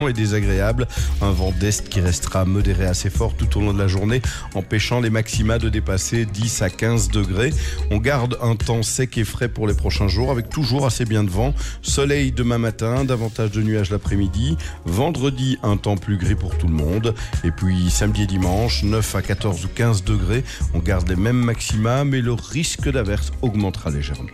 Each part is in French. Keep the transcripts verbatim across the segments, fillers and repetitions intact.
est désagréable. Un vent d'est qui restera modéré assez fort tout au long de la journée, empêchant les maxima de dépasser dix à quinze degrés. On garde un temps sec et frais pour les prochains jours, avec toujours assez bien de vent. Soleil demain matin, davantage de nuages l'après-midi. Vendredi, un temps plus gris pour tout le monde. Et puis samedi et dimanche, neuf à quatorze ou quinze degrés. On garde les mêmes maxima, mais le risque d'averse augmentera légèrement.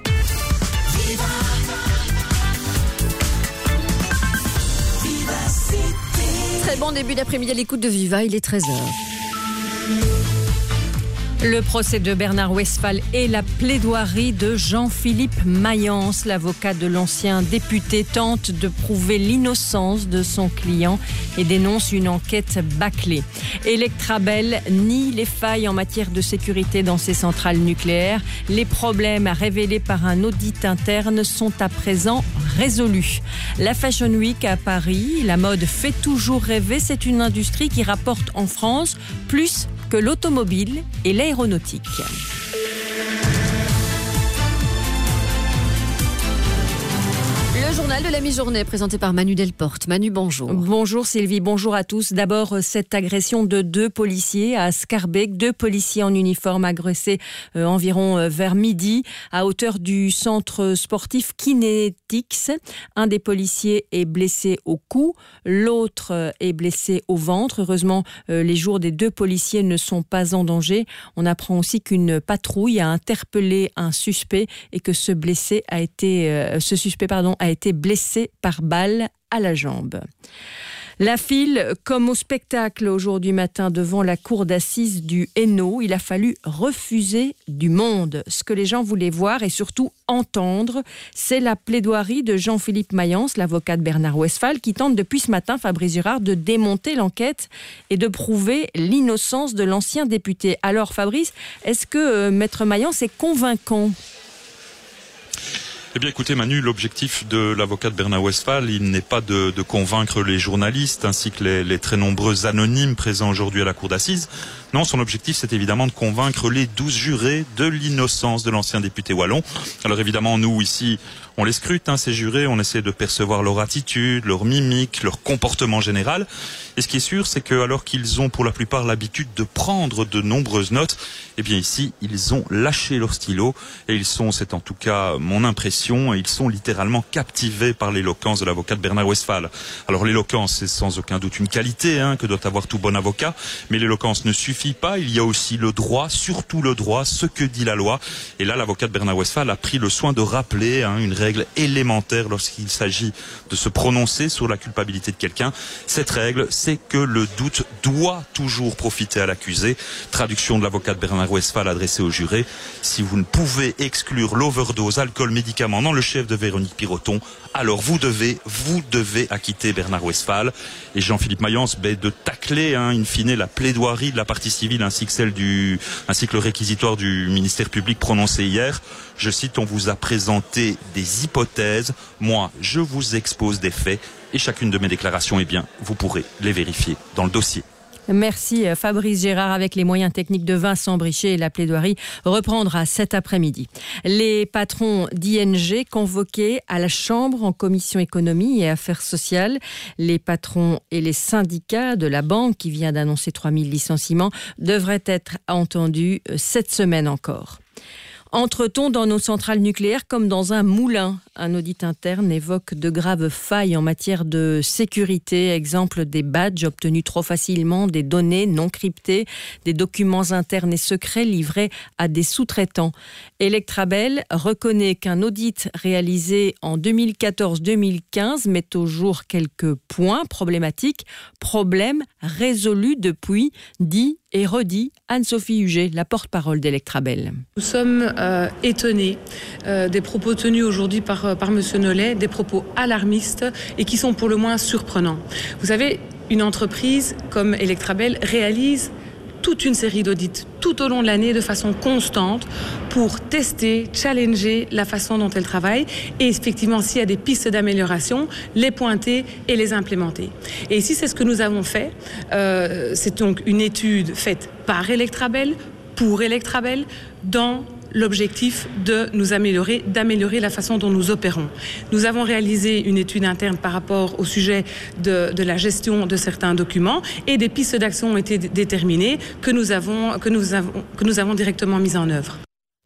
Très bon début d'après-midi à l'écoute de Viva, il est treize heures. Le procès de Bernard Westphal et la plaidoirie de Jean-Philippe Mayence. L'avocat de l'ancien député tente de prouver l'innocence de son client et dénonce une enquête bâclée. Electrabel nie les failles en matière de sécurité dans ses centrales nucléaires. Les problèmes révélés par un audit interne sont à présent résolus. La Fashion Week à Paris, la mode fait toujours rêver. C'est une industrie qui rapporte en France plus que l'automobile et l'aéronautique. Le journal de la mi-journée présenté par Manu Delporte. Manu, bonjour. Bonjour Sylvie, bonjour à tous. D'abord, cette agression de deux policiers à Scarbeck. Deux policiers en uniforme agressés euh, environ euh, vers midi à hauteur du centre sportif Kinetics. Un des policiers est blessé au cou, l'autre euh, est blessé au ventre. Heureusement, euh, les jours des deux policiers ne sont pas en danger. On apprend aussi qu'une patrouille a interpellé un suspect et que ce blessé a été, euh, ce suspect pardon, a été blessé par balle à la jambe. La file, comme au spectacle aujourd'hui matin devant la cour d'assises du Hainaut, il a fallu refuser du monde. Ce que les gens voulaient voir et surtout entendre, c'est la plaidoirie de Jean-Philippe Mayence, l'avocat de Bernard Westphal, qui tente depuis ce matin, Fabrice Girard, de démonter l'enquête et de prouver l'innocence de l'ancien député. Alors Fabrice, est-ce que euh, Maître Mayence est convaincant ? Eh bien écoutez Manu, l'objectif de l'avocat de Bernard Westphal, il n'est pas de, de convaincre les journalistes ainsi que les, les très nombreux anonymes présents aujourd'hui à la cour d'assises. Non, son objectif c'est évidemment de convaincre les douze jurés de l'innocence de l'ancien député wallon. Alors évidemment nous ici, on les scrute, hein, ces jurés, on essaie de percevoir leur attitude, leur mimique, leur comportement général. Et ce qui est sûr, c'est que alors qu'ils ont pour la plupart l'habitude de prendre de nombreuses notes, eh bien ici, ils ont lâché leur stylo et ils sont, c'est en tout cas mon impression, et ils sont littéralement captivés par l'éloquence de l'avocat de Bernard Westphal. Alors l'éloquence, c'est sans aucun doute une qualité hein, que doit avoir tout bon avocat, mais l'éloquence ne suffit pas, il y a aussi le droit, surtout le droit, ce que dit la loi. Et là, l'avocat de Bernard Westphal a pris le soin de rappeler hein, une règle élémentaire lorsqu'il s'agit de se prononcer sur la culpabilité de quelqu'un. Cette règle, c'est que le doute doit toujours profiter à l'accusé. Traduction de l'avocat de Bernard Westphal adressée aux jurés. Si vous ne pouvez exclure l'overdose alcool-médicament dans le chef de Véronique Piroton, alors vous devez, vous devez acquitter Bernard Westphal. Et Jean-Philippe Mayence, ben, de tacler, hein, in fine, la plaidoirie de la partie civile ainsi que celle du, ainsi que le réquisitoire du ministère public prononcé hier. Je cite, on vous a présenté des hypothèses. Moi, je vous expose des faits. Et chacune de mes déclarations, eh bien, vous pourrez les vérifier dans le dossier. Merci Fabrice Girard. Avec les moyens techniques de Vincent Brichet, la plaidoirie reprendra cet après-midi. Les patrons d'I N G convoqués à la Chambre en commission économie et affaires sociales. Les patrons et les syndicats de la banque qui vient d'annoncer trois mille licenciements devraient être entendus cette semaine encore. Entre-t-on dans nos centrales nucléaires comme dans un moulin ? Un audit interne évoque de graves failles en matière de sécurité. Exemple, des badges obtenus trop facilement, des données non cryptées, des documents internes et secrets livrés à des sous-traitants. Electrabel reconnaît qu'un audit réalisé en deux mille quatorze deux mille quinze met au jour quelques points problématiques. Problèmes résolus depuis, dit et redit Anne-Sophie Huget, la porte-parole d'Electrabel. Nous sommes euh, étonnés euh, des propos tenus aujourd'hui par, par M. Nollet, des propos alarmistes et qui sont pour le moins surprenants. Vous savez, une entreprise comme Electrabel réalise toute une série d'audits tout au long de l'année de façon constante pour tester, challenger la façon dont elle travaille et effectivement s'il y a des pistes d'amélioration, les pointer et les implémenter. Et ici c'est ce que nous avons fait. Euh, c'est donc une étude faite par Electrabel, pour Electrabel, dans l'objectif de nous améliorer, d'améliorer la façon dont nous opérons. Nous avons réalisé une étude interne par rapport au sujet de, de la gestion de certains documents et des pistes d'action ont été d- déterminées que nous avons, que nous avons, que nous avons directement mises en œuvre.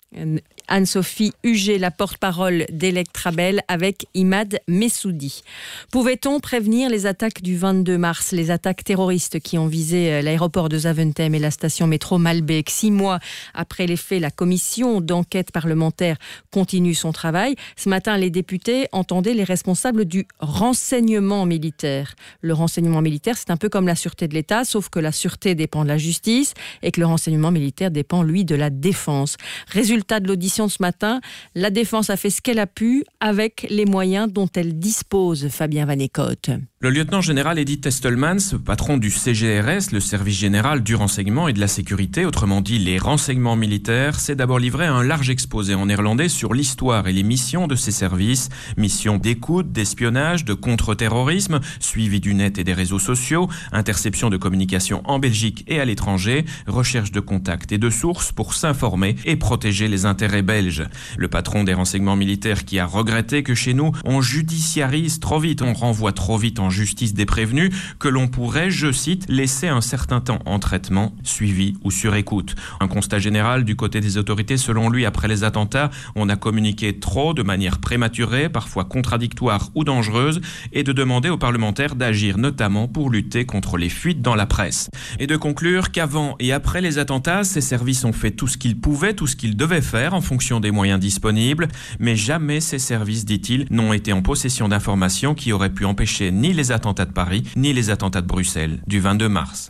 Anne-Sophie Huget, la porte-parole d'Electrabel, avec Imad Messoudi. Pouvait-on prévenir les attaques du vingt-deux mars, les attaques terroristes qui ont visé l'aéroport de Zaventem et la station métro Malbec? Six mois après les faits, la commission d'enquête parlementaire continue son travail. Ce matin, les députés entendaient les responsables du renseignement militaire. Le renseignement militaire, c'est un peu comme la sûreté de l'État, sauf que la sûreté dépend de la justice et que le renseignement militaire dépend, lui, de la défense. Résultat de l'audition de ce matin, la défense a fait ce qu'elle a pu avec les moyens dont elle dispose, Fabien Vanécotte. Le lieutenant-général Edith Testelmans, patron du C G R S, le service général du renseignement et de la sécurité, autrement dit les renseignements militaires, s'est d'abord livré à un large exposé en néerlandais sur l'histoire et les missions de ces services. Missions d'écoute, d'espionnage, de contre-terrorisme, suivi du net et des réseaux sociaux, interception de communication en Belgique et à l'étranger, recherche de contacts et de sources pour s'informer et protéger les intérêts belges. Le patron des renseignements militaires qui a regretté que chez nous, on judiciarise trop vite, on renvoie trop vite en justice des prévenus, que l'on pourrait, je cite, laisser un certain temps en traitement, suivi ou sur écoute. Un constat général du côté des autorités, selon lui, après les attentats, on a communiqué trop de manière prématurée, parfois contradictoire ou dangereuse, et de demander aux parlementaires d'agir notamment pour lutter contre les fuites dans la presse. Et de conclure qu'avant et après les attentats, ces services ont fait tout ce qu'ils pouvaient, tout ce qu'ils devaient faire en fonction des moyens disponibles, mais jamais ces services, dit-il, n'ont été en possession d'informations qui auraient pu empêcher ni les attentats de Paris, ni les attentats de Bruxelles du vingt-deux mars.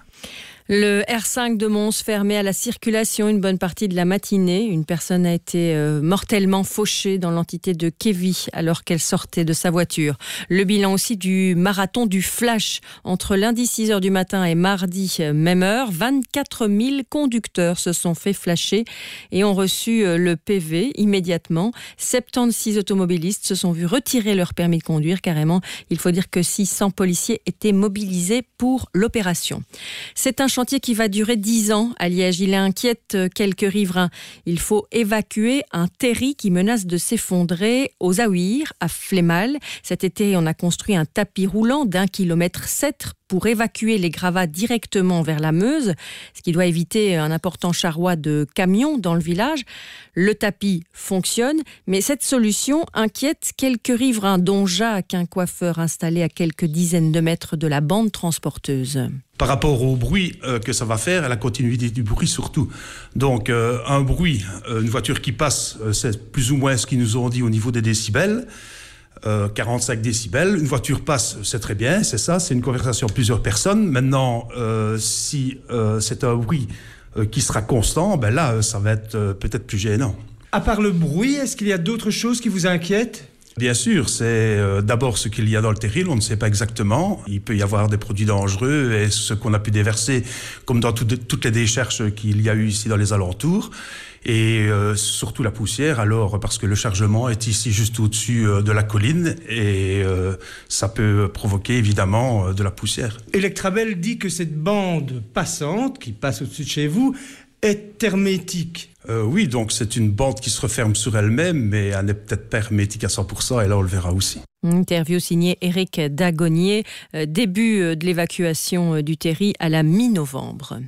Le R cinq de Mons fermé à la circulation une bonne partie de la matinée. Une personne a été euh, mortellement fauchée dans l'entité de Kévy alors qu'elle sortait de sa voiture. Le bilan aussi du marathon du Flash entre lundi six heures du matin et mardi euh, même heure. vingt-quatre mille conducteurs se sont fait flasher et ont reçu euh, le P V immédiatement. soixante-seize automobilistes se sont vus retirer leur permis de conduire carrément. Il faut dire que six cents policiers étaient mobilisés pour l'opération. C'est un chantier qui va durer dix ans à Liège. Il inquiète quelques riverains. Il faut évacuer un terri qui menace de s'effondrer aux Aouïrs, à Flémal. Cet été, on a construit un tapis roulant d'un kilomètre sept pour évacuer les gravats directement vers la Meuse, ce qui doit éviter un important charroi de camions dans le village. Le tapis fonctionne, mais cette solution inquiète quelques riverains, dont Jacques, un coiffeur installé à quelques dizaines de mètres de la bande transporteuse. Par rapport au bruit euh, que ça va faire, à la continuité du bruit surtout. Donc euh, un bruit, euh, une voiture qui passe, euh, c'est plus ou moins ce qu'ils nous ont dit au niveau des décibels. Euh, quarante-cinq décibels, une voiture passe, c'est très bien, c'est ça, c'est une conversation de plusieurs personnes. Maintenant, euh, si euh, c'est un bruit euh, qui sera constant, ben là, ça va être euh, peut-être plus gênant. À part le bruit, est-ce qu'il y a d'autres choses qui vous inquiètent ? Bien sûr, c'est euh, d'abord ce qu'il y a dans le terril, on ne sait pas exactement. Il peut y avoir des produits dangereux et ce qu'on a pu déverser, comme dans tout, toutes les décharges qu'il y a eu ici dans les alentours. Et euh, surtout la poussière, alors parce que le chargement est ici juste au-dessus euh, de la colline et euh, ça peut provoquer évidemment euh, de la poussière. Electrabel dit que cette bande passante qui passe au-dessus de chez vous est hermétique. Euh, oui, donc c'est une bande qui se referme sur elle-même, mais elle n'est peut-être pas hermétique à cent pour cent, et là on le verra aussi. Interview signée Éric Dagonier, euh, début de l'évacuation du terri à la mi-novembre.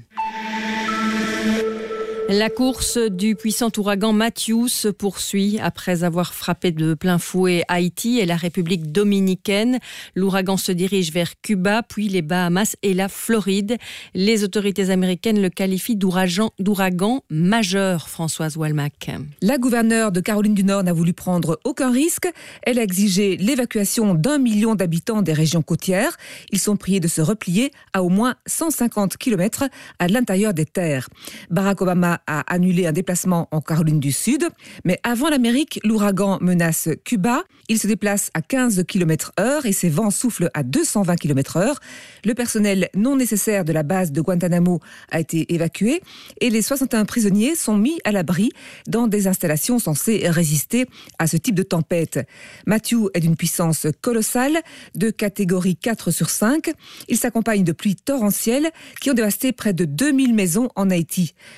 La course du puissant ouragan Matthew se poursuit après avoir frappé de plein fouet Haïti et la République dominicaine. L'ouragan se dirige vers Cuba, puis les Bahamas et la Floride. Les autorités américaines le qualifient d'ouragan, d'ouragan majeur, Françoise Walmack. La gouverneure de Caroline du Nord n'a voulu prendre aucun risque. Elle a exigé l'évacuation d'un million d'habitants des régions côtières. Ils sont priés de se replier à au moins cent cinquante kilomètres à l'intérieur des terres. Barack Obama a annulé un déplacement en Caroline du Sud. Mais avant l'Amérique, l'ouragan menace Cuba. Il se déplace à quinze kilomètres heure et ses vents soufflent à deux cent vingt kilomètres heure. Le personnel non nécessaire de la base de Guantanamo a été évacué et les soixante et un prisonniers sont mis à l'abri dans des installations censées résister à ce type de tempête. Matthew est d'une puissance colossale, de catégorie quatre sur cinq. Il s'accompagne de pluies torrentielles qui ont dévasté près de deux mille maisons en Haïti. La partie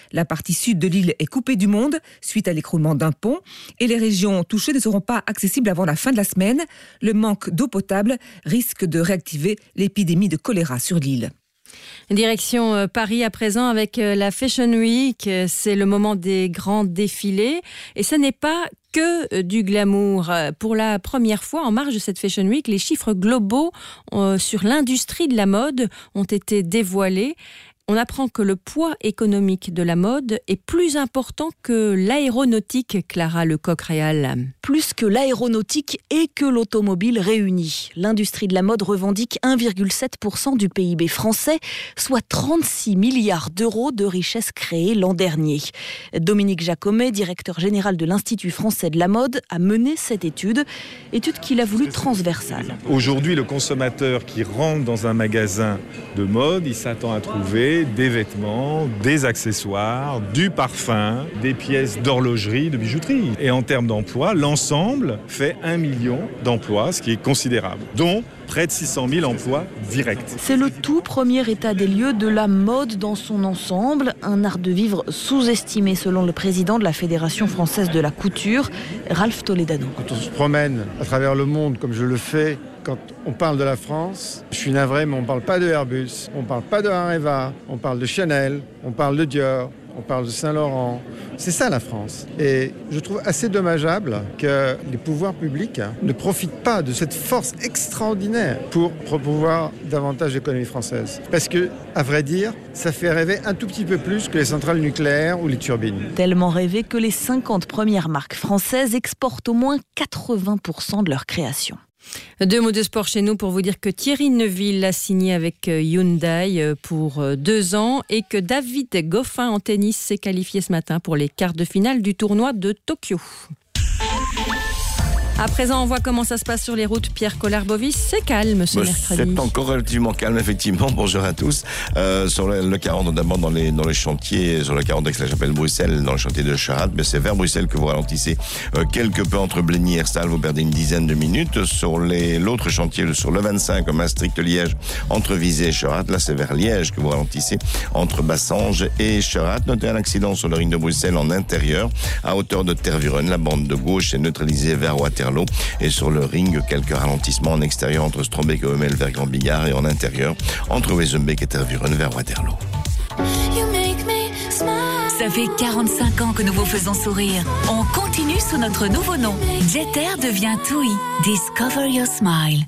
partie sud de l'île est coupée du monde suite à l'écroulement d'un pont et les régions touchées ne seront pas accessibles avant la fin de la semaine. Le manque d'eau potable risque de réactiver l'épidémie de choléra sur l'île. Direction Paris à présent avec la Fashion Week. C'est le moment des grands défilés et ce n'est pas que du glamour. Pour la première fois en marge de cette Fashion Week, les chiffres globaux euh, sur l'industrie de la mode ont été dévoilés. On apprend que le poids économique de la mode est plus important que l'aéronautique, Clara Lecoq-Réal. Plus que l'aéronautique et que l'automobile réunis. L'industrie de la mode revendique un virgule sept pour cent du P I B français, soit trente-six milliards d'euros de richesse créée l'an dernier. Dominique Jacomet, directeur général de l'Institut français de la mode, a mené cette étude, étude qu'il a voulu transversale. Aujourd'hui, le consommateur qui rentre dans un magasin de mode, il s'attend à trouver des vêtements, des accessoires, du parfum, des pièces d'horlogerie, de bijouterie. Et en termes d'emploi, l'ensemble fait un million d'emplois, ce qui est considérable, dont près de six cent mille emplois directs. C'est le tout premier état des lieux de la mode dans son ensemble, un art de vivre sous-estimé selon le président de la Fédération française de la couture, Ralph Toledano. Quand on se promène à travers le monde comme je le fais, quand on parle de la France, je suis navré, mais on ne parle pas de Airbus, on ne parle pas de Areva, on parle de Chanel, on parle de Dior, on parle de Saint-Laurent. C'est ça la France. Et je trouve assez dommageable que les pouvoirs publics ne profitent pas de cette force extraordinaire pour promouvoir davantage l'économie française. Parce que, à vrai dire, ça fait rêver un tout petit peu plus que les centrales nucléaires ou les turbines. Tellement rêvé que les cinquante premières marques françaises exportent au moins quatre-vingts pour cent de leur création. Deux mots de sport chez nous pour vous dire que Thierry Neuville a signé avec Hyundai pour deux ans et que David Goffin en tennis s'est qualifié ce matin pour les quarts de finale du tournoi de Tokyo. À présent, on voit comment ça se passe sur les routes. Pierre Collard-Bovis, c'est calme ce bah, mercredi. C'est encore relativement calme, effectivement. Bonjour à tous. Euh, sur le, le quarante, notamment dans les, dans les chantiers, sur le quarante Aix-la-Chapelle-Bruxelles, dans le chantier de Charatte, mais c'est vers Bruxelles que vous ralentissez euh, quelque peu entre Blény et Herstal. Vous perdez une dizaine de minutes. Sur les, l'autre chantier, sur le vingt-cinq, Maastricht-Liège, entre Visé et Charatte, là, c'est vers Liège que vous ralentissez entre Bassange et Charatte. Notez un accident sur le ring de Bruxelles en intérieur, à hauteur de Tervuren. La bande de gauche est neutralisée vers Waterloo. Et sur le ring, quelques ralentissements en extérieur entre Strombeek et Hummel vers Grand Bigard et en intérieur entre Wezenbeek et Tervuren vers Waterloo. Ça fait quarante-cinq ans que nous vous faisons sourire. On continue sous notre nouveau nom. Jeter devient T U I. Discover your smile.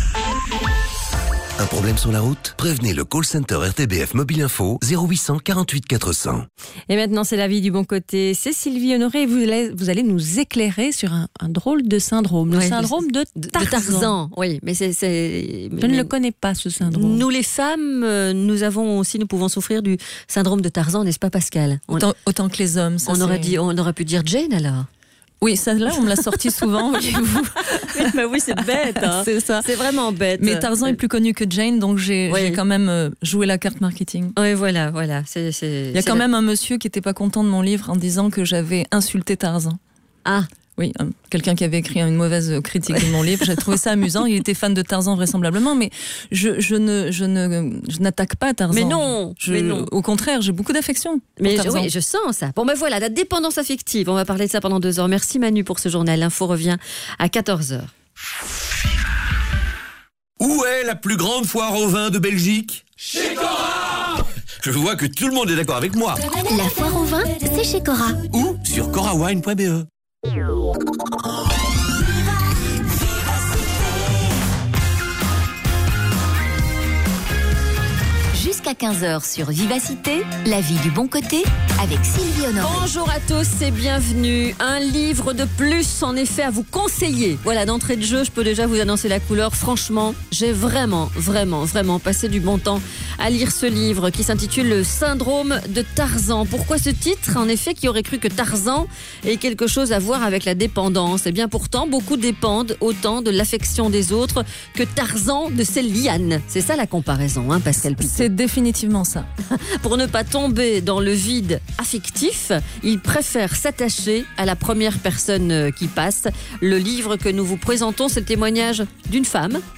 Un problème sur la route? Prévenez le call center R T B F Mobile Info zéro huit cent quarante-huit quatre cents. Et maintenant, c'est la vie du bon côté. C'est Sylvie Honoré et vous allez, vous allez nous éclairer sur un, un drôle de syndrome. Le ouais, syndrome de, de Tarzan. De Tarzan, oui. Mais c'est, c'est... Je ne le connais pas, ce syndrome. Nous, les femmes, nous avons aussi, nous pouvons souffrir du syndrome de Tarzan, n'est-ce pas, Pascal? on... autant, autant que les hommes. Ça, on, aurait c'est... dit, on aurait pu dire Jane, alors. Oui, celle-là, on me l'a sortie souvent, voyez-vous. Mais oui, c'est bête. Hein. C'est ça. C'est vraiment bête. Mais Tarzan est plus connu que Jane, donc j'ai, oui. j'ai quand même euh, joué la carte marketing. Oui, voilà, voilà. C'est, c'est, Il y a c'est quand le... même un monsieur qui n'était pas content de mon livre en disant que j'avais insulté Tarzan. Ah. Oui, euh, quelqu'un qui avait écrit une mauvaise critique de mon livre. J'ai trouvé ça amusant. Il était fan de Tarzan vraisemblablement, mais je, je ne, je ne, je n'attaque pas Tarzan. Mais non, je, mais non. Au contraire, j'ai beaucoup d'affection. Mais pour je, oui, je sens ça. Bon, ben voilà, la dépendance affective. On va parler de ça pendant deux heures. Merci Manu pour ce journal. L'info revient à quatorze heures. Où est la plus grande foire au vin de Belgique? Chez Cora! Je vois que tout le monde est d'accord avec moi. La foire au vin, c'est chez Cora. Ou sur cora wine point b e. Jusqu'à quinze heures sur Vivacité, la vie du bon côté avec Sylvie Honoré. Bonjour à tous et bienvenue. Un livre de plus en effet à vous conseiller. Voilà, d'entrée de jeu, je peux déjà vous annoncer la couleur. Franchement, j'ai vraiment, vraiment, vraiment passé du bon temps à lire ce livre qui s'intitule Le syndrome de Tarzan. Pourquoi ce titre? En effet, qui aurait cru que Tarzan ait quelque chose à voir avec la dépendance? Eh bien pourtant, beaucoup dépendent autant de l'affection des autres que Tarzan de ses lianes. C'est ça la comparaison, hein, Pascal Piton? C'est définitivement ça. Pour ne pas tomber dans le vide affectif, il préfère s'attacher à la première personne qui passe. Le livre que nous vous présentons, c'est le témoignage d'une femme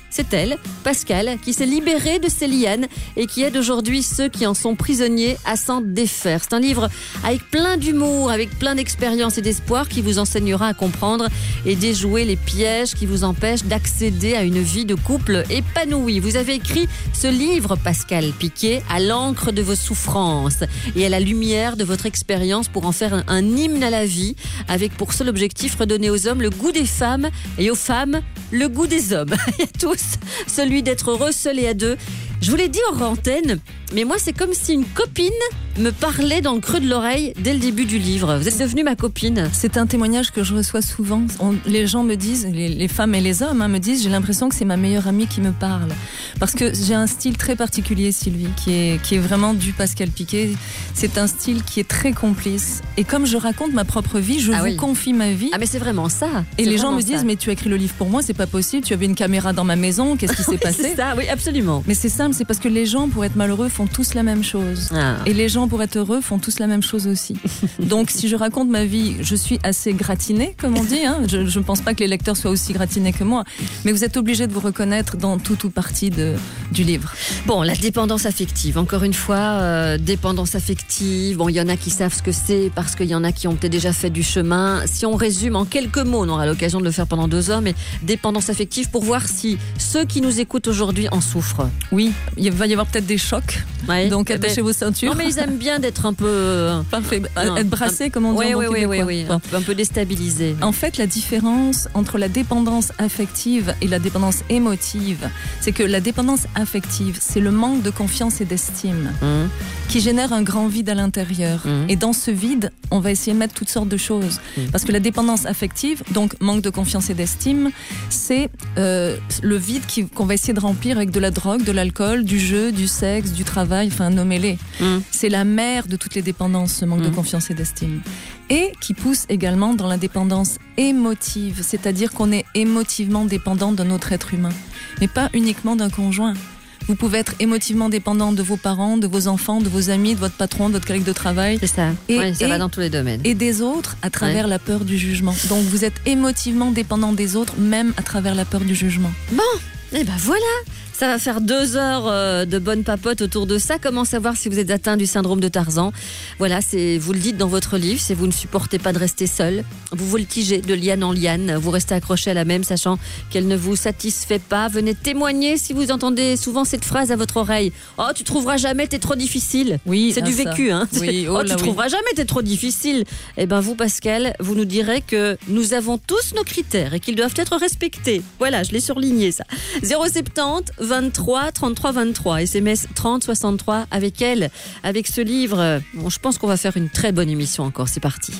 c'est elle, Pascal, qui s'est libérée de ses lianes et qui aide aujourd'hui ceux qui en sont prisonniers à s'en défaire. C'est un livre avec plein d'humour, avec plein d'expérience et d'espoir qui vous enseignera à comprendre et déjouer les pièges qui vous empêchent d'accéder à une vie de couple épanouie. Vous avez écrit ce livre, Pascal Piquet, à l'encre de vos souffrances et à la lumière de votre expérience pour en faire un, un hymne à la vie, avec pour seul objectif redonner aux hommes le goût des femmes et aux femmes le goût des hommes. Et à tous, celui d'être heureux seul et à deux. Je vous l'ai dit hors antenne, mais moi c'est comme si une copine me parlait dans le creux de l'oreille dès le début du livre. Vous êtes devenue ma copine. C'est un témoignage que je reçois souvent. On, les gens me disent, les, les femmes et les hommes hein, me disent, j'ai l'impression que c'est ma meilleure amie qui me parle. Parce que j'ai un style très particulier, Sylvie, qui est, qui est vraiment du Pascal Piquet. C'est un style qui est très complice. Et comme je raconte ma propre vie, je ah vous oui. confie ma vie. Ah mais c'est vraiment ça. Et c'est les gens me ça. disent, mais tu as écrit le livre pour moi, c'est pas possible, tu avais une caméra dans ma maison, qu'est-ce qui s'est oui, passé? C'est ça, oui, absolument. Mais c'est simple, c'est parce que les gens, pour être malheureux, font tous la même chose. Ah. Et les gens, pour être heureux, font tous la même chose aussi. Donc, si je raconte ma vie, je suis assez gratinée, comme on dit. Hein. Je ne pense pas que les lecteurs soient aussi gratinés que moi. Mais vous êtes obligés de vous reconnaître dans tout ou partie de, du livre. Bon, la dépendance affective. Encore une fois, euh, dépendance affective. Bon, il y en a qui savent ce que c'est parce qu'il y en a qui ont peut-être déjà fait du chemin. Si on résume en quelques mots, on aura l'occasion de le faire pendant deux heures, mais dépendance affective pour voir si ceux qui nous écoutent aujourd'hui en souffrent. Oui, il va y avoir peut-être des chocs. Ouais. Donc, attachez mais, vos ceintures. Non, mais ils aiment bien d'être un peu... Parfait. Non, être brassé, comme on dit oui, en oui, bon oui, québécois. oui, oui, un, un peu déstabilisé. En fait, la différence entre la dépendance affective et la dépendance émotive, c'est que la dépendance affective, c'est le manque de confiance et d'estime mmh. qui génère un grand vide à l'intérieur. Mmh. Et dans ce vide, on va essayer de mettre toutes sortes de choses. Mmh. Parce que la dépendance affective, donc manque de confiance et d'estime, c'est euh, le vide qui, qu'on va essayer de remplir avec de la drogue, de l'alcool, du jeu, du sexe, du travail, enfin nommez-les. Mmh. C'est la mère de toutes les dépendances, ce manque mmh. de confiance et d'estime. Et qui pousse également dans la dépendance émotive, c'est-à-dire qu'on est émotivement dépendant d'un autre être humain, mais pas uniquement d'un conjoint. Vous pouvez être émotivement dépendant de vos parents, de vos enfants, de vos amis, de votre patron, de votre collègue de travail. C'est ça. Et, ouais, ça et, va dans tous les domaines. Et des autres à travers ouais. la peur du jugement. Donc vous êtes émotivement dépendant des autres, même à travers la peur du jugement. Bon, et ben voilà. Ça va faire deux heures euh, de bonne papote autour de ça. Comment savoir si vous êtes atteint du syndrome de Tarzan? Voilà, c'est, vous le dites dans votre livre, si vous ne supportez pas de rester seul, vous voltigez de liane en liane, vous restez accroché à la même, sachant qu'elle ne vous satisfait pas. Venez témoigner si vous entendez souvent cette phrase à votre oreille. Oh, tu trouveras jamais, t'es trop difficile. Oui, c'est du ça. vécu, hein. Oui, oh, oh là, tu trouveras oui. jamais, t'es trop difficile. Eh ben vous, Pascal, vous nous direz que nous avons tous nos critères et qu'ils doivent être respectés. Voilà, je l'ai surligné ça. zéro soixante-dix, vingt-trois, trente-trois, vingt-trois, S M S trente soixante-trois avec elle, avec ce livre. Bon, je pense qu'on va faire une très bonne émission encore. C'est parti.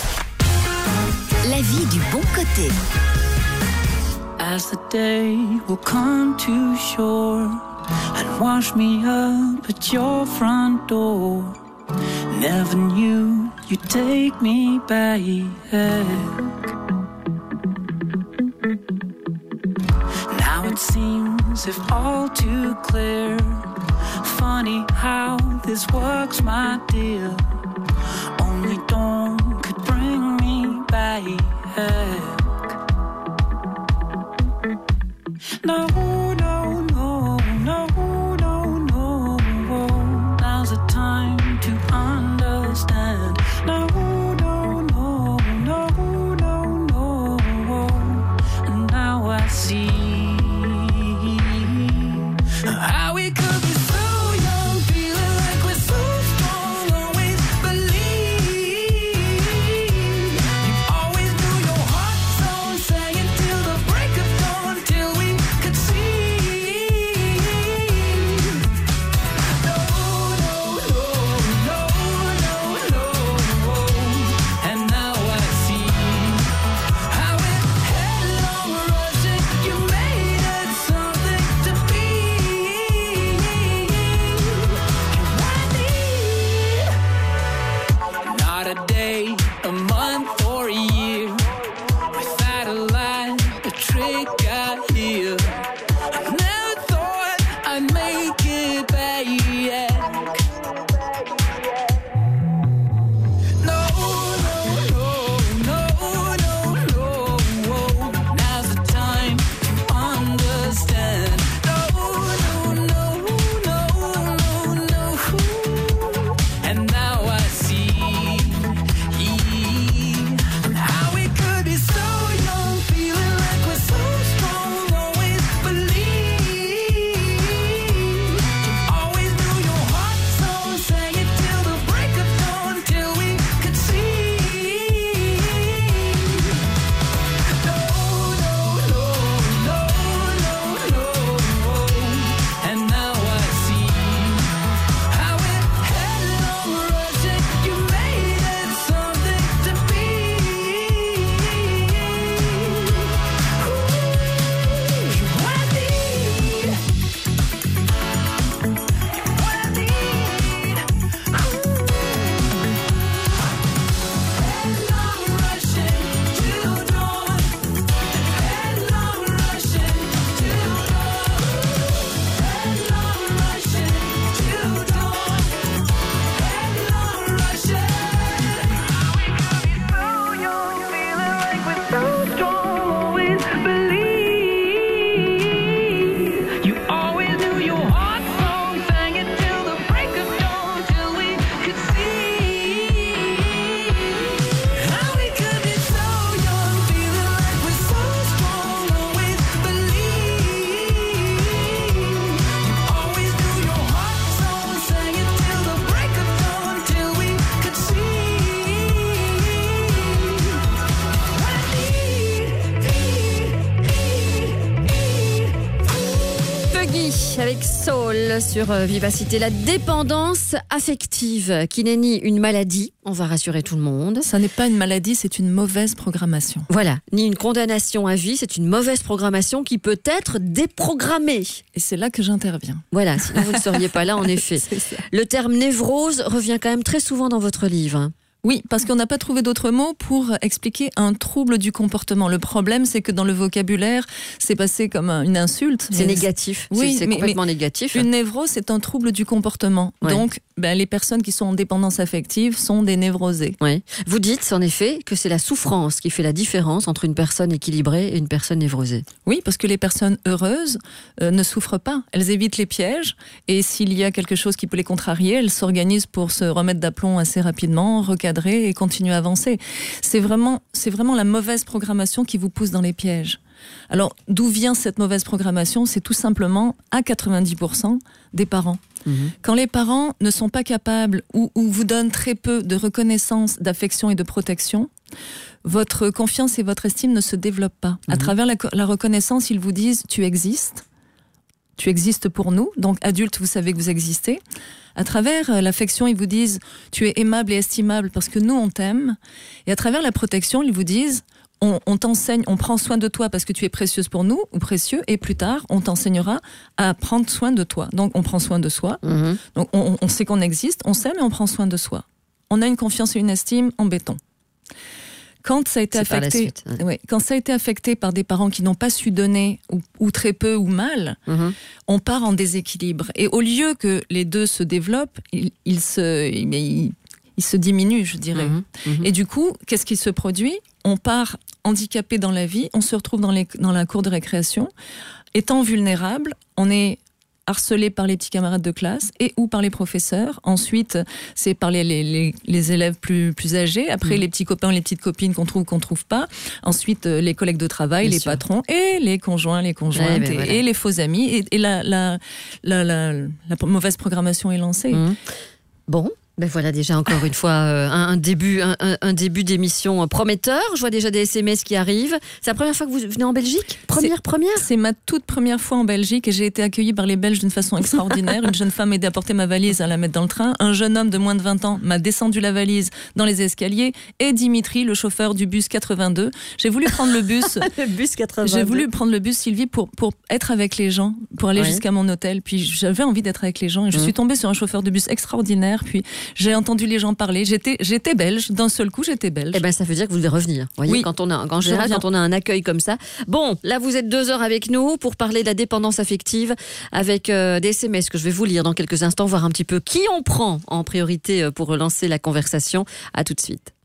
La vie du bon côté. As the day will come to shore and wash me up at your front door. Never knew you'd take me back. Now it seems if all too clear. Funny how this works, my dear. Only dawn could bring me back. No, no, no, no, no, no. Now's the time to understand. No, no, no, no, no, no. And now I see how we could be so young, feeling like we're so strong. Always believe you always knew your heart. Michel sur Vivacité. La dépendance affective, qui n'est ni une maladie, on va rassurer tout le monde. Ça n'est pas une maladie, c'est une mauvaise programmation. Voilà, ni une condamnation à vie, c'est une mauvaise programmation qui peut être déprogrammée. Et c'est là que j'interviens. Voilà, sinon vous ne seriez pas là en effet. Le terme névrose revient quand même très souvent dans votre livre. Oui, parce qu'on n'a pas trouvé d'autres mots pour expliquer un trouble du comportement. Le problème, c'est que dans le vocabulaire, c'est passé comme une insulte. C'est négatif, oui, c'est, c'est mais, complètement mais négatif. Une névrose, c'est un trouble du comportement. Ouais. Donc, ben, les personnes qui sont en dépendance affective sont des névrosées. Ouais. Vous dites, en effet, que c'est la souffrance qui fait la différence entre une personne équilibrée et une personne névrosée. Oui, parce que les personnes heureuses euh, ne souffrent pas. Elles évitent les pièges, et s'il y a quelque chose qui peut les contrarier, elles s'organisent pour se remettre d'aplomb assez rapidement, recadrer et continuer à avancer. C'est vraiment, c'est vraiment la mauvaise programmation qui vous pousse dans les pièges. Alors, d'où vient cette mauvaise programmation ? C'est tout simplement, à quatre-vingt-dix pour cent, des parents. Mmh. Quand les parents ne sont pas capables ou, ou vous donnent très peu de reconnaissance, d'affection et de protection, votre confiance et votre estime ne se développent pas. Mmh. À travers la, la reconnaissance, ils vous disent « tu existes ». Tu existes pour nous, donc adulte, vous savez que vous existez. À travers l'affection, ils vous disent « tu es aimable et estimable parce que nous, on t'aime ». Et à travers la protection, ils vous disent on, « on t'enseigne, on prend soin de toi parce que tu es précieuse pour nous ou précieux, et plus tard, on t'enseignera à prendre soin de toi ». Donc, on prend soin de soi. Mmh. Donc, on, on sait qu'on existe, on s'aime et on prend soin de soi. On a une confiance et une estime en béton. Quand ça a été affecté, suite, hein. ouais, quand ça a été affecté par des parents qui n'ont pas su donner ou, ou très peu ou mal, mmh. on part en déséquilibre. Et au lieu que les deux se développent, ils, ils se, ils, ils se diminuent, je dirais. Mmh. Mmh. Et du coup, qu'est-ce qui se produit ? On part handicapé dans la vie, on se retrouve dans, les, dans la cour de récréation, étant vulnérable, on est harcelé par les petits camarades de classe et ou par les professeurs. Ensuite, c'est par les, les, les, les élèves plus, plus âgés. Après, mmh. les petits copains, les petites copines qu'on trouve, qu'on trouve pas. Ensuite, les collègues de travail, Bien les sûr. patrons et les conjoints, les conjointes ouais, ben et, voilà. et les faux amis. Et, et la, la, la, la, la mauvaise programmation est lancée. Mmh. Bon. Ben voilà déjà encore une fois euh, un, un début un, un début d'émission prometteur. Je vois déjà des S M S qui arrivent. C'est la première fois que vous venez en Belgique ? Première c'est, première C'est ma toute première fois en Belgique et j'ai été accueillie par les Belges d'une façon extraordinaire. Une jeune femme m'a aidé à porter ma valise, à la mettre dans le train. Un jeune homme de moins de vingt ans m'a descendu la valise dans les escaliers. Et Dimitri, le chauffeur du bus quatre-vingt-deux. J'ai voulu prendre le bus. le bus quatre-vingt-deux. J'ai voulu prendre le bus, Sylvie, pour, pour être avec les gens, pour aller ouais. jusqu'à mon hôtel. Puis j'avais envie d'être avec les gens et je mmh. suis tombée sur un chauffeur de bus extraordinaire. Puis j'ai entendu les gens parler. J'étais, j'étais belge. D'un seul coup, j'étais belge. Eh ben, ça veut dire que vous devez revenir. Voyez, oui. quand on a, en général, quand on a un accueil comme ça. Bon, là, vous êtes deux heures avec nous pour parler de la dépendance affective avec euh, des S M S que je vais vous lire dans quelques instants, voir un petit peu qui on prend en priorité pour relancer la conversation. À tout de suite.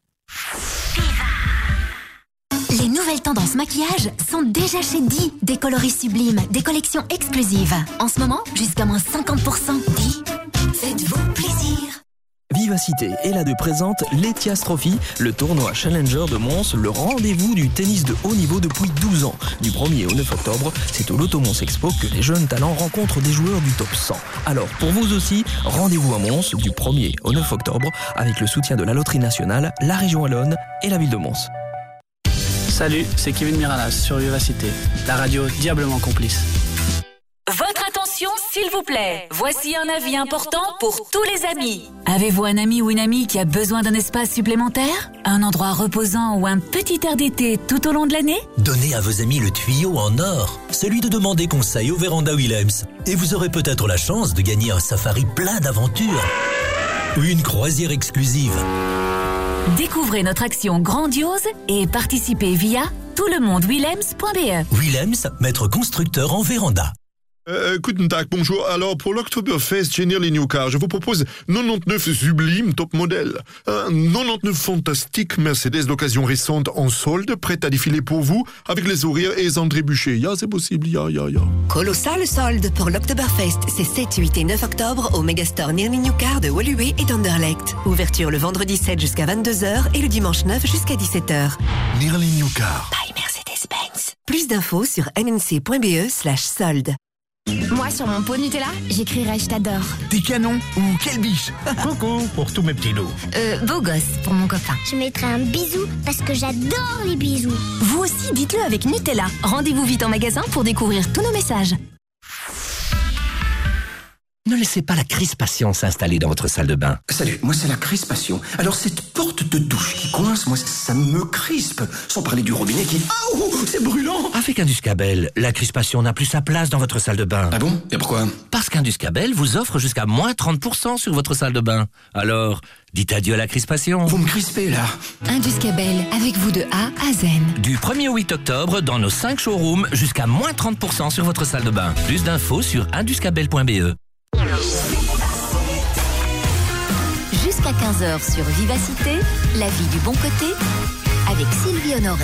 Les nouvelles tendances maquillage sont déjà chez Di, des coloris sublimes, des collections exclusives. En ce moment, jusqu'à moins cinquante pour cent. Di, faites-vous plaisir. Vivacité est là de présente l'Etias Trophy, le tournoi Challenger de Mons, le rendez-vous du tennis de haut niveau depuis douze ans. Du premier au neuf octobre, c'est au Loto Mons Expo que les jeunes talents rencontrent des joueurs du top cent. Alors pour vous aussi, rendez-vous à Mons du premier au neuf octobre avec le soutien de la Loterie Nationale, la région Wallonne et la ville de Mons. Salut, c'est Kevin Miralas sur Vivacité, la radio diablement complice. Votre attention, s'il vous plaît. Voici un avis important pour tous les amis. Avez-vous un ami ou une amie qui a besoin d'un espace supplémentaire ? Un endroit reposant ou un petit air d'été tout au long de l'année ? Donnez à vos amis le tuyau en or, celui de demander conseil au Véranda Willems. Et vous aurez peut-être la chance de gagner un safari plein d'aventures. Ou une croisière exclusive. Découvrez notre action grandiose et participez via tout le monde willems point b e. Willems, maître constructeur en véranda. Euh, guten Tag, bonjour. Alors, pour l'Oktoberfest Génial les New Car, je vous propose quatre-vingt-dix-neuf sublime top modèle. Un quatre-vingt-dix-neuf fantastique Mercedes d'occasion récente en solde, prête à défiler pour vous, avec les horaires et les entrées bûchées. Ya, c'est possible, ya, ya, ya. Colossal solde pour l'Oktoberfest. C'est sept, huit et neuf octobre au Megastore Nearly New Car de Woluwe et d'Anderlecht. Ouverture le vendredi sept jusqu'à vingt-deux heures et le dimanche neuf jusqu'à dix-sept heures. Nearly New Car. By Mercedes-Benz. Plus d'infos sur n n c point b e slash solde. Moi, sur mon pot Nutella, j'écrirai « Je t'adore ». T'es canon ou quelle biche. Coucou pour tous mes petits loups. Euh, beau gosse pour mon copain. Je mettrai un bisou parce que j'adore les bisous. Vous aussi, dites-le avec Nutella. Rendez-vous vite en magasin pour découvrir tous nos messages. Ne laissez pas la crispation s'installer dans votre salle de bain. Salut, moi c'est la crispation. Alors cette porte de douche qui coince, moi ça me crispe. Sans parler du robinet qui... Ah, oh, c'est brûlant. Avec Induscabel, la crispation n'a plus sa place dans votre salle de bain. Ah bon? Et pourquoi? Parce qu'Induscabel vous offre jusqu'à moins trente pour cent sur votre salle de bain. Alors, dites adieu à la crispation. Vous me crispez là. Induscabel, avec vous de A à Z. Du premier au huit octobre, dans nos cinq showrooms, jusqu'à moins trente pour cent sur votre salle de bain. Plus d'infos sur induscabel point b e. Jusqu'à quinze heures sur Vivacité, la vie du bon côté, avec Sylvie Honoré.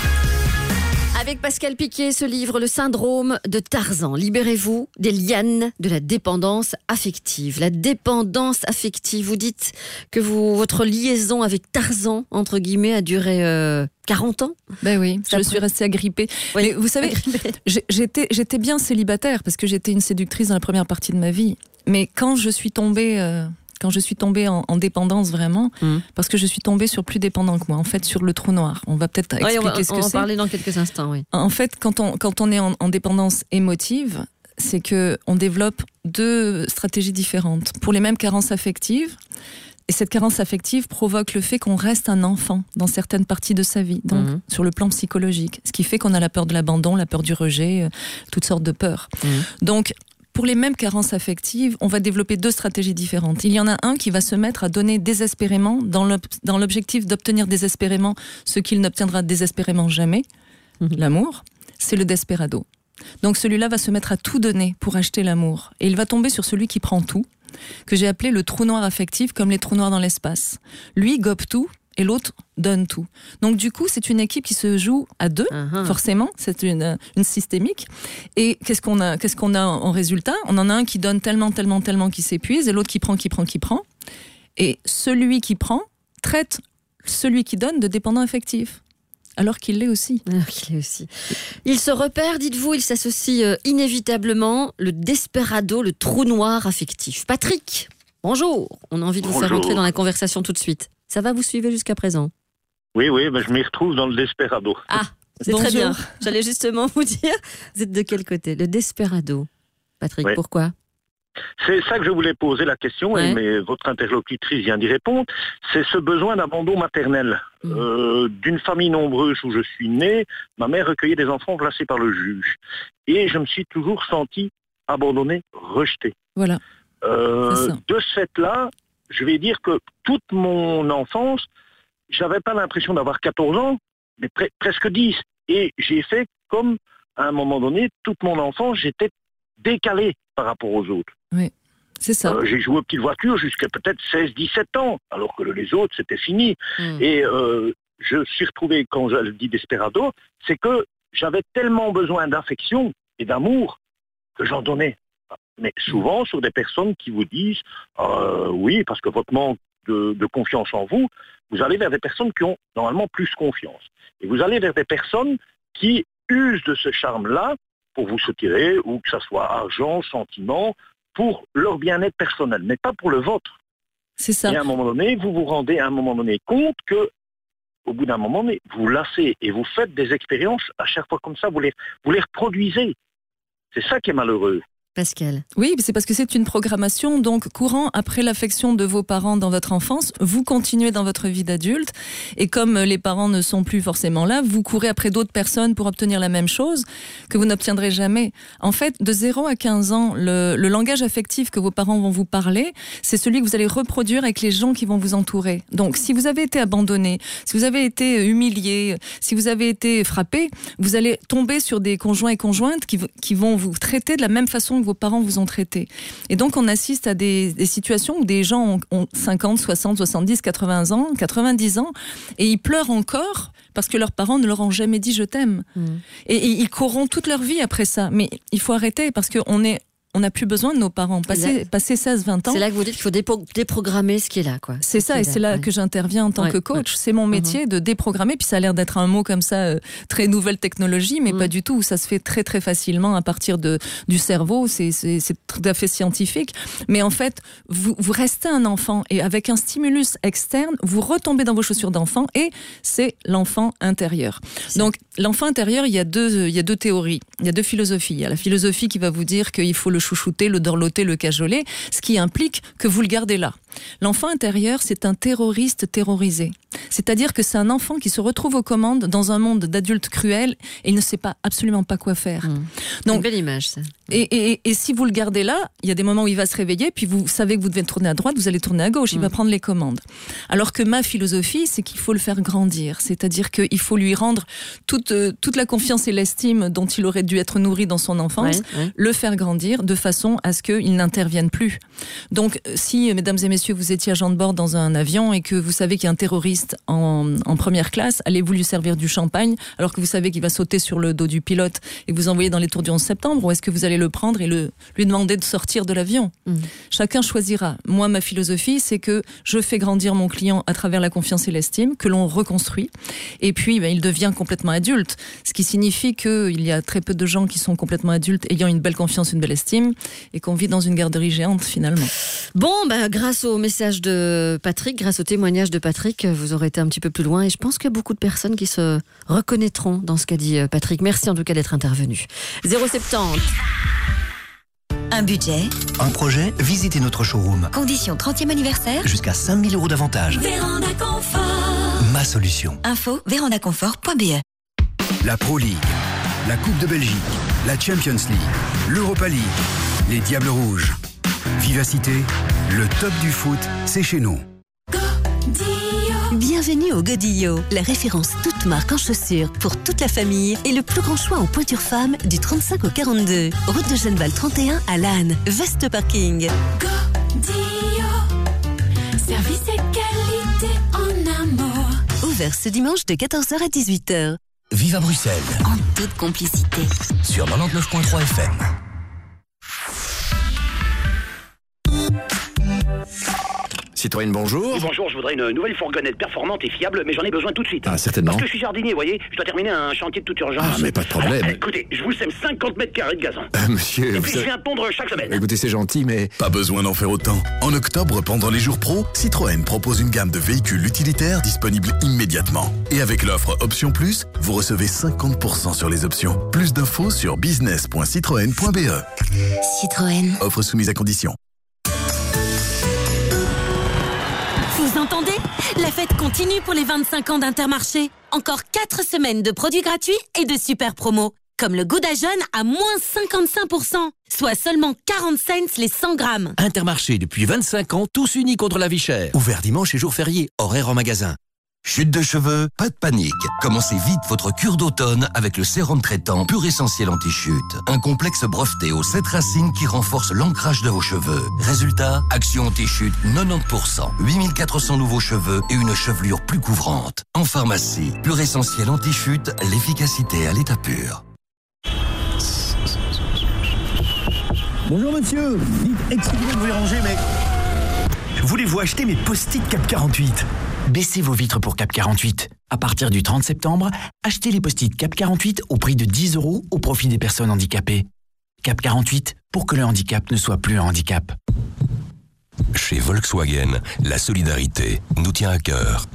Avec Pascal Piquet, ce livre, Le syndrome de Tarzan. Libérez-vous des lianes de la dépendance affective. La dépendance affective, vous dites que vous, votre liaison avec Tarzan, entre guillemets, a duré euh, quarante ans? Ben oui, je suis restée agrippée. Oui, mais vous savez, j'étais, j'étais bien célibataire parce que j'étais une séductrice dans la première partie de ma vie. Mais quand je suis tombée... Euh Quand je suis tombée en, en dépendance vraiment, mmh. parce que je suis tombée sur plus dépendant que moi, en fait sur le trou noir. On va peut-être expliquer oui, on va, ce que on c'est. On va en parler dans quelques instants, oui. En fait, quand on, quand on est en, en dépendance émotive, c'est qu'on développe deux stratégies différentes. Pour les mêmes carences affectives, et cette carence affective provoque le fait qu'on reste un enfant dans certaines parties de sa vie, donc mmh. sur le plan psychologique. Ce qui fait qu'on a la peur de l'abandon, la peur du rejet, euh, toutes sortes de peurs. Mmh. Donc, pour les mêmes carences affectives, on va développer deux stratégies différentes. Il y en a un qui va se mettre à donner désespérément, dans, l'ob- dans l'objectif d'obtenir désespérément ce qu'il n'obtiendra désespérément jamais, mmh. l'amour, c'est le desperado. Donc celui-là va se mettre à tout donner pour acheter l'amour. Et il va tomber sur celui qui prend tout, que j'ai appelé le trou noir affectif, comme les trous noirs dans l'espace. Lui gobe tout, et l'autre donne tout. Donc du coup, c'est une équipe qui se joue à deux, uh-huh. forcément, c'est une, une systémique. Et qu'est-ce qu'on a, qu'est-ce qu'on a en résultat? On en a un qui donne tellement, tellement, tellement qu'il s'épuise, et l'autre qui prend, qui prend, qui prend. Et celui qui prend traite celui qui donne de dépendant affectif. Alors qu'il l'est aussi. Alors qu'il l'est aussi. Il se repère, dites-vous, il s'associe euh, inévitablement, le desperado, le trou noir affectif. Patrick, bonjour. On a envie de vous bonjour. faire entrer dans la conversation tout de suite. Ça va, vous suivez jusqu'à présent? Oui, oui, ben je m'y retrouve dans le desperado. Ah, c'est bonjour. Très bien. J'allais justement vous dire, vous êtes de quel côté? Le desperado. Patrick, oui. Pourquoi? C'est ça que je voulais poser la question, ouais. et mais votre interlocutrice vient d'y répondre. C'est ce besoin d'abandon maternel. Mmh. Euh, d'une famille nombreuse où je suis né, ma mère recueillait des enfants placés par le juge. Et je me suis toujours senti abandonné, rejeté. Voilà. Euh, de ce fait-là, je vais dire que toute mon enfance, j'avais pas l'impression d'avoir quatorze ans, mais pre- presque dix. Et j'ai fait comme, à un moment donné, toute mon enfance, j'étais décalé par rapport aux autres. Oui, c'est ça. Euh, j'ai joué aux petites voitures jusqu'à peut-être seize dix-sept ans, alors que les autres, c'était fini. Mm. Et euh, je suis retrouvé, quand je dis desperado, c'est que j'avais tellement besoin d'affection et d'amour que j'en donnais. Mais souvent sur des personnes qui vous disent euh, oui, parce que votre manque de, de confiance en vous, vous allez vers des personnes qui ont normalement plus confiance. Et vous allez vers des personnes qui usent de ce charme-là pour vous soutirer, ou que ce soit argent, sentiment, pour leur bien-être personnel, mais pas pour le vôtre. C'est ça. Et à un moment donné, vous vous rendez à un moment donné compte que, au bout d'un moment donné, vous lassez et vous faites des expériences à chaque fois comme ça, vous les, vous les reproduisez. C'est ça qui est malheureux. Pascal. Oui, c'est parce que c'est une programmation, donc courant après l'affection de vos parents dans votre enfance, vous continuez dans votre vie d'adulte, et comme les parents ne sont plus forcément là, vous courez après d'autres personnes pour obtenir la même chose que vous n'obtiendrez jamais. En fait, de zéro à quinze ans, le, le langage affectif que vos parents vont vous parler, c'est celui que vous allez reproduire avec les gens qui vont vous entourer. Donc, si vous avez été abandonné, si vous avez été humilié, si vous avez été frappé, vous allez tomber sur des conjoints et conjointes qui, qui vont vous traiter de la même façon que vos parents vous ont traité. Et donc, on assiste à des, des situations où des gens ont, ont cinquante, soixante, soixante-dix, quatre-vingts ans, quatre-vingt-dix ans, et ils pleurent encore parce que leurs parents ne leur ont jamais dit « je t'aime mmh. ». Et, et ils courront toute leur vie après ça. Mais il faut arrêter parce qu'on est on n'a plus besoin de nos parents. Passer, passer seize vingt ans... C'est là que vous dites qu'il faut dépro- déprogrammer ce qui est là, quoi. C'est ça, et c'est là ouais. que j'interviens en tant ouais, que coach. Ouais. C'est mon métier mmh. de déprogrammer, puis ça a l'air d'être un mot comme ça, euh, très nouvelle technologie, mais mmh. pas du tout. Ça se fait très très facilement à partir de, du cerveau, c'est, c'est, c'est tout à fait scientifique. Mais en fait, vous, vous restez un enfant, et avec un stimulus externe, vous retombez dans vos chaussures d'enfant, et c'est l'enfant intérieur. C'est... Donc, l'enfant intérieur, il y a deux, il y a deux théories, il y a deux philosophies. Il y a la philosophie qui va vous dire qu'il faut le chouchouter, le dorloter, le cajoler, ce qui implique que vous le gardez là. L'enfant intérieur, c'est un terroriste terrorisé. C'est-à-dire que c'est un enfant qui se retrouve aux commandes dans un monde d'adultes cruels et il ne sait pas, absolument pas quoi faire. Mmh. Donc, une belle image, ça. Et, et, et si vous le gardez là, il y a des moments où il va se réveiller, puis vous savez que vous devez tourner à droite, vous allez tourner à gauche, il mmh. va prendre les commandes. Alors que ma philosophie, c'est qu'il faut le faire grandir. C'est-à-dire qu'il faut lui rendre toute, euh, toute la confiance et l'estime dont il aurait dû être nourri dans son enfance, ouais, ouais. le faire grandir de façon à ce qu'il n'intervienne plus. Donc, si, mesdames et messieurs, vous étiez agent de bord dans un avion et que vous savez qu'il y a un terroriste en, en première classe, allez-vous lui servir du champagne alors que vous savez qu'il va sauter sur le dos du pilote et vous envoyer dans les tours du onze septembre, ou est-ce que vous allez le prendre et le, lui demander de sortir de l'avion? mmh. Chacun choisira. Moi, ma philosophie, c'est que je fais grandir mon client à travers la confiance et l'estime, que l'on reconstruit, et puis ben, il devient complètement adulte, ce qui signifie qu'il y a très peu de gens qui sont complètement adultes ayant une belle confiance, une belle estime, et qu'on vit dans une garderie géante finalement. Bon, ben, grâce au message de Patrick, grâce au témoignage de Patrick, vous aurez été un petit peu plus loin, et je pense qu'il y a beaucoup de personnes qui se reconnaîtront dans ce qu'a dit Patrick. Merci en tout cas d'être intervenu. zéro soixante-dix. Un budget, un projet, visitez notre showroom. Condition trentième anniversaire, jusqu'à cinq mille euros d'avantage. Véranda Confort. Ma solution. Info vérandaconfort point b e. La Pro League, la Coupe de Belgique, la Champions League, l'Europa League, les Diables Rouges. Vivacité, le top du foot, c'est chez nous. Bienvenue au Godillo, la référence toute marque en chaussures pour toute la famille et le plus grand choix en pointure femme du trente-cinq au quarante-deux. Route de Genneval trente et un à Lannes, Veste Parking. Godillo, service et qualité en amour. Ouvert ce dimanche de quatorze heures à dix-huit heures. Vive à Bruxelles. En toute complicité. Sur quatre-vingt-dix-neuf virgule trois F M. Citroën, bonjour. Oui, bonjour, je voudrais une nouvelle fourgonnette performante et fiable, mais j'en ai besoin tout de suite. Ah, certainement. Parce que je suis jardinier, vous voyez, je dois terminer un chantier de toute urgence. Ah, mais pas de problème. Alors, écoutez, je vous sème cinquante mètres carrés de gazon. Euh, monsieur... Et puis vous... je viens pondre chaque semaine. Écoutez, c'est gentil, mais... Pas besoin d'en faire autant. En octobre, pendant les jours pro, Citroën propose une gamme de véhicules utilitaires disponibles immédiatement. Et avec l'offre Option Plus, vous recevez cinquante pour cent sur les options. Plus d'infos sur business point citroën point b e. Citroën. Offre soumise à conditions. Vous entendez? La fête continue pour les vingt-cinq ans d'Intermarché. Encore quatre semaines de produits gratuits et de super promos. Comme le Gouda jaune à moins cinquante-cinq pour cent, soit seulement quarante cents les cent grammes. Intermarché depuis vingt-cinq ans, tous unis contre la vie chère. Ouvert dimanche et jours fériés, horaire en magasin. Chute de cheveux, pas de panique. Commencez vite votre cure d'automne avec le sérum traitant Pur Essentiel Anti-Chute. Un complexe breveté aux sept racines qui renforce l'ancrage de vos cheveux. Résultat, action anti-chute quatre-vingt-dix pour cent. huit mille quatre cents nouveaux cheveux et une chevelure plus couvrante. En pharmacie, Pur Essentiel Anti-Chute, l'efficacité à l'état pur. Bonjour monsieur, dites, excusez-moi de vous déranger, mais... Voulez-vous acheter mes post-it Cap quarante-huit? Baissez vos vitres pour Cap quarante-huit. À partir du trente septembre, achetez les post-it Cap quarante-huit au prix de dix euros au profit des personnes handicapées. Cap quarante-huit, pour que le handicap ne soit plus un handicap. Chez Volkswagen, la solidarité nous tient à cœur.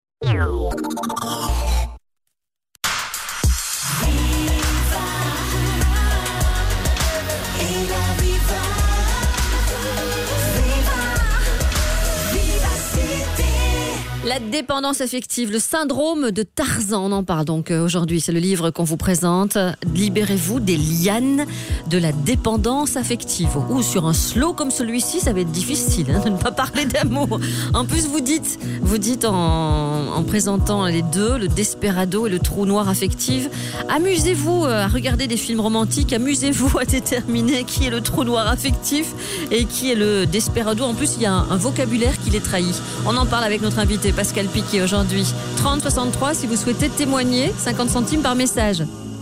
La dépendance affective, le syndrome de Tarzan, on en parle donc aujourd'hui, c'est le livre qu'on vous présente. Libérez-vous des lianes de la dépendance affective. Ou sur un slow comme celui-ci, ça va être difficile hein, de ne pas parler d'amour. En plus, vous dites, vous dites en, en présentant les deux, le desperado et le trou noir affectif, amusez-vous à regarder des films romantiques, amusez-vous à déterminer qui est le trou noir affectif et qui est le desperado. En plus, il y a un, un vocabulaire qui les trahit. On en parle avec notre invité Pascal Piquet aujourd'hui. trente soixante-trois si vous souhaitez témoigner, cinquante centimes par message.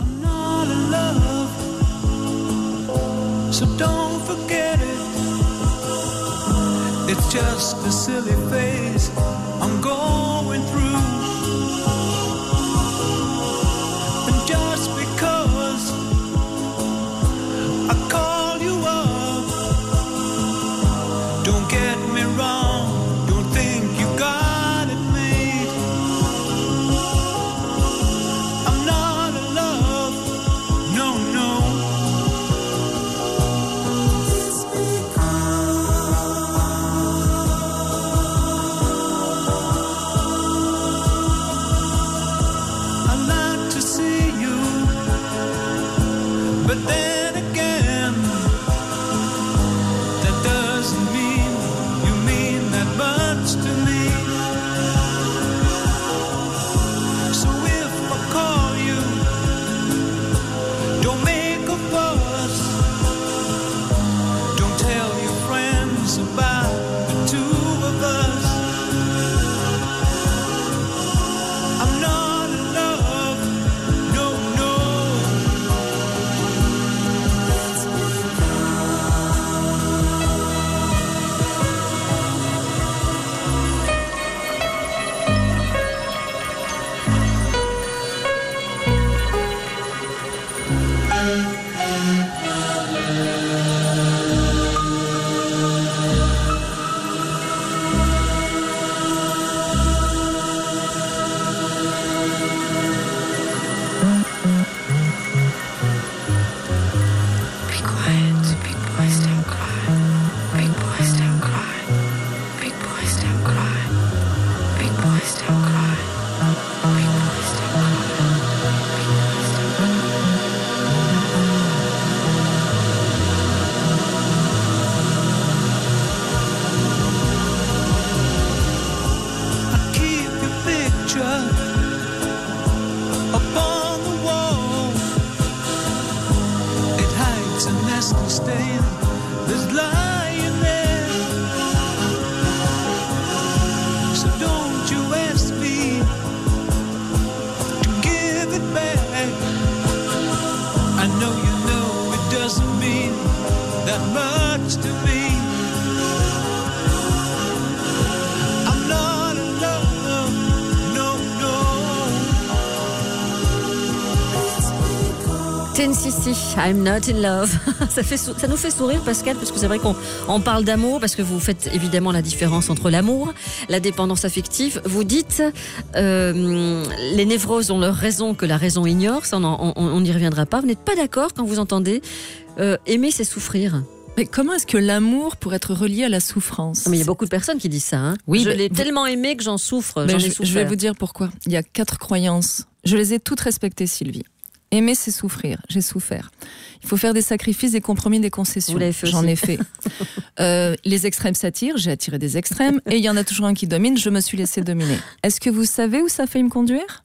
So don't forget it. It's just a silly phase I'm going through. And just because I call you up, don't get me wrong, don't think you got it made. I'm not in love, no, no. Clean Sissy, I'm not in love. Ça, fait, ça nous fait sourire, Pascal, parce que c'est vrai qu'on on parle d'amour, parce que vous faites évidemment la différence entre l'amour, la dépendance affective. Vous dites, euh, les névroses ont leur raison que la raison ignore, ça on n'y reviendra pas. Vous n'êtes pas d'accord quand vous entendez euh, aimer, c'est souffrir? Mais comment est-ce que l'amour pourrait être relié à la souffrance? Mais il y a beaucoup de personnes qui disent ça. Hein. Oui, je mais l'ai vous... tellement aimé que j'en souffre. Mais j'en je, ai souffert. je vais vous dire pourquoi. Il y a quatre croyances. Je les ai toutes respectées, Sylvie. Aimer, c'est souffrir. J'ai souffert. Il faut faire des sacrifices, des compromis, des concessions. Vous l'avez fait aussi. J'en ai fait. euh, les extrêmes s'attirent. J'ai attiré des extrêmes. Et il y en a toujours un qui domine. Je me suis laissée dominer. Est-ce que vous savez où ça a failli me conduire?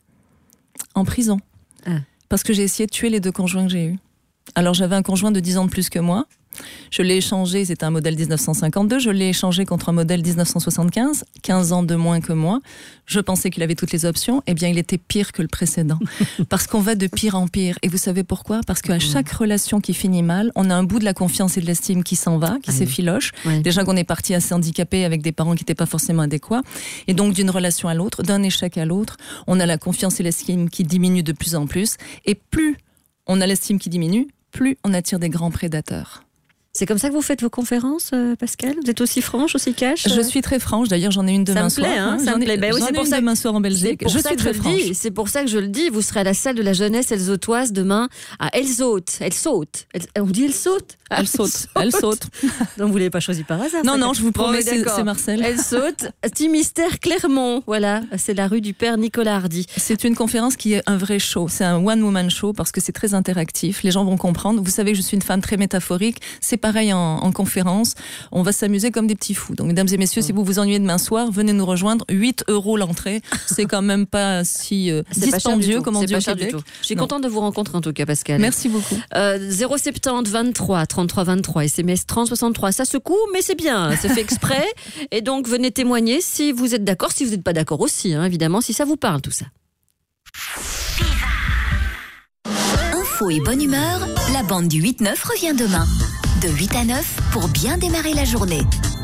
En prison. Ah. Parce que j'ai essayé de tuer les deux conjoints que j'ai eus. Alors j'avais un conjoint de dix ans de plus que moi. Je l'ai échangé, c'était un modèle dix-neuf cent cinquante-deux, je l'ai échangé contre un modèle dix-neuf cent soixante-quinze, quinze ans de moins que moi. Je pensais qu'il avait toutes les options, eh bien il était pire que le précédent. Parce qu'on va de pire en pire. Et vous savez pourquoi? Parce qu'à chaque relation qui finit mal, on a un bout de la confiance et de l'estime qui s'en va, qui oui. s'effiloche. Oui. Déjà qu'on est parti assez handicapé avec des parents qui n'étaient pas forcément adéquats. Et donc d'une relation à l'autre, d'un échec à l'autre, on a la confiance et l'estime qui diminuent de plus en plus. Et plus on a l'estime qui diminue, plus on attire des grands prédateurs. C'est comme ça que vous faites vos conférences, euh, Pascal? Vous êtes aussi franche, aussi cash? Je suis très franche. D'ailleurs, j'en ai une demain ça me plaît, soir. Hein, ça me plaît. Ben oui, j'en c'est ai pour une ça demain soir en Belgique. Je suis très franche. Dis, c'est pour ça que je le dis. Vous serez à la salle de la jeunesse elsotoise demain à Elsaute. Elle saute. Elle, on dit elle saute. Elle saute. Elle saute. Donc vous l'avez pas choisi par hasard. Non, ça, non, je vous promets, bon, c'est Marcel. Elle saute. Timistère Clermont. Voilà, c'est la rue du Père Nicolas Hardy. C'est une conférence qui est un vrai show. C'est un one-woman show parce que c'est très interactif. Les gens vont comprendre. Vous savez que je suis une femme très métaphorique. C'est pareil en, en conférence. On va s'amuser comme des petits fous. Donc, mesdames et messieurs, mmh. si vous vous ennuyez demain soir, venez nous rejoindre. huit euros l'entrée. C'est quand même pas si euh, dispendieux, comme on dit au Québec. Je suis contente de vous rencontrer en tout cas, Pascal. Merci beaucoup. Euh, zéro sept zéro vingt-trois trente-trois vingt-trois, S M S trente soixante-trois. Ça secoue, mais c'est bien. C'est fait exprès. Et donc, venez témoigner si vous êtes d'accord, si vous n'êtes pas d'accord aussi, hein, évidemment, si ça vous parle, tout ça. Info et bonne humeur, la bande du huit neuf revient demain. De huit à neuf pour bien démarrer la journée.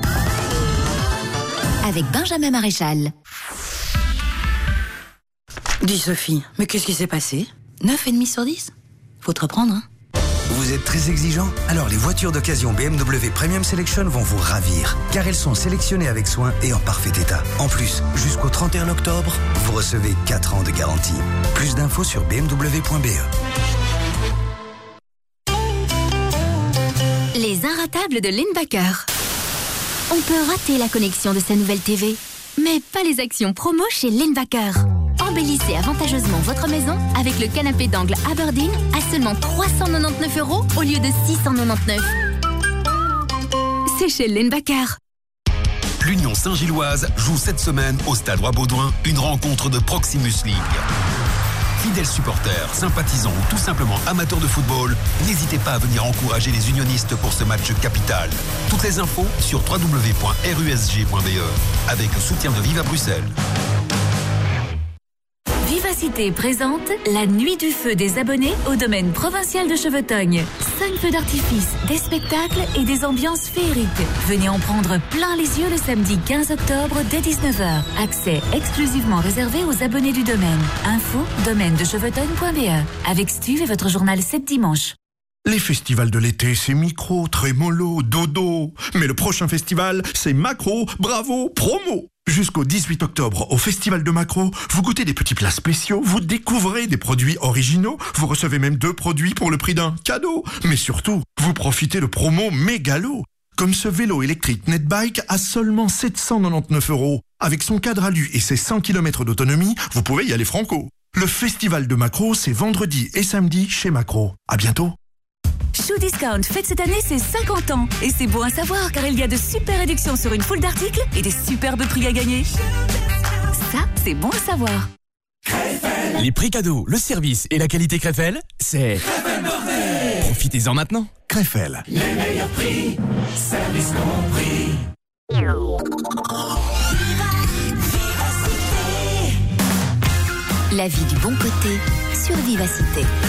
Avec Benjamin Maréchal. Dis Sophie, mais qu'est-ce qui s'est passé? neuf virgule cinq sur dix? Faut te reprendre, hein? Vous êtes très exigeant? Alors les voitures d'occasion B M W Premium Selection vont vous ravir, car elles sont sélectionnées avec soin et en parfait état. En plus, jusqu'au trente et un octobre, vous recevez quatre ans de garantie. Plus d'infos sur b m w point b e. Les Inratables de Lindbacker. On peut rater la connexion de sa nouvelle T V, mais pas les actions promo chez Lindbacker. Embellissez avantageusement votre maison avec le canapé d'angle Aberdeen à seulement trois cent quatre-vingt-dix-neuf euros au lieu de six cent quatre-vingt-dix-neuf. C'est chez Lindbacker. L'Union Saint-Gilloise joue cette semaine au Stade Roi-Baudouin une rencontre de Proximus League. Fidèles supporters, sympathisants ou tout simplement amateurs de football, n'hésitez pas à venir encourager les unionistes pour ce match capital. Toutes les infos sur w w w point r u s g point b e avec le soutien de Viva Bruxelles. Vivacité présente la nuit du feu des abonnés au domaine provincial de Chevetogne. Cinq feux d'artifice, des spectacles et des ambiances féeriques. Venez en prendre plein les yeux le samedi quinze octobre dès dix-neuf heures. Accès exclusivement réservé aux abonnés du domaine. Info domaine de chevetogne point b e. Avec Stu et votre journal sept dimanche. Les festivals de l'été, c'est micro, trémolo, dodo. Mais le prochain festival, c'est macro, bravo, promo. Jusqu'au dix-huit octobre, au Festival de Macro, vous goûtez des petits plats spéciaux, vous découvrez des produits originaux, vous recevez même deux produits pour le prix d'un cadeau. Mais surtout, vous profitez de promos mégalo. Comme ce vélo électrique Netbike à seulement sept cent quatre-vingt-dix-neuf euros. Avec son cadre alu et ses cent kilomètres d'autonomie, vous pouvez y aller franco. Le Festival de Macro, c'est vendredi et samedi chez Macro. À bientôt. Shoe Discount fête cette année ses cinquante ans. Et c'est bon à savoir car il y a de super réductions sur une foule d'articles et des superbes prix à gagner. Ça, c'est bon à savoir. Krefel. Les prix cadeaux, le service et la qualité Krefel, c'est... Krefel Bordel. Profitez-en maintenant. Krefel. Les meilleurs prix, service compris. La vie du bon côté sur Vivacité.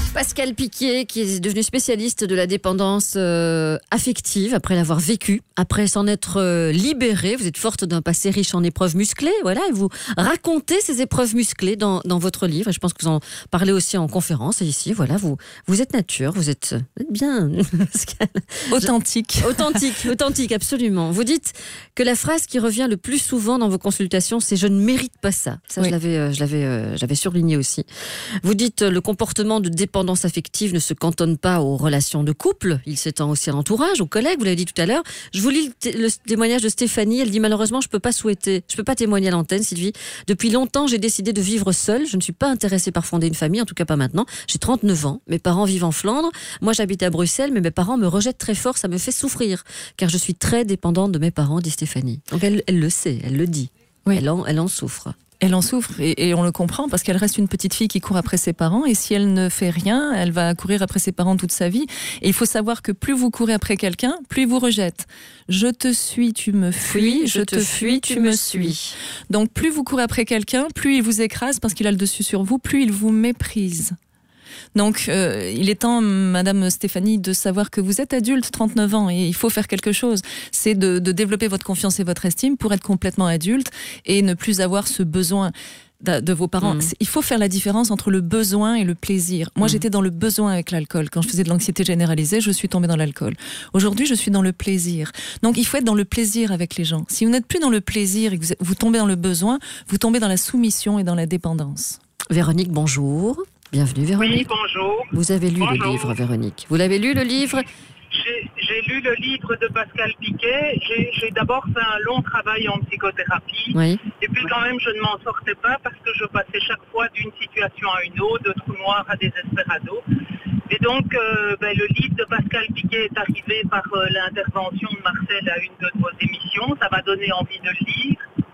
Pascal Piquet, qui est devenu spécialiste de la dépendance euh, affective après l'avoir vécue, après s'en être euh, libéré. Vous êtes forte d'un passé riche en épreuves musclées, voilà, et vous racontez ces épreuves musclées dans, dans votre livre. Et je pense que vous en parlez aussi en conférence. Et ici, voilà, vous, vous êtes nature, vous êtes, vous êtes bien, Pascal. Authentique. Je, authentique, authentique, absolument. Vous dites que la phrase qui revient le plus souvent dans vos consultations, c'est « je ne mérite pas ça ». Ça, oui. je l'avais, euh, je l'avais, euh, j'avais surligné aussi. Vous dites euh, le comportement de dépendance Dépendance affective ne se cantonne pas aux relations de couple, il s'étend aussi à l'entourage, aux collègues, vous l'avez dit tout à l'heure. Je vous lis le, t- le témoignage de Stéphanie, elle dit malheureusement je peux pas souhaiter, je peux pas témoigner à l'antenne, Sylvie. Depuis longtemps j'ai décidé de vivre seule, je ne suis pas intéressée par fonder une famille, en tout cas pas maintenant. J'ai trente-neuf ans, mes parents vivent en Flandre, moi j'habite à Bruxelles, mais mes parents me rejettent très fort, ça me fait souffrir, car je suis très dépendante de mes parents, dit Stéphanie. Donc elle, elle le sait, elle le dit, oui. elle, en, elle en souffre. Elle en souffre et, et on le comprend parce qu'elle reste une petite fille qui court après ses parents et si elle ne fait rien, elle va courir après ses parents toute sa vie. Et il faut savoir que plus vous courez après quelqu'un, plus il vous rejette. Je te suis, tu me fuis, je, je te fuis, tu me suis. Donc plus vous courez après quelqu'un, plus il vous écrase parce qu'il a le dessus sur vous, plus il vous méprise. Donc, euh, il est temps, Madame Stéphanie, de savoir que vous êtes adulte, trente-neuf ans, et il faut faire quelque chose. C'est de, de développer votre confiance et votre estime pour être complètement adulte et ne plus avoir ce besoin de, de vos parents. Mmh. Il faut faire la différence entre le besoin et le plaisir. Moi, mmh. j'étais dans le besoin avec l'alcool. Quand je faisais de l'anxiété généralisée, je suis tombée dans l'alcool. Aujourd'hui, je suis dans le plaisir. Donc, il faut être dans le plaisir avec les gens. Si vous n'êtes plus dans le plaisir et que vous, vous tombez dans le besoin, vous tombez dans la soumission et dans la dépendance. Véronique, bonjour. Bienvenue Véronique. Oui, bonjour. Vous avez lu bonjour. le livre, Véronique. Vous l'avez lu, le livre ? J'ai, j'ai lu le livre de Pascal Piquet. J'ai, j'ai d'abord fait un long travail en psychothérapie. Oui. Et puis quand même, je ne m'en sortais pas parce que je passais chaque fois d'une situation à une autre, de trou noir à désespérado. Et donc, euh, ben, le livre de Pascal Piquet est arrivé par euh, l'intervention de Marcel à une de vos émissions. Ça m'a donné envie de le lire.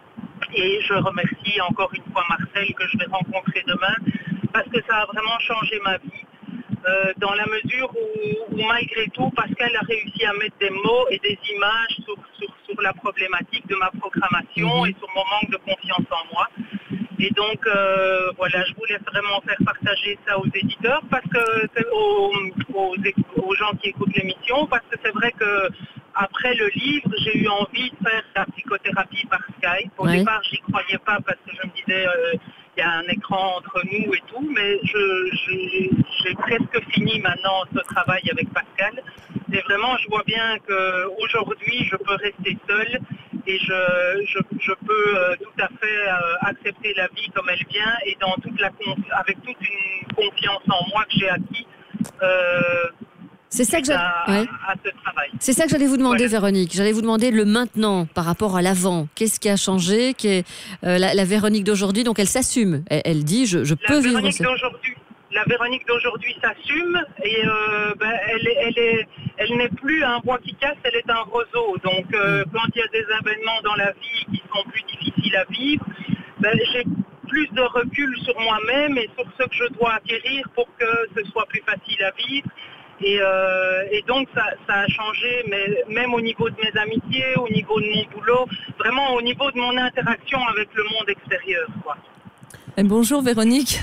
Et je remercie encore une fois Marcel que je vais rencontrer demain parce que ça a vraiment changé ma vie. Euh, dans la mesure où, où malgré tout, Pascal a réussi à mettre des mots et des images sur, sur, sur la problématique de ma programmation mmh. et sur mon manque de confiance en moi. Et donc, euh, voilà, je voulais vraiment faire partager ça aux éditeurs, parce que aux, aux, aux gens qui écoutent l'émission, parce que c'est vrai que après le livre, j'ai eu envie de faire la psychothérapie par Skype. Au oui. départ, j'y croyais pas parce que je me disais, il euh, y a un écran entre nous et tout, mais je, je, j'ai presque fini maintenant ce travail avec Pascal. Et vraiment, je vois bien qu'aujourd'hui, je peux rester seule et je, je, je peux euh, tout à fait euh, accepter la vie comme elle vient et dans toute la conf- avec toute une confiance en moi que j'ai acquis. Euh, C'est ça que à, ouais. à ce travail. C'est ça que j'allais vous demander, voilà. Véronique. J'allais vous demander le maintenant par rapport à l'avant. Qu'est-ce qui a changé? Qui est, euh, la, la Véronique d'aujourd'hui, donc elle s'assume. Elle, elle dit, je, je peux la vivre. Véronique d'aujourd'hui, la Véronique d'aujourd'hui s'assume et euh, ben, elle, est, elle, est, elle n'est plus un bois qui casse, elle est un roseau. Donc euh, mm. quand il y a des événements dans la vie qui sont plus difficiles à vivre, ben, j'ai plus de recul sur moi-même et sur ce que je dois acquérir pour que ce soit plus facile à vivre. Et, euh, et donc ça, ça a changé, mais même au niveau de mes amitiés, au niveau de mon boulot, vraiment au niveau de mon interaction avec le monde extérieur, quoi. Et bonjour Véronique.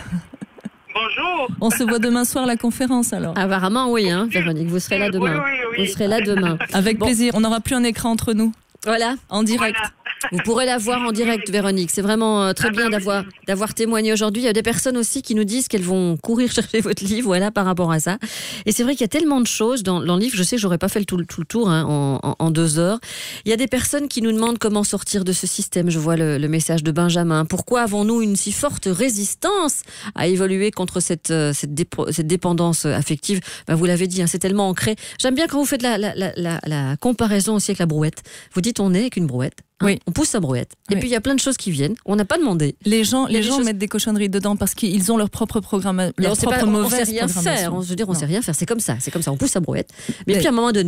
Bonjour. On se voit demain soir à la conférence alors. Apparemment oui, hein, Véronique, vous serez là demain. Oui, oui, oui. Vous serez là demain. Avec bon. plaisir, on n'aura plus un écran entre nous. Voilà, en direct. Voilà. Vous pourrez la voir en direct, Véronique. C'est vraiment euh, très ah bien ben d'avoir, oui. d'avoir témoigné aujourd'hui. Il y a des personnes aussi qui nous disent qu'elles vont courir chercher votre livre, voilà, par rapport à ça. Et c'est vrai qu'il y a tellement de choses dans, dans le livre. Je sais que j'aurais pas fait le tout, tout le tour hein, en, en, en deux heures. Il y a des personnes qui nous demandent comment sortir de ce système. Je vois le, le message de Benjamin. Pourquoi avons-nous une si forte résistance à évoluer contre cette, cette, dép- cette dépendance affective? Ben, vous l'avez dit, hein, c'est tellement ancré. J'aime bien quand vous faites la, la, la, la, la comparaison aussi avec la brouette. Vous dites on est avec une brouette. Hein, oui. On pousse sa brouette. Oui. Et puis il y a plein de choses qui viennent. On n'a pas demandé. Les gens, les gens choses... mettent des cochonneries dedans parce qu'ils ont leur propre programme, leur propre pas, mauvaise on sait rien faire. On veut dire, on non. sait rien faire. C'est comme ça. C'est comme ça. On pousse sa brouette. Mais, Mais puis à un moment donné,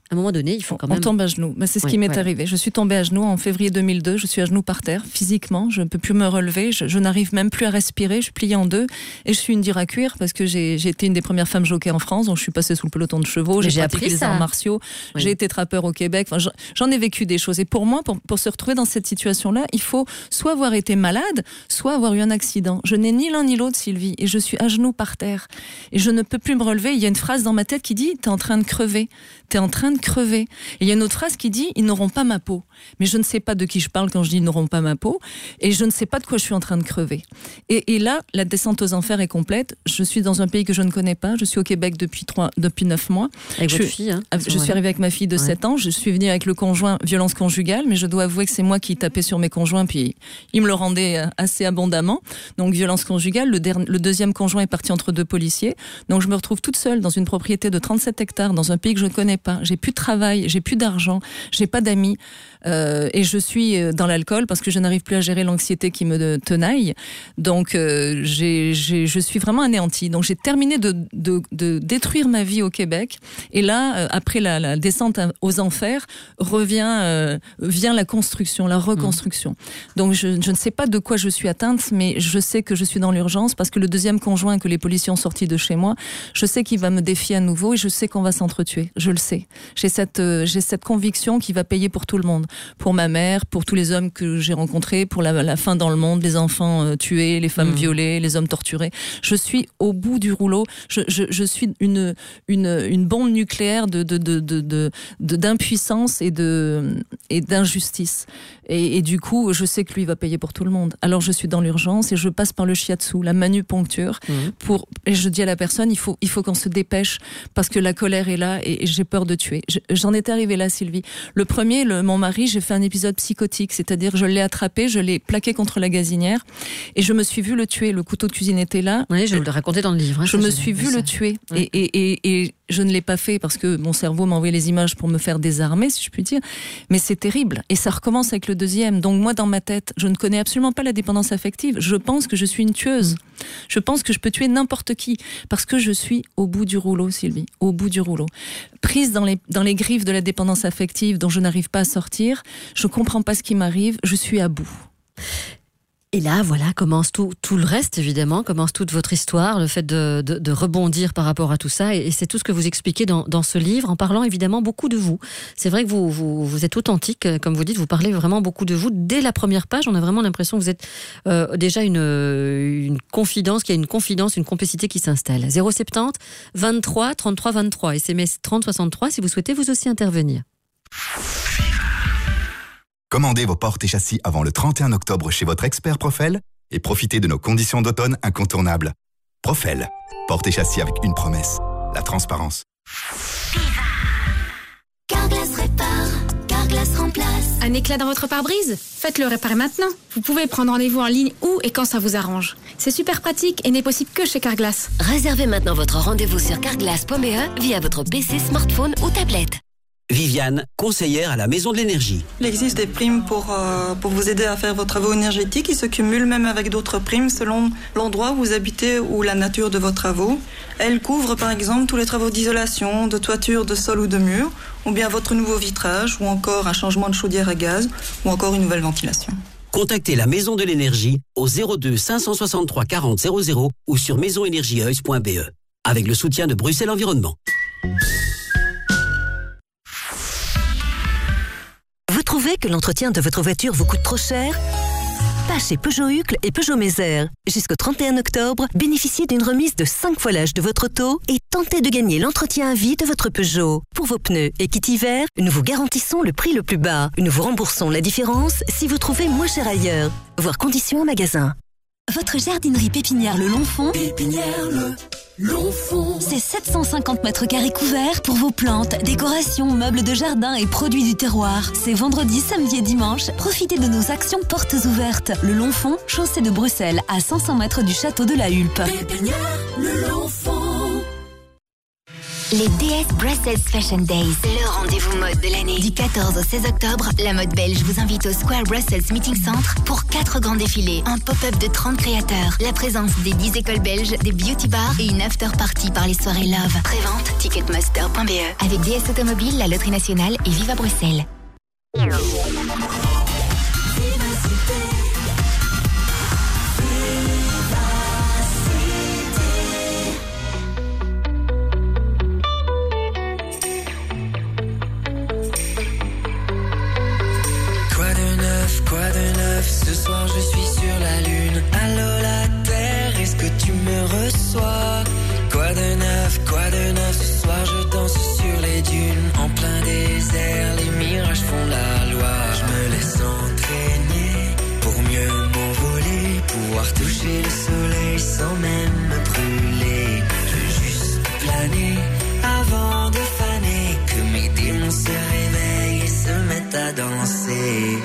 À un moment donné, il faut quand on même... tombe à genoux. Ben, c'est ce Oui, qui m'est voilà. arrivé. Je suis tombée à genoux en février deux mille deux. Je suis à genoux par terre, physiquement. Je ne peux plus me relever. Je, je n'arrive même plus à respirer. Je suis pliée en deux. Et je suis une dure à cuire parce que j'ai, j'ai été une des premières femmes jockey en France. Donc je suis passée sous le peloton de chevaux. J'ai, j'ai pratiqué appris les ça. arts martiaux. Oui. J'ai été trappeur au Québec. Enfin, j'en ai vécu des choses. Et pour moi, pour, pour se retrouver dans cette situation-là, il faut soit avoir été malade, soit avoir eu un accident. Je n'ai ni l'un ni l'autre, Sylvie. Et je suis à genoux par terre. Et je ne peux plus me relever. Il y a une phrase dans ma tête qui dit « T'es en train de crever. T'es en train de crever. » Et il y a une autre phrase qui dit « Ils n'auront pas ma peau. » Mais je ne sais pas de qui je parle quand je dis « Ils n'auront pas ma peau ». Et je ne sais pas de quoi je suis en train de crever. Et, et là, la descente aux enfers est complète. Je suis dans un pays que je ne connais pas. Je suis au Québec depuis trois, depuis neuf mois. Avec je votre suis, fille, hein, Je suis arrivée avec ma fille de ouais. sept ans. Je suis venue avec le conjoint violence conjugale. Mais je dois avouer que c'est moi qui tapais sur mes conjoints. Puis ils me le rendaient assez abondamment. Donc violence conjugale. Le, der- le deuxième conjoint est parti entre deux policiers. Donc je me retrouve toute seule dans une propriété de trente-sept hectares dans un pays que je ne connais pas. J'ai plus de travail, j'ai plus d'argent, j'ai pas d'amis euh, et je suis dans l'alcool parce que je n'arrive plus à gérer l'anxiété qui me tenaille. Donc euh, j'ai, j'ai, je suis vraiment anéantie. Donc j'ai terminé de, de, de détruire ma vie au Québec et là, euh, après la, la descente aux enfers, revient euh, vient la construction, la reconstruction. Mmh. Donc je, je ne sais pas de quoi je suis atteinte, mais je sais que je suis dans l'urgence parce que le deuxième conjoint que les policiers ont sorti de chez moi, je sais qu'il va me défier à nouveau et je sais qu'on va s'entretuer. Je le sais. J'ai cette, euh, j'ai cette conviction qu'il va payer pour tout le monde. Pour ma mère, pour tous les hommes que j'ai rencontrés, pour la, la faim dans le monde, les enfants euh, tués, les femmes mmh. violées, les hommes torturés. Je suis au bout du rouleau. Je, je, je suis une, une, une bombe nucléaire de, de, de, de, de, de, d'impuissance et, de, et d'injustice. Et, et du coup, je sais que lui va payer pour tout le monde. Alors je suis dans l'urgence et je passe par le shiatsu, la manupuncture. Mmh. Pour, et je dis à la personne, il faut, il faut qu'on se dépêche parce que la colère est là et, et j'ai peur de tuer. Je, j'en étais arrivée là, Sylvie. Le premier, le, mon mari, j'ai fait un épisode psychotique, c'est-à-dire je l'ai attrapé, je l'ai plaqué contre la gazinière et je me suis vu le tuer. Le couteau de cuisine était là. Oui, je le racontais dans le livre. Hein, je me suis vu le tuer oui. et, et, et, et je ne l'ai pas fait parce que mon cerveau m'a envoyé les images pour me faire désarmer, si je puis dire. Mais c'est terrible et ça recommence avec le deuxième. Donc moi, dans ma tête, je ne connais absolument pas la dépendance affective. Je pense que je suis une tueuse. Je pense que je peux tuer n'importe qui parce que je suis au bout du rouleau, Sylvie, au bout du rouleau. Prise dans les, dans les griffes de la dépendance affective dont je n'arrive pas à sortir, je comprends pas ce qui m'arrive, je suis à bout. Et là, voilà, commence tout, tout le reste, évidemment, commence toute votre histoire, le fait de, de, de rebondir par rapport à tout ça. Et, et c'est tout ce que vous expliquez dans, dans ce livre, en parlant évidemment beaucoup de vous. C'est vrai que vous, vous, vous êtes authentique, comme vous dites, vous parlez vraiment beaucoup de vous. Dès la première page, on a vraiment l'impression que vous êtes euh, déjà une, une confidence, qu'il y a une confidence, une complicité qui s'installe. zéro sept zéro vingt-trois trente-trois vingt-trois, S M S trente soixante-trois, si vous souhaitez vous aussi intervenir. Commandez vos portes et châssis avant le trente et un octobre chez votre expert Profel et profitez de nos conditions d'automne incontournables. Profel, portes et châssis avec une promesse, la transparence. Carglass répare, Carglass remplace. Un éclat dans votre pare-brise ? Faites-le réparer maintenant. Vous pouvez prendre rendez-vous en ligne où et quand ça vous arrange. C'est super pratique et n'est possible que chez Carglass. Réservez maintenant votre rendez-vous sur carglass point b e via votre P C, smartphone ou tablette. Viviane, conseillère à la Maison de l'Énergie. Il existe des primes pour, euh, pour vous aider à faire vos travaux énergétiques. Ils se cumulent même avec d'autres primes selon l'endroit où vous habitez ou la nature de vos travaux. Elles couvrent par exemple tous les travaux d'isolation, de toiture, de sol ou de mur, ou bien votre nouveau vitrage, ou encore un changement de chaudière à gaz, ou encore une nouvelle ventilation. Contactez la Maison de l'Énergie au zéro deux cinq cent soixante-trois quarante zéro zéro ou sur maison énergie heus point b e avec le soutien de Bruxelles Environnement. Vous trouvez que l'entretien de votre voiture vous coûte trop cher ? Pas chez Peugeot Hucle et Peugeot Mézère. Jusqu'au trente et un octobre, bénéficiez d'une remise de cinq fois l'âge de votre auto et tentez de gagner l'entretien à vie de votre Peugeot. Pour vos pneus et kit hiver, nous vous garantissons le prix le plus bas. Nous vous remboursons la différence si vous trouvez moins cher ailleurs. Voir conditions en magasin. Votre jardinerie pépinière Le Long Fond. Pépinière Le Long Fond. C'est sept cent cinquante mètres carrés couverts pour vos plantes, décorations, meubles de jardin et produits du terroir. C'est vendredi, samedi et dimanche. Profitez de nos actions portes ouvertes. Le Long Fond, chaussée de Bruxelles, à cinq cents mètres du château de la Hulpe. Pépinière Le Long Fond. Les D S Brussels Fashion Days, le rendez-vous mode de l'année. Du quatorze au seize octobre, la mode belge vous invite au Square Brussels Meeting Centre pour quatre grands défilés, un pop-up de trente créateurs, la présence des dix écoles belges, des beauty bars et une after party par les soirées Love. Prévente ticketmaster point b e avec D S Automobile, la Loterie Nationale et Viva Bruxelles. Quoi de neuf, ce soir je suis sur la lune. Allô la terre, est-ce que tu me reçois? Quoi de neuf, quoi de neuf, ce soir je danse sur les dunes. En plein désert, les mirages font la loi. Je me laisse entraîner pour mieux m'envoler, pouvoir toucher le soleil sans même me brûler. Je veux juste planer avant de faner, que mes démons se réveillent et se mettent à danser.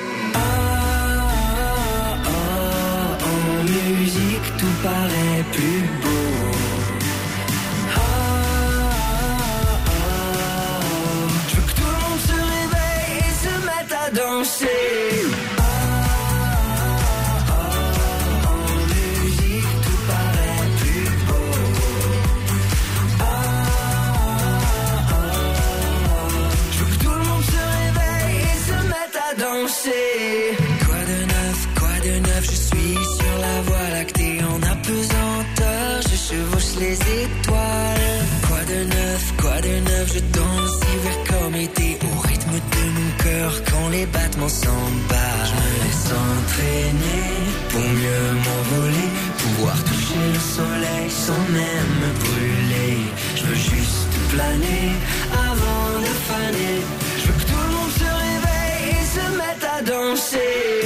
Tout paraît plus beau. Oh, oh, oh. Je veux que tout le monde se réveille et se mette à danser. Oh, oh, oh. En musique, tout paraît plus beau. Oh, oh, oh. Je veux que tout le monde se réveille et se mette à danser. Quoi de neuf, quoi de neuf, je suis sur la voie lactée. En apesanteur, je chevauche les étoiles. Quoi de neuf, quoi de neuf, je danse hiver comme été, au rythme de mon cœur quand les battements s'embattent. Je me laisse entraîner pour mieux m'envoler, pouvoir toucher le soleil sans même me brûler. Je veux juste planer avant de faner. Je veux que tout le monde se réveille et se mette à danser.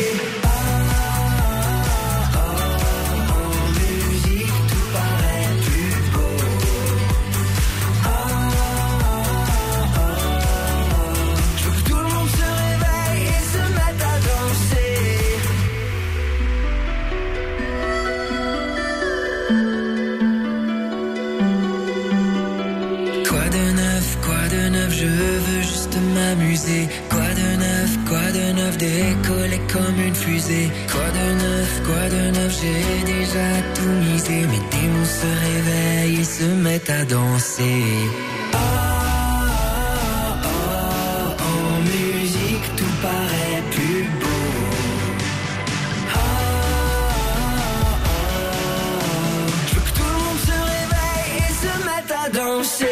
M'amuser. Quoi de neuf, quoi de neuf, décoller comme une fusée. Quoi de neuf, quoi de neuf, j'ai déjà tout misé. Mes démons se réveillent et se mettent à danser. Oh, oh, oh, en musique tout paraît plus beau. Oh, oh, oh, je veux que tout le monde se réveille et se mette à danser.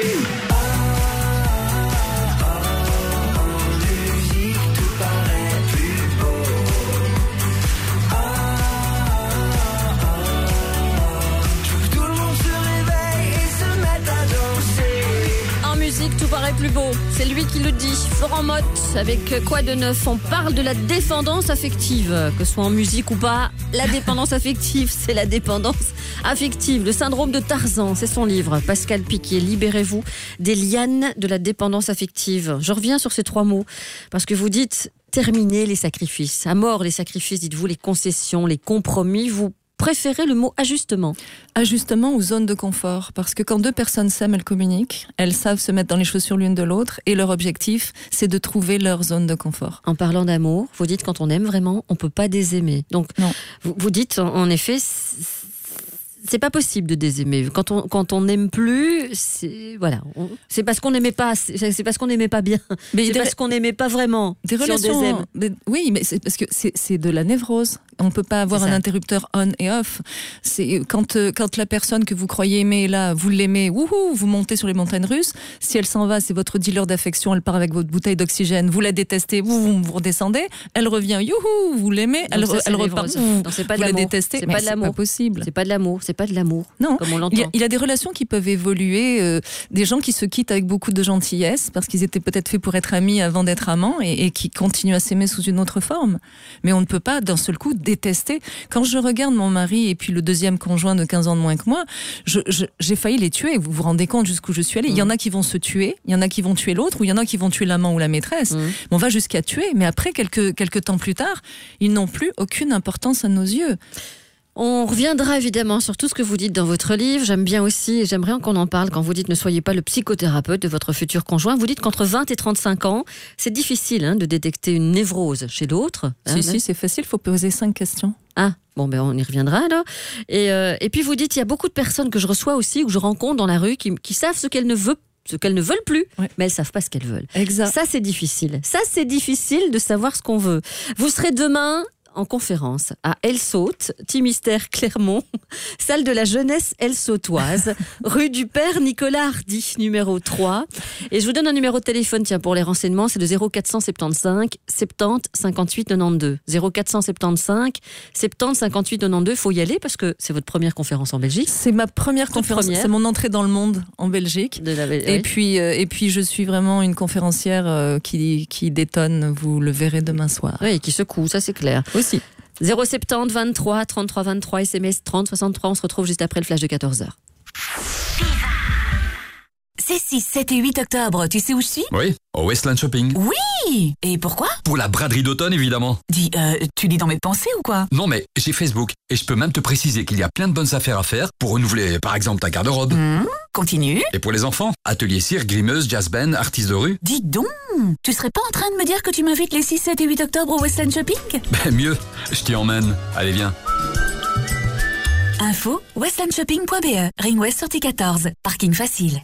Tout paraît plus beau, c'est lui qui le dit. Florent Mott, avec Quoi de neuf, on parle de la dépendance affective. Que ce soit en musique ou pas, la dépendance affective, c'est la dépendance affective. Le syndrome de Tarzan, c'est son livre. Pascal Piquet, Libérez-vous des lianes de la dépendance affective. Je reviens sur ces trois mots, parce que vous dites terminer les sacrifices. À mort les sacrifices, dites-vous, les concessions, les compromis. Vous préférez le mot ajustement? Ajustement ou zone de confort, parce que quand deux personnes s'aiment, elles communiquent, elles savent se mettre dans les chaussures l'une de l'autre, et leur objectif, c'est de trouver leur zone de confort. En parlant d'amour, vous dites quand on aime vraiment, on peut pas désaimer. Donc, non. Vous, vous dites en effet, c'est pas possible de désaimer. Quand on quand on n'aime plus, c'est voilà, on, c'est parce qu'on n'aimait pas, c'est, c'est parce qu'on n'aimait pas bien. Mais c'est parce ré... qu'on n'aimait pas vraiment. Des si relations, on désaime. Des, oui, mais c'est parce que c'est, c'est de la névrose. On peut pas avoir un interrupteur on et off. C'est quand euh, quand la personne que vous croyez aimer là, vous l'aimez, wouhou, vous montez sur les montagnes russes. Si elle s'en va, c'est votre dealer d'affection. Elle part avec votre bouteille d'oxygène. Vous la détestez, vous vous, vous redescendez. Elle revient, youhou, vous l'aimez. Elle, ça, elle repart, vous, non, c'est pas vous de la l'amour. détestez. C'est mais pas de l'amour. C'est pas possible. C'est pas de l'amour. C'est pas de l'amour. Non. Comme on l'entend. Il y a, il y a des relations qui peuvent évoluer. Euh, des gens qui se quittent avec beaucoup de gentillesse parce qu'ils étaient peut-être faits pour être amis avant d'être amants et, et qui continuent à s'aimer sous une autre forme. Mais on ne peut pas d'un seul coup détester. Quand je regarde mon mari et puis le deuxième conjoint de quinze ans de moins que moi, je, je, j'ai failli les tuer. Vous vous rendez compte jusqu'où je suis allée? mmh. Il y en a qui vont se tuer, il y en a qui vont tuer l'autre, ou il y en a qui vont tuer l'amant ou la maîtresse. Mmh. On va jusqu'à tuer, mais après, quelques, quelques temps plus tard, ils n'ont plus aucune importance à nos yeux. On reviendra évidemment sur tout ce que vous dites dans votre livre. J'aime bien aussi, et j'aimerais qu'on en parle quand vous dites ne soyez pas le psychothérapeute de votre futur conjoint. Vous dites qu'entre vingt et trente-cinq ans, c'est difficile hein, de détecter une névrose chez l'autre. Si, hein, si, c'est facile, il faut poser cinq questions. Ah, bon, ben on y reviendra alors. Et, euh, et puis vous dites, il y a beaucoup de personnes que je reçois aussi, ou que je rencontre dans la rue, qui, qui savent ce qu'elles ne veulent ce qu'elles ne veulent plus, ouais. mais elles savent pas ce qu'elles veulent. Exact. Ça, c'est difficile. Ça, c'est difficile de savoir ce qu'on veut. Vous serez demain en conférence à Elsaute, Timistère Clermont, salle de la jeunesse elsautoise, rue du Père Nicolas Hardy, numéro trois. Et je vous donne un numéro de téléphone, tiens, pour les renseignements, c'est le zéro quatre cent soixante-quinze soixante cinquante-huit quatre-vingt-douze. zéro quatre cent soixante-quinze soixante cinquante-huit quatre-vingt-douze, il faut y aller parce que c'est votre première conférence en Belgique. C'est ma première Toute conférence, première. C'est mon entrée dans le monde en Belgique. De la... et, oui. puis, euh, et puis je suis vraiment une conférencière euh, qui, qui détonne, vous le verrez demain soir. Oui, qui secoue, ça c'est clair. Aussi. zéro sept zéro vingt-trois trente-trois vingt-trois, S M S trente soixante-trois, on se retrouve juste après le flash de quatorze heures. C'est six, sept et huit octobre, tu sais où je suis ? Oui, au Westland Shopping. Oui ! Et pourquoi ? Pour la braderie d'automne, évidemment. Dis, euh, tu lis dans mes pensées ou quoi ? Non, mais j'ai Facebook et je peux même te préciser qu'il y a plein de bonnes affaires à faire pour renouveler, par exemple, ta garde-robe. Mmh, continue. Et pour les enfants, atelier cire, grimeuse, jazz band, artistes de rue. Dis donc, tu serais pas en train de me dire que tu m'invites les six, sept et huit octobre au Westland Shopping ? Ben mieux, je t'y emmène. Allez, viens. Info, westland shopping point b e, Ring West sortie quatorze, parking facile.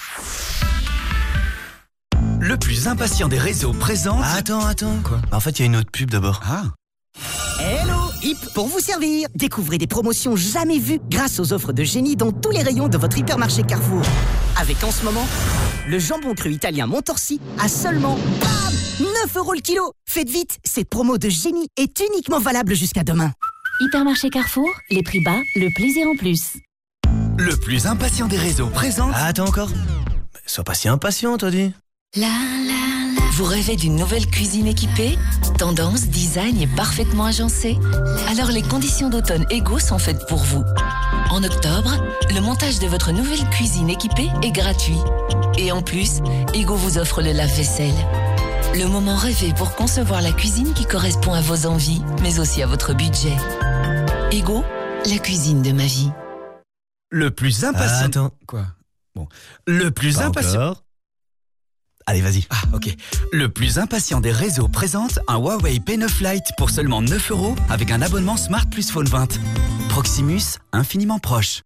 Le plus impatient des réseaux présente... Ah, attends, attends. Quoi ? En fait, il y a une autre pub d'abord. Ah. Hello, Hip pour vous servir. Découvrez des promotions jamais vues grâce aux offres de génie dans tous les rayons de votre hypermarché Carrefour. Avec en ce moment, le jambon cru italien Montorsi à seulement bam, neuf euros le kilo. Faites vite, cette promo de génie est uniquement valable jusqu'à demain. Hypermarché Carrefour, les prix bas, le plaisir en plus. Le plus impatient des réseaux présente... Ah, attends encore. Sois pas si impatient, toi, dis. La, la, la. Vous rêvez d'une nouvelle cuisine équipée ? Tendance, design et parfaitement agencée ? Alors les conditions d'automne Ego sont faites pour vous. En octobre, le montage de votre nouvelle cuisine équipée est gratuit. Et en plus, Ego vous offre le lave-vaisselle. Le moment rêvé pour concevoir la cuisine qui correspond à vos envies, mais aussi à votre budget. Ego, la cuisine de ma vie. Le plus impatient... Ah, attends. Quoi ? Bon. Le plus Pas impatient... encore. Allez, vas-y. Ah, ok. Le plus impatient des réseaux présente un Huawei P neuf Lite pour seulement neuf euros avec un abonnement Smart Plus Phone vingt. Proximus, infiniment proche.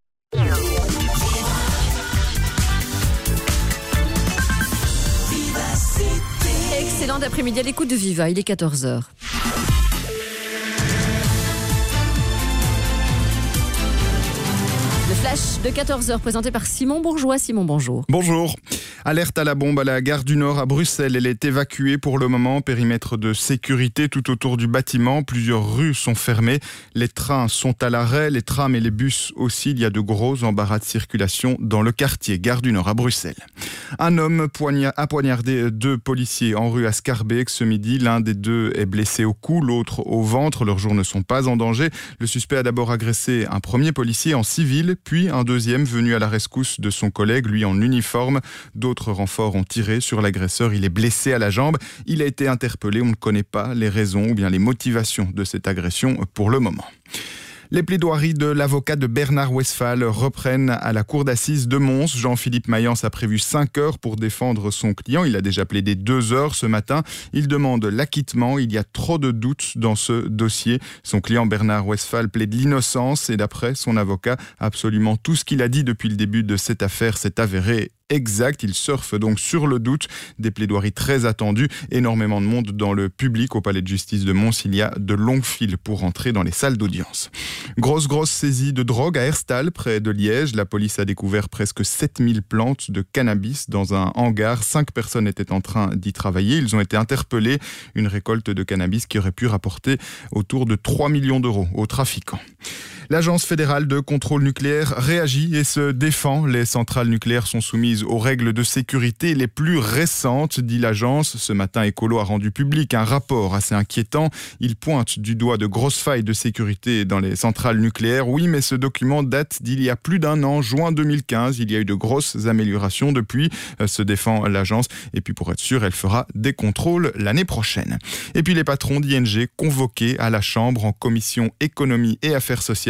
Excellent d'après-midi à l'écoute de Viva, il est quatorze heures. Le flash de quatorze heures présenté par Simon Bourgeois. Simon, bonjour. Bonjour. Alerte à la bombe à la gare du Nord à Bruxelles. Elle est évacuée pour le moment. Périmètre de sécurité tout autour du bâtiment. Plusieurs rues sont fermées. Les trains sont à l'arrêt. Les trams et les bus aussi. Il y a de gros embarras de circulation dans le quartier gare du Nord à Bruxelles. Un homme poigna- a poignardé deux policiers en rue à Scarbeck ce midi. L'un des deux est blessé au cou, l'autre au ventre. Leurs jours ne sont pas en danger. Le suspect a d'abord agressé un premier policier en civil, puis un deuxième venu à la rescousse de son collègue, lui en uniforme. D'autres renforts ont tiré sur l'agresseur. Il est blessé à la jambe. Il a été interpellé. On ne connaît pas les raisons ou bien les motivations de cette agression pour le moment. Les plaidoiries de l'avocat de Bernard Westphal reprennent à la cour d'assises de Mons. Jean-Philippe Mayence a prévu cinq heures pour défendre son client. Il a déjà plaidé deux heures ce matin. Il demande l'acquittement. Il y a trop de doutes dans ce dossier. Son client Bernard Westphal plaide l'innocence et d'après son avocat, absolument tout ce qu'il a dit depuis le début de cette affaire s'est avéré exact. Il surfe donc sur le doute. Des plaidoiries très attendues. Énormément de monde dans le public au palais de justice de Mons. Il y a de longues files pour entrer dans les salles d'audience. Grosse, grosse saisie de drogue à Herstal, près de Liège. La police a découvert presque sept mille plantes de cannabis dans un hangar. Cinq personnes étaient en train d'y travailler. Ils ont été interpellés. Une récolte de cannabis qui aurait pu rapporter autour de trois millions d'euros aux trafiquants. L'Agence fédérale de contrôle nucléaire réagit et se défend. Les centrales nucléaires sont soumises aux règles de sécurité les plus récentes, dit l'agence. Ce matin, Écolo a rendu public un rapport assez inquiétant. Il pointe du doigt de grosses failles de sécurité dans les centrales nucléaires. Oui, mais ce document date d'il y a plus d'un an, juin deux mille quinze. Il y a eu de grosses améliorations depuis, se défend l'agence. Et puis pour être sûr, elle fera des contrôles l'année prochaine. Et puis les patrons d'I N G convoqués à la Chambre en commission économie et affaires sociales.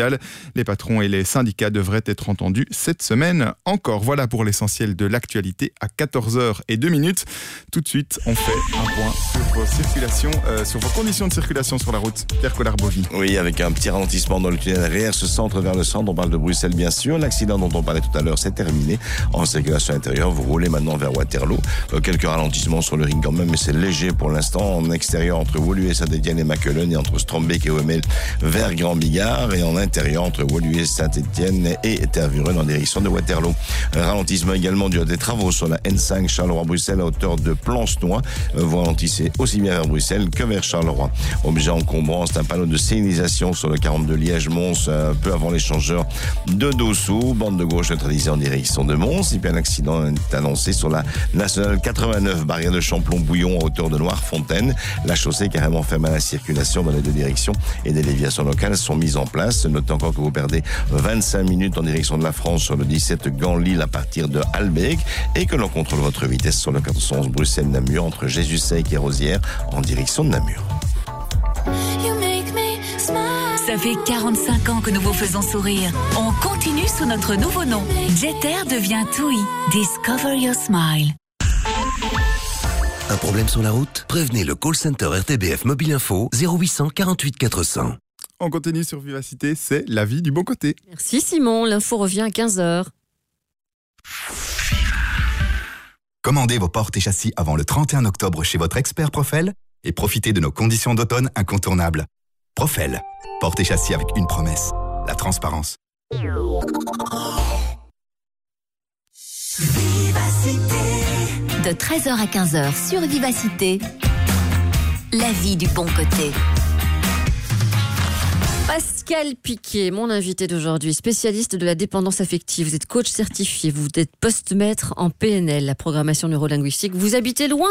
hôpital. Les patrons et les syndicats devraient être entendus cette semaine encore. Voilà pour l'essentiel de l'actualité à quatorze heures zéro deux minutes. Tout de suite, on fait un point sur vos circulations, euh, sur vos conditions de circulation sur la route. Pierre Collard-Bovy. Oui, avec un petit ralentissement dans le tunnel R E R, ce centre vers le centre, on parle de Bruxelles bien sûr. L'accident dont on parlait tout à l'heure, c'est terminé. En circulation intérieure, vous roulez maintenant vers Waterloo. Euh, quelques ralentissements sur le ring quand même, mais c'est léger pour l'instant. En extérieur, entre Woluwe, Saint-Étienne et Makelen, et entre Strombeek et Wemmel vers Grand Bigard, et en intérieur, entre Woluwe, Saint-Étienne et Tervuren en direction de Waterloo. Un ralentissement également dû à des travaux sur la N cinq Charleroi-Bruxelles à hauteur de Plancenoit. Euh, vous ralentissez aussi bien vers Bruxelles que vers Charleroi. Objet encombrant, c'est un panneau de signalisation sur le quarante-deux Liège-Mons, un peu avant l'échangeur de Dossou. Bande de gauche neutralisée en direction de Mons. Et puis un accident est annoncé sur la nationale quatre-vingt-neuf, barrière de Champlon-Bouillon à hauteur de Noirfontaine. La chaussée est carrément fermée à la circulation dans les deux directions et des déviations locales sont mises en place. Notez encore que vous perdez vingt-cinq minutes en direction de la France sur le dix-sept Gand-Lille à partir de Halbeck et que l'on contrôle votre vitesse sur le quatorze onze Bruxelles-Namur entre Jésus-Sec et Rosières en direction de Namur. Ça fait quarante-cinq ans que nous vous faisons sourire. On continue sous notre nouveau nom. Jeter devient TUI. Discover your smile. Un problème sur la route? Prévenez le call center R T B F Mobile Info zéro huit cent quarante-huit quatre cents. On continue sur Vivacité, c'est la vie du bon côté. Merci Simon, l'info revient à quinze heures. Commandez vos portes et châssis avant le trente et un octobre chez votre expert Profel et profitez de nos conditions d'automne incontournables. Profel, portes et châssis avec une promesse, la transparence. De treize heures à quinze heures sur Vivacité, la vie du bon côté. Pascal Piquet, mon invité d'aujourd'hui, spécialiste de la dépendance affective. Vous êtes coach certifié, vous êtes post-maître en P N L, la programmation neurolinguistique. Vous habitez loin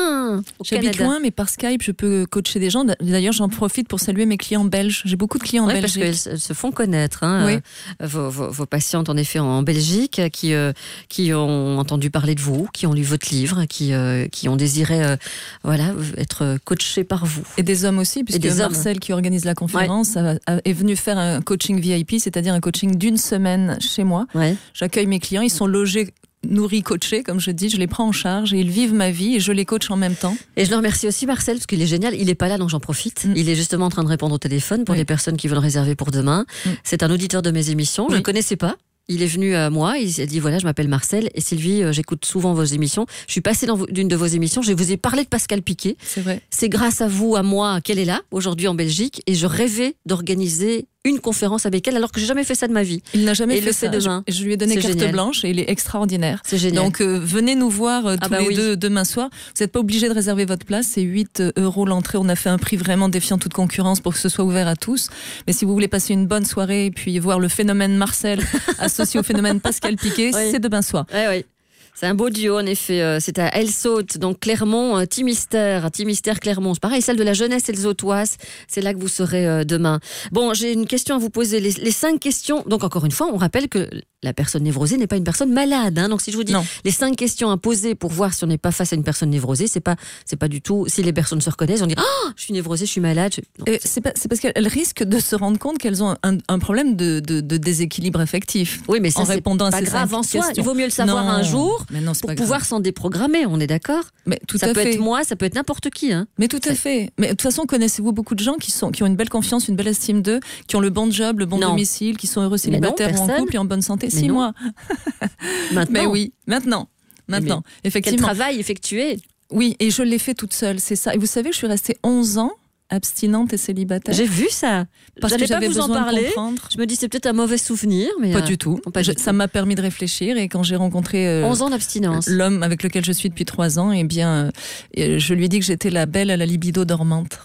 au J'habite Canada. loin, mais par Skype, je peux coacher des gens. D'ailleurs, j'en profite pour saluer mes clients belges. J'ai beaucoup de clients Ouais, belges. parce qu'elles se font connaître, hein, Oui. euh, vos, vos, vos patientes, en effet, en Belgique, qui, euh, qui ont entendu parler de vous, qui ont lu votre livre, qui, euh, qui ont désiré euh, voilà, être coachées par vous. Et des hommes aussi, puisque des hommes. Marcel, qui organise la conférence, a- a- est venu faire un coaching V I P, c'est-à-dire un coaching d'une semaine chez moi. Ouais. J'accueille mes clients, ils sont logés, nourris, coachés, comme je dis, je les prends en charge et ils vivent ma vie et je les coach en même temps. Et je le remercie aussi Marcel, parce qu'il est génial. Il est pas là, donc j'en profite. Mm. Il est justement en train de répondre au téléphone pour Oui. les personnes qui veulent réserver pour demain. Mm. C'est un auditeur de mes émissions. Je Oui. ne le connaissais pas. Il est venu à moi, il s'est dit voilà, je m'appelle Marcel et Sylvie, euh, j'écoute souvent vos émissions. Je suis passée dans d'une de vos émissions, je vous ai parlé de Pascal Piquet. C'est vrai. C'est grâce à vous, à moi, qu'elle est là aujourd'hui en Belgique et je rêvais d'organiser une conférence avec elle alors que j'ai jamais fait ça de ma vie. Il n'a jamais Et il fait le ça. fait demain. Je, je lui ai donné C'est carte génial. blanche et il est extraordinaire. C'est génial. Donc euh, venez nous voir euh, tous Ah bah les oui. deux demain soir. Vous n'êtes pas obligé de réserver votre place, c'est huit euros l'entrée. On a fait un prix vraiment défiant toute concurrence pour que ce soit ouvert à tous. Mais si vous voulez passer une bonne soirée et puis voir le phénomène Marcel associé au phénomène Pascal Piquet, Oui. c'est demain soir. Ouais, oui. C'est un beau duo, en effet. Euh, C'est à Elsaute, donc Clermont, euh, Timistère, Timistère, Clermont. C'est pareil, celle de la jeunesse elzautoise. C'est là que vous serez euh, demain. Bon, j'ai une question à vous poser. Les, les cinq questions. Donc, encore une fois, on rappelle que la personne névrosée n'est pas une personne malade. Hein. Donc, si je vous dis Non. les cinq questions à poser pour voir si on n'est pas face à une personne névrosée, c'est pas, c'est pas du tout. Si les personnes se reconnaissent, on dit ah, je suis névrosée, je suis malade. Je... Non, Et C'est pas- c'est parce qu'elles risquent de se rendre compte qu'elles ont un, un problème de, de, de déséquilibre affectif. Oui, mais ça, en c'est répondant pas à ces grave cinq en soi. questions. Il vaut mieux le savoir Non, un jour mais non, c'est pour pas pouvoir grave. s'en déprogrammer. On est d'accord? Mais tout Ça à peut fait. être moi, ça peut être n'importe qui. Hein. Mais tout à fait. Mais de toute façon, connaissez-vous beaucoup de gens qui sont qui ont une belle confiance, une belle estime d'eux, qui ont le bon job, le bon Non. domicile, qui sont heureux Mais non, célibataires ou en personne. couple et en bonne santé. Mais Si, non. moi. Maintenant. Mais oui, maintenant. Maintenant. Quel Effectivement. travail effectué. Oui, et je l'ai fait toute seule, c'est ça. Et vous savez, je suis restée onze ans abstinente et célibataire. J'ai vu ça. Parce que J'allais pas j'avais vous en besoin de parler. comprendre. Je me dis c'est peut-être un mauvais souvenir, mais Pas euh, du tout. non, pas Je- du ça tout. m'a permis de réfléchir et quand j'ai rencontré euh, onze ans d'abstinence. l'homme avec lequel je suis depuis trois ans, eh bien, euh, je lui ai dit que j'étais la belle à la libido dormante.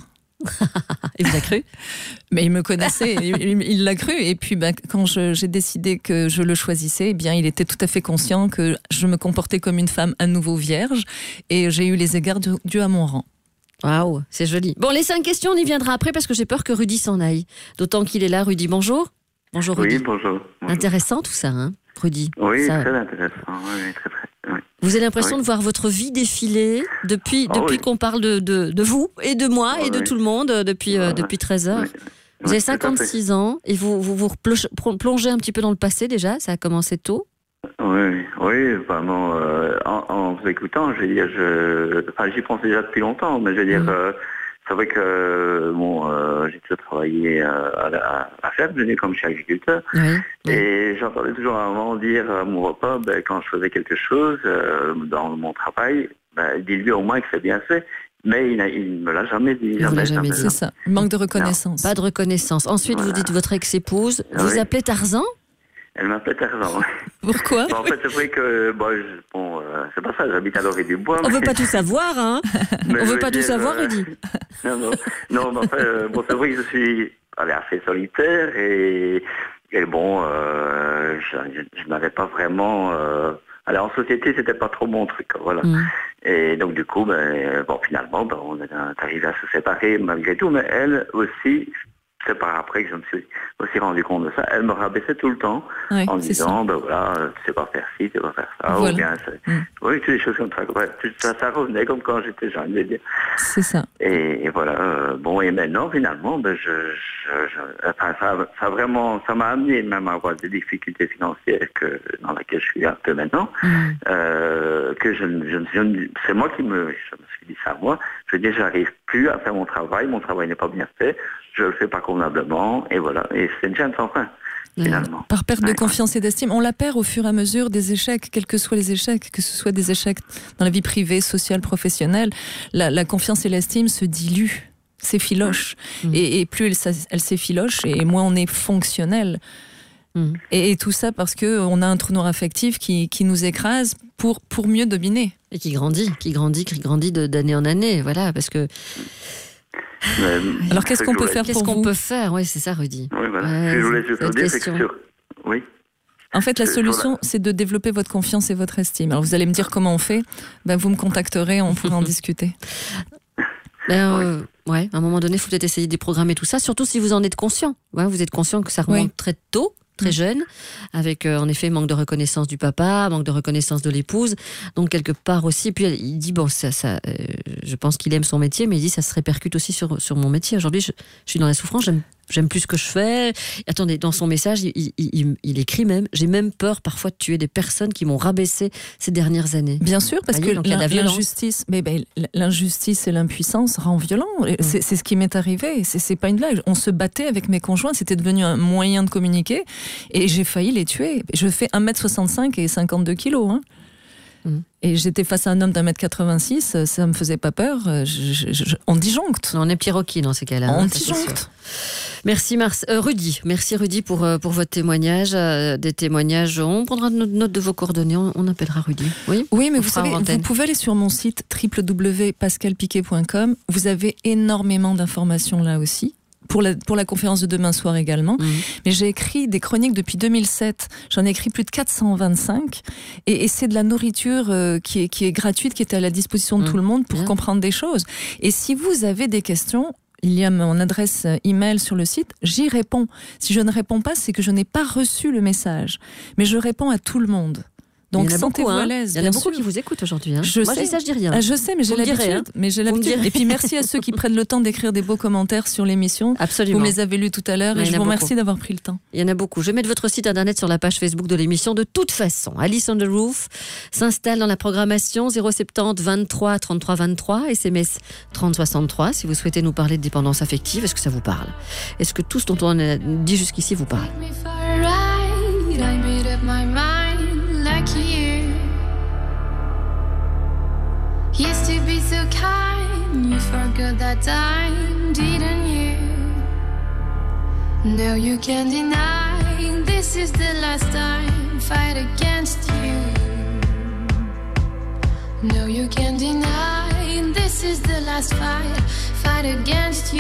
Il vous a cru? Mais il me connaissait, il il l'a cru. Et puis, bah, quand je- j'ai décidé que je le choisissais, eh bien, il était tout à fait conscient que je me comportais comme une femme à nouveau vierge, et j'ai eu les égards dus dus à mon rang. Waouh, c'est joli. Bon, les cinq questions, on y viendra après parce que j'ai peur que Rudy s'en aille. D'autant qu'il est là. Rudy, bonjour. Bonjour Rudy. Oui, bonjour. bonjour. Intéressant tout ça, hein, Rudy. Oui, Ça- très intéressant. Oui, oui, très, très. Oui. Vous avez l'impression Oui. de voir votre vie défiler depuis, Ah depuis oui. qu'on parle de, de, de vous et de moi Ah et de oui. tout le monde euh, depuis, euh, Ah ouais. depuis treize heures. Oui. Vous avez cinquante-six ans et vous vous, vous plongez un petit peu dans le passé déjà, ça a commencé tôt. Oui, oui, vraiment. Euh, en, en vous écoutant, je veux dire, je, enfin, j'y pense déjà depuis longtemps, mais je veux dire, mmh. euh, c'est vrai que bon, euh, j'ai toujours travaillé euh, à, la, à faire, comme je suis agriculteur, oui. et j'entendais toujours à un moment dire à mon repas, ben, quand je faisais quelque chose euh, dans mon travail, ben, dis-lui au moins que c'est bien fait. Mais il ne me l'a jamais dit. Il Jamais, jamais, jamais, dit. jamais. C'est ça, manque de reconnaissance. Non. Pas de reconnaissance. Ensuite, voilà. Vous dites votre ex-épouse. Vous oui. appelez Tarzan ? Elle m'appelait Tarzan. Pourquoi ? Bon, en fait, c'est vrai que, bon, je, bon euh, c'est pas ça, j'habite à l'orée du bois. On mais... veut pas tout savoir, hein. On veut pas tout savoir, euh... Rudy. non, non, non, mais enfin, euh, bon, c'est vrai que je suis allez, assez solitaire et, et bon, euh, je, je, je n'avais pas vraiment... Euh... Alors, en société, c'était pas trop mon truc, voilà. Mm. Et donc, du coup, ben, bon, finalement, ben, on est arrivé à se séparer malgré tout, mais elle aussi... C'est par après que je me suis aussi rendu compte de ça. Elle me rabaissait tout le temps oui, en disant, ben voilà, tu sais pas faire ci, tu sais pas faire ça, voilà. Ou bien, mm. oui, toutes les choses comme ça. Ça, ça revenait comme quand j'étais jeune, je veux dire. C'est ça. Et, et voilà, euh, bon, et maintenant, finalement, ben, je, je, je enfin, ça, ça vraiment, ça m'a amené même à avoir des difficultés financières que, dans lesquelles je suis un peu maintenant, mm. euh, que je, je, je, c'est moi qui me, je me suis dit ça à moi, je veux dire, j'arrive plus à faire mon travail, mon travail n'est pas bien fait, je le fais pas convenablement, et voilà. Et c'est une chaîne sans fin, finalement. Par perte de confiance et d'estime. On la perd au fur et à mesure des échecs, quels que soient les échecs, que ce soit des échecs dans la vie privée, sociale, professionnelle. La, la confiance et l'estime se diluent, s'effilochent. Mmh. Et, et plus elle, elle s'effiloche, et moins on est fonctionnel. Mmh. Et, et tout ça parce qu'on a un trou noir affectif qui, qui nous écrase pour, pour mieux dominer. Et qui grandit, qui grandit, qui grandit de, d'année en année. Voilà, parce que... Mais, alors qu'est-ce qu'on peut faire qu'est-ce pour qu'on vous peut faire Oui, c'est ça, Rudy. Oui, voilà. Ouais, je voulais juste dire, c'est que sur... Oui. En fait, la solution, c'est de développer votre confiance et votre estime. Alors, vous allez me dire comment on fait. Ben, vous me contacterez, on pourra en discuter. Ben, euh, oui. Ouais, à un moment donné, il faut peut-être essayer de déprogrammer tout ça, surtout si vous en êtes conscient. Ouais, vous êtes conscient que ça remonte oui. très tôt. Très jeune, avec euh, en effet manque de reconnaissance du papa, manque de reconnaissance de l'épouse, donc quelque part aussi. Puis il dit bon, ça, ça, euh, je pense qu'il aime son métier, mais il dit ça se répercute aussi sur sur mon métier. Aujourd'hui, je, je suis dans la souffrance, j'aime j'aime plus ce que je fais. Et attendez, dans son message, il, il, il, il écrit même j'ai même peur parfois de tuer des personnes qui m'ont rabaissé ces dernières années. Bien sûr, parce voyez, que l'in, l'injustice, mais ben, l'injustice et l'impuissance rend violent. Mm. C'est, c'est ce qui m'est arrivé. C'est, c'est pas une blague. On se battait avec mes conjoints, c'était devenu un moyen de communiquer. Et j'ai failli les tuer. Je fais un mètre soixante-cinq et cinquante-deux kilos. Hein. Mmh. Et j'étais face à un homme d'un mètre quatre-vingt-six, ça me faisait pas peur. Je, je, je, on disjoncte. On est petit Rocky dans ces cas-là. On hein, disjoncte. Merci Mars. Euh, Rudy, merci Rudy pour, euh, pour votre témoignage. Euh, des témoignages, on prendra note de vos coordonnées, on, on appellera Rudy. Oui, oui mais vous savez, vous pouvez aller sur mon site w w w point pascal piquet point com. Vous avez énormément d'informations là aussi. Pour la, pour la conférence de demain soir également. Mmh. Mais j'ai écrit des chroniques depuis deux mille sept. J'en ai écrit plus de quatre cent vingt-cinq. Et, et c'est de la nourriture euh, qui, est, qui est gratuite, qui était à la disposition de mmh. tout le monde pour Bien. comprendre des choses. Et si vous avez des questions, il y a mon adresse email sur le site, j'y réponds. Si je ne réponds pas, c'est que je n'ai pas reçu le message. Mais je réponds à tout le monde. Donc sentez-vous hein. à l'aise. Il y en a beaucoup sûr. qui vous écoutent aujourd'hui. Hein. Je Moi, sais. je dis ça, je dis rien. Ah, je sais, mais j'ai l'habitude. Direz, hein. Mais j'ai l'habitude. Et puis merci à ceux qui prennent le temps d'écrire des beaux commentaires sur l'émission. Absolument. Vous me les avez lus tout à l'heure et je vous remercie d'avoir pris le temps. Il y en a beaucoup. Je vais mettre votre site internet sur la page Facebook de l'émission. De toute façon, Alice on the Roof s'installe dans la programmation zéro sept zéro vingt-trois trente-trois vingt-trois, S M S trente soixante-trois si vous souhaitez nous parler de dépendance affective. Est-ce que ça vous parle ? Est-ce que tout ce dont on a dit jusqu'ici vous parle ? Used to be so kind, you forgot that time, didn't you? No, you can't deny, this is the last time, fight against you. No, you can't deny, this is the last fight, fight against you.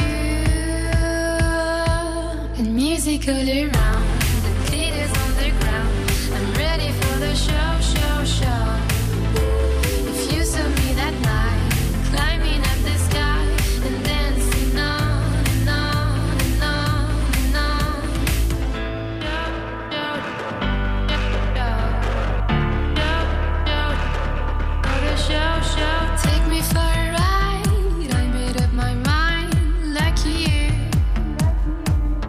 And music all around, the beat is on the ground, I'm ready for the show, show, show. That night, climbing up the sky and dancing on and on and on and on. Oh, the show, show. Take me for a ride. I made up my mind, like you.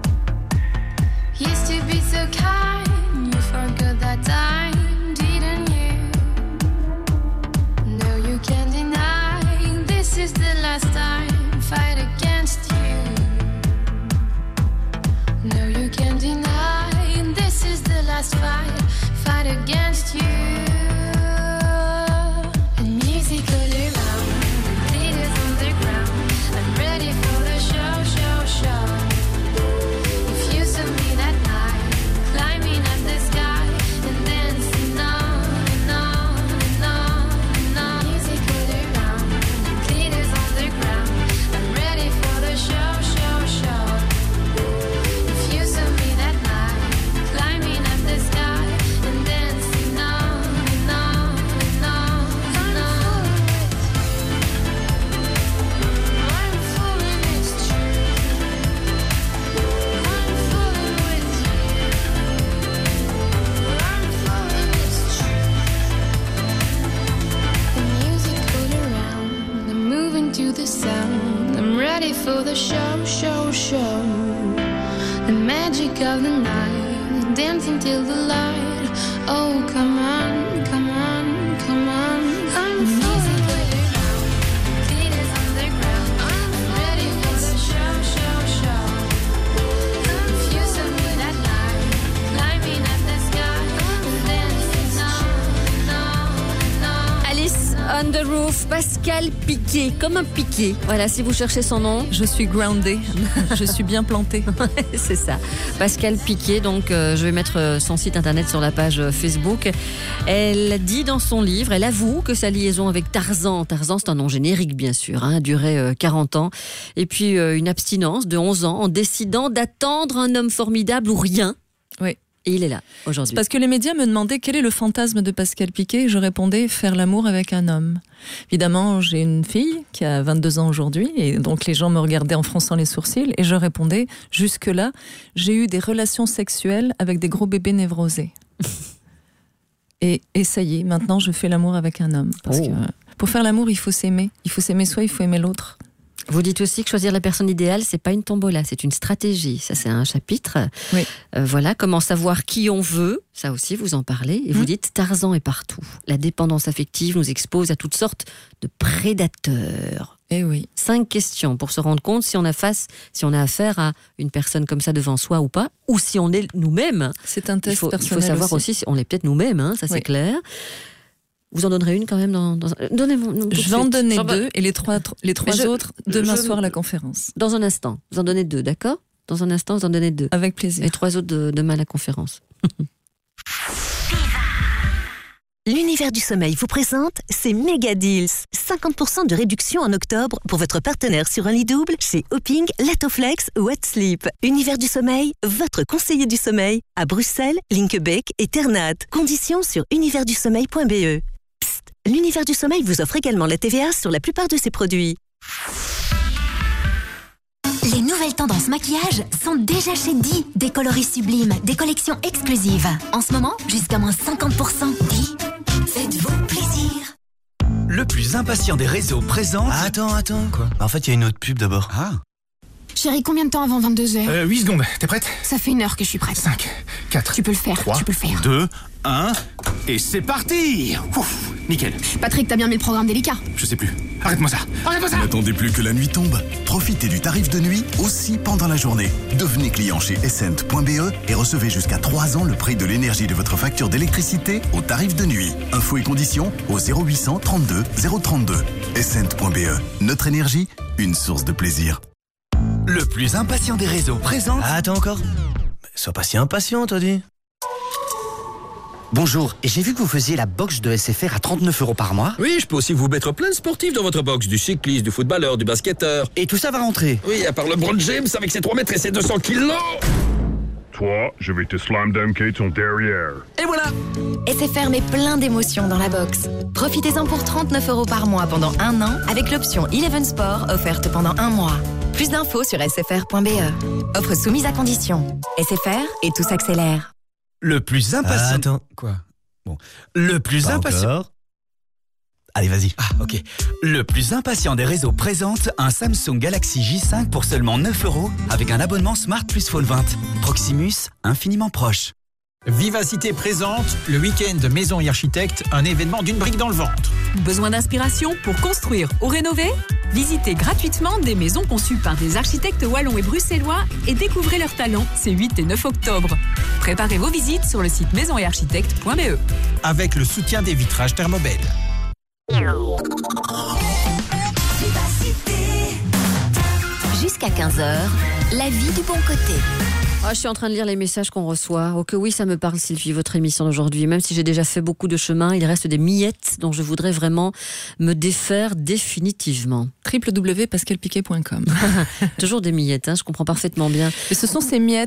for the show, show, show. The magic of the night, dancing till the light. Oh, come on, come on, come on. I'm easy glitter now, glitters underground. I'm ready for the show, show, show. Confused of me that night, climbing at the sky, dancing on, on, on. Alice on the Roof, Pascal Piquet, comme un piquet. Voilà, si vous cherchez son nom. Je suis groundée, je suis bien plantée. C'est ça, Pascal Piquet. Donc, euh, je vais mettre euh, son site internet sur la page euh, Facebook. Elle dit dans son livre, elle avoue que sa liaison avec Tarzan, Tarzan c'est un nom générique bien sûr, hein, a duré euh, quarante ans. Et puis euh, une abstinence de onze ans en décidant d'attendre un homme formidable ou rien. Oui. Et il est là, aujourd'hui. C'est parce que les médias me demandaient quel est le fantasme de Pascal Piquet. Je répondais faire l'amour avec un homme. Évidemment, j'ai une fille qui a vingt-deux ans aujourd'hui, et donc les gens me regardaient en fronçant les sourcils, et je répondais, jusque-là, j'ai eu des relations sexuelles avec des gros bébés névrosés. et, et ça y est, maintenant je fais l'amour avec un homme. Parce oh. que pour faire l'amour, il faut s'aimer. Il faut s'aimer soi, il faut aimer l'autre. Vous dites aussi que choisir la personne idéale, c'est pas une tombola, c'est une stratégie. Ça, c'est un chapitre. Oui. Euh, voilà, comment savoir qui on veut. Ça aussi, vous en parlez. Et mmh. vous dites, Tarzan est partout. La dépendance affective nous expose à toutes sortes de prédateurs. Eh oui. Cinq questions pour se rendre compte si on a face, si on a affaire à une personne comme ça devant soi ou pas, ou si on est nous-mêmes. C'est un test il faut, personnel. Il faut savoir aussi, aussi si on est peut-être nous-mêmes, hein, ça c'est oui. clair. Vous en donnerez une quand même dans, dans... Donnez-moi. Je vais en donner J'en... deux et les trois, les trois je, autres demain je... soir à la conférence. Dans un instant. Vous en donnez deux, d'accord ? Dans un instant, vous en donnez deux. Avec plaisir. Et trois autres de, demain à la conférence. L'univers du sommeil vous présente ces méga deals. cinquante pour cent de réduction en octobre pour votre partenaire sur un lit double chez Hopping, Latoflex ou Wet Sleep. Univers du sommeil, votre conseiller du sommeil à Bruxelles, Linkebeek et Ternat. Conditions sur univers du sommeil point b e. Psst, l'univers du sommeil vous offre également la T V A sur la plupart de ses produits. Les nouvelles tendances maquillage sont déjà chez Di. Des coloris sublimes, des collections exclusives. En ce moment, jusqu'à moins cinquante pour cent. Di, faites-vous plaisir. Le plus impatient des réseaux présente... Ah, attends, attends. Quoi ? En fait, il y a une autre pub d'abord. Ah. Chérie, combien de temps avant vingt-deux heures ? Euh, huit secondes. T'es prête ? Ça fait une heure que je suis prête. cinq, quatre, Tu peux le faire, trois, tu peux le faire. deux, un, et c'est parti ! Ouf, nickel. Patrick, t'as bien mis le programme délicat ? Je sais plus. Arrête-moi ça. Arrête-moi ça. N'attendez plus que la nuit tombe. Profitez du tarif de nuit aussi pendant la journée. Devenez client chez essent point b e et recevez jusqu'à trois ans le prix de l'énergie de votre facture d'électricité au tarif de nuit. Infos et conditions au zéro huit cent trente-deux zéro trente-deux. essent point b e. Notre énergie, une source de plaisir. Le plus impatient des réseaux présente... Ah, attends encore. Sois pas si impatient, toi, dis. Bonjour, j'ai vu que vous faisiez la box de S F R à trente-neuf euros par mois. Oui, je peux aussi vous mettre plein de sportifs dans votre box, du cycliste, du footballeur, du basketteur. Et tout ça va rentrer. Oui, à part le LeBron James avec ses trois mètres et ses deux cents kilos. Toi, je vais te slam dunker ton derrière. Et voilà. S F R met plein d'émotions dans la box. Profitez-en pour trente-neuf euros par mois pendant un an avec l'option Eleven Sport offerte pendant un mois. Plus d'infos sur s f r point b e. Offre soumise à condition. S F R et tout s'accélère. Le plus impatient... Ah, attends. Quoi ? Bon. Le plus Pas impatient... encore. Allez, vas-y. Ah, ok. Le plus impatient des réseaux présente un Samsung Galaxy J cinq pour seulement neuf euros avec un abonnement Smart plus Phone vingt. Proximus, infiniment proche. Vivacité présente le week-end de Maison et Architecte, un événement d'une brique dans le ventre. Besoin d'inspiration pour construire ou rénover ? Visitez gratuitement des maisons conçues par des architectes wallons et bruxellois et découvrez leurs talents ces huit et neuf octobre. Préparez vos visites sur le site maison et architecte point b e. Avec le soutien des vitrages Thermobel. Jusqu'à quinze heures, la vie du bon côté. Oh, je suis en train de lire les messages qu'on reçoit. Oh que oui, ça me parle, Sylvie, votre émission d'aujourd'hui. Même si j'ai déjà fait beaucoup de chemin, il reste des miettes dont je voudrais vraiment me défaire définitivement. w w w point pascal piquet point com. Toujours des miettes, hein, je comprends parfaitement bien. Et ce sont ces miettes,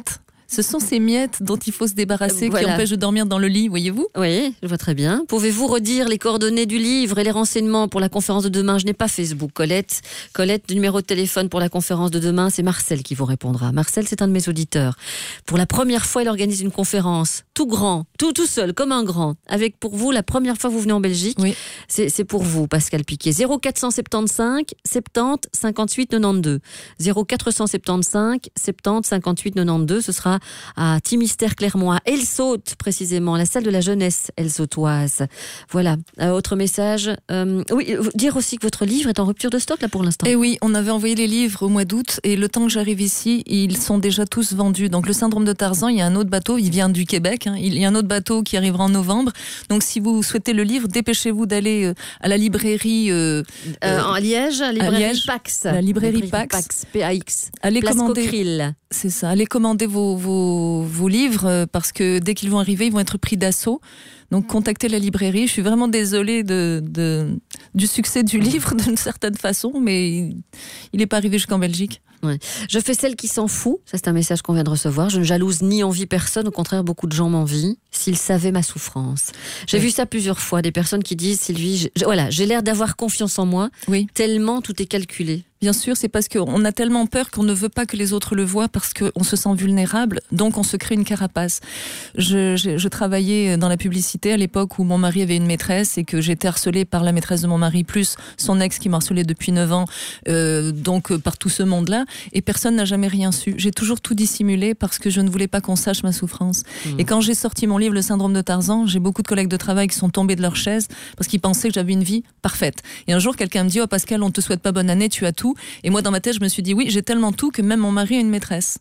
Ce sont ces miettes dont il faut se débarrasser, Voilà. qui empêchent de dormir dans le lit, voyez-vous? Oui, je vois très bien. Pouvez-vous redire les coordonnées du livre et les renseignements pour la conférence de demain? Je n'ai pas Facebook, Colette. Colette, le numéro de téléphone pour la conférence de demain, c'est Marcel qui vous répondra. Marcel, c'est un de mes auditeurs. Pour la première fois, il organise une conférence, tout grand, tout tout seul, comme un grand, avec pour vous, la première fois que vous venez en Belgique. Oui. C'est, c'est pour vous, Pascal Piquet. zéro quatre cent soixante-quinze, soixante, cinquante-huit, quatre-vingt-douze. zéro quatre cent soixante-quinze, soixante, cinquante-huit, quatre-vingt-douze. Ce sera à Timistère, Clermont, à Elsaute, précisément, la salle de la jeunesse elsautoise. Voilà. Euh, autre message. Euh, oui, dire aussi que votre livre est en rupture de stock, là, pour l'instant. Et oui, on avait envoyé les livres au mois d'août et le temps que j'arrive ici, ils sont déjà tous vendus. Donc le syndrome de Tarzan, il y a un autre bateau, il vient du Québec, hein, il y a un autre bateau qui arrivera en novembre. Donc si vous souhaitez le livre, dépêchez-vous d'aller euh, à la librairie euh, Euh, en Liège, la librairie à Liège, Pax. La librairie Pax. P A X. Allez Place commander. Coqueril. C'est ça. Allez commander vos, vos, vos livres euh, parce que dès qu'ils vont arriver, ils vont être pris d'assaut. Donc contactez la librairie. Je suis vraiment désolée de, de, du succès du livre d'une certaine façon, mais il n'est pas arrivé jusqu'en Belgique. Ouais. Je fais celle qui s'en fout. Ça, c'est un message qu'on vient de recevoir. Je ne jalouse ni envie personne. Au contraire, beaucoup de gens m'envient. S'ils savaient ma souffrance. J'ai Oui. vu ça plusieurs fois. Des personnes qui disent, Sylvie, je- je- voilà, j'ai l'air d'avoir confiance en moi. Oui. Tellement tout est calculé. Bien sûr, c'est parce qu'on a tellement peur qu'on ne veut pas que les autres le voient parce qu'on se sent vulnérable, donc on se crée une carapace. Je, je, je travaillais dans la publicité à l'époque où mon mari avait une maîtresse et que j'étais harcelée par la maîtresse de mon mari, plus son ex qui m'harcelait depuis neuf ans, euh, donc euh, par tout ce monde-là, et personne n'a jamais rien su. J'ai toujours tout dissimulé parce que je ne voulais pas qu'on sache ma souffrance. Mmh. Et quand j'ai sorti mon livre Le syndrome de Tarzan, j'ai beaucoup de collègues de travail qui sont tombés de leur chaise parce qu'ils pensaient que j'avais une vie parfaite. Et un jour, quelqu'un me dit « Oh Pascal, on te souhaite pas bonne année, tu as tout ». Et moi, dans ma tête, je me suis dit, oui, j'ai tellement tout que même mon mari a une maîtresse.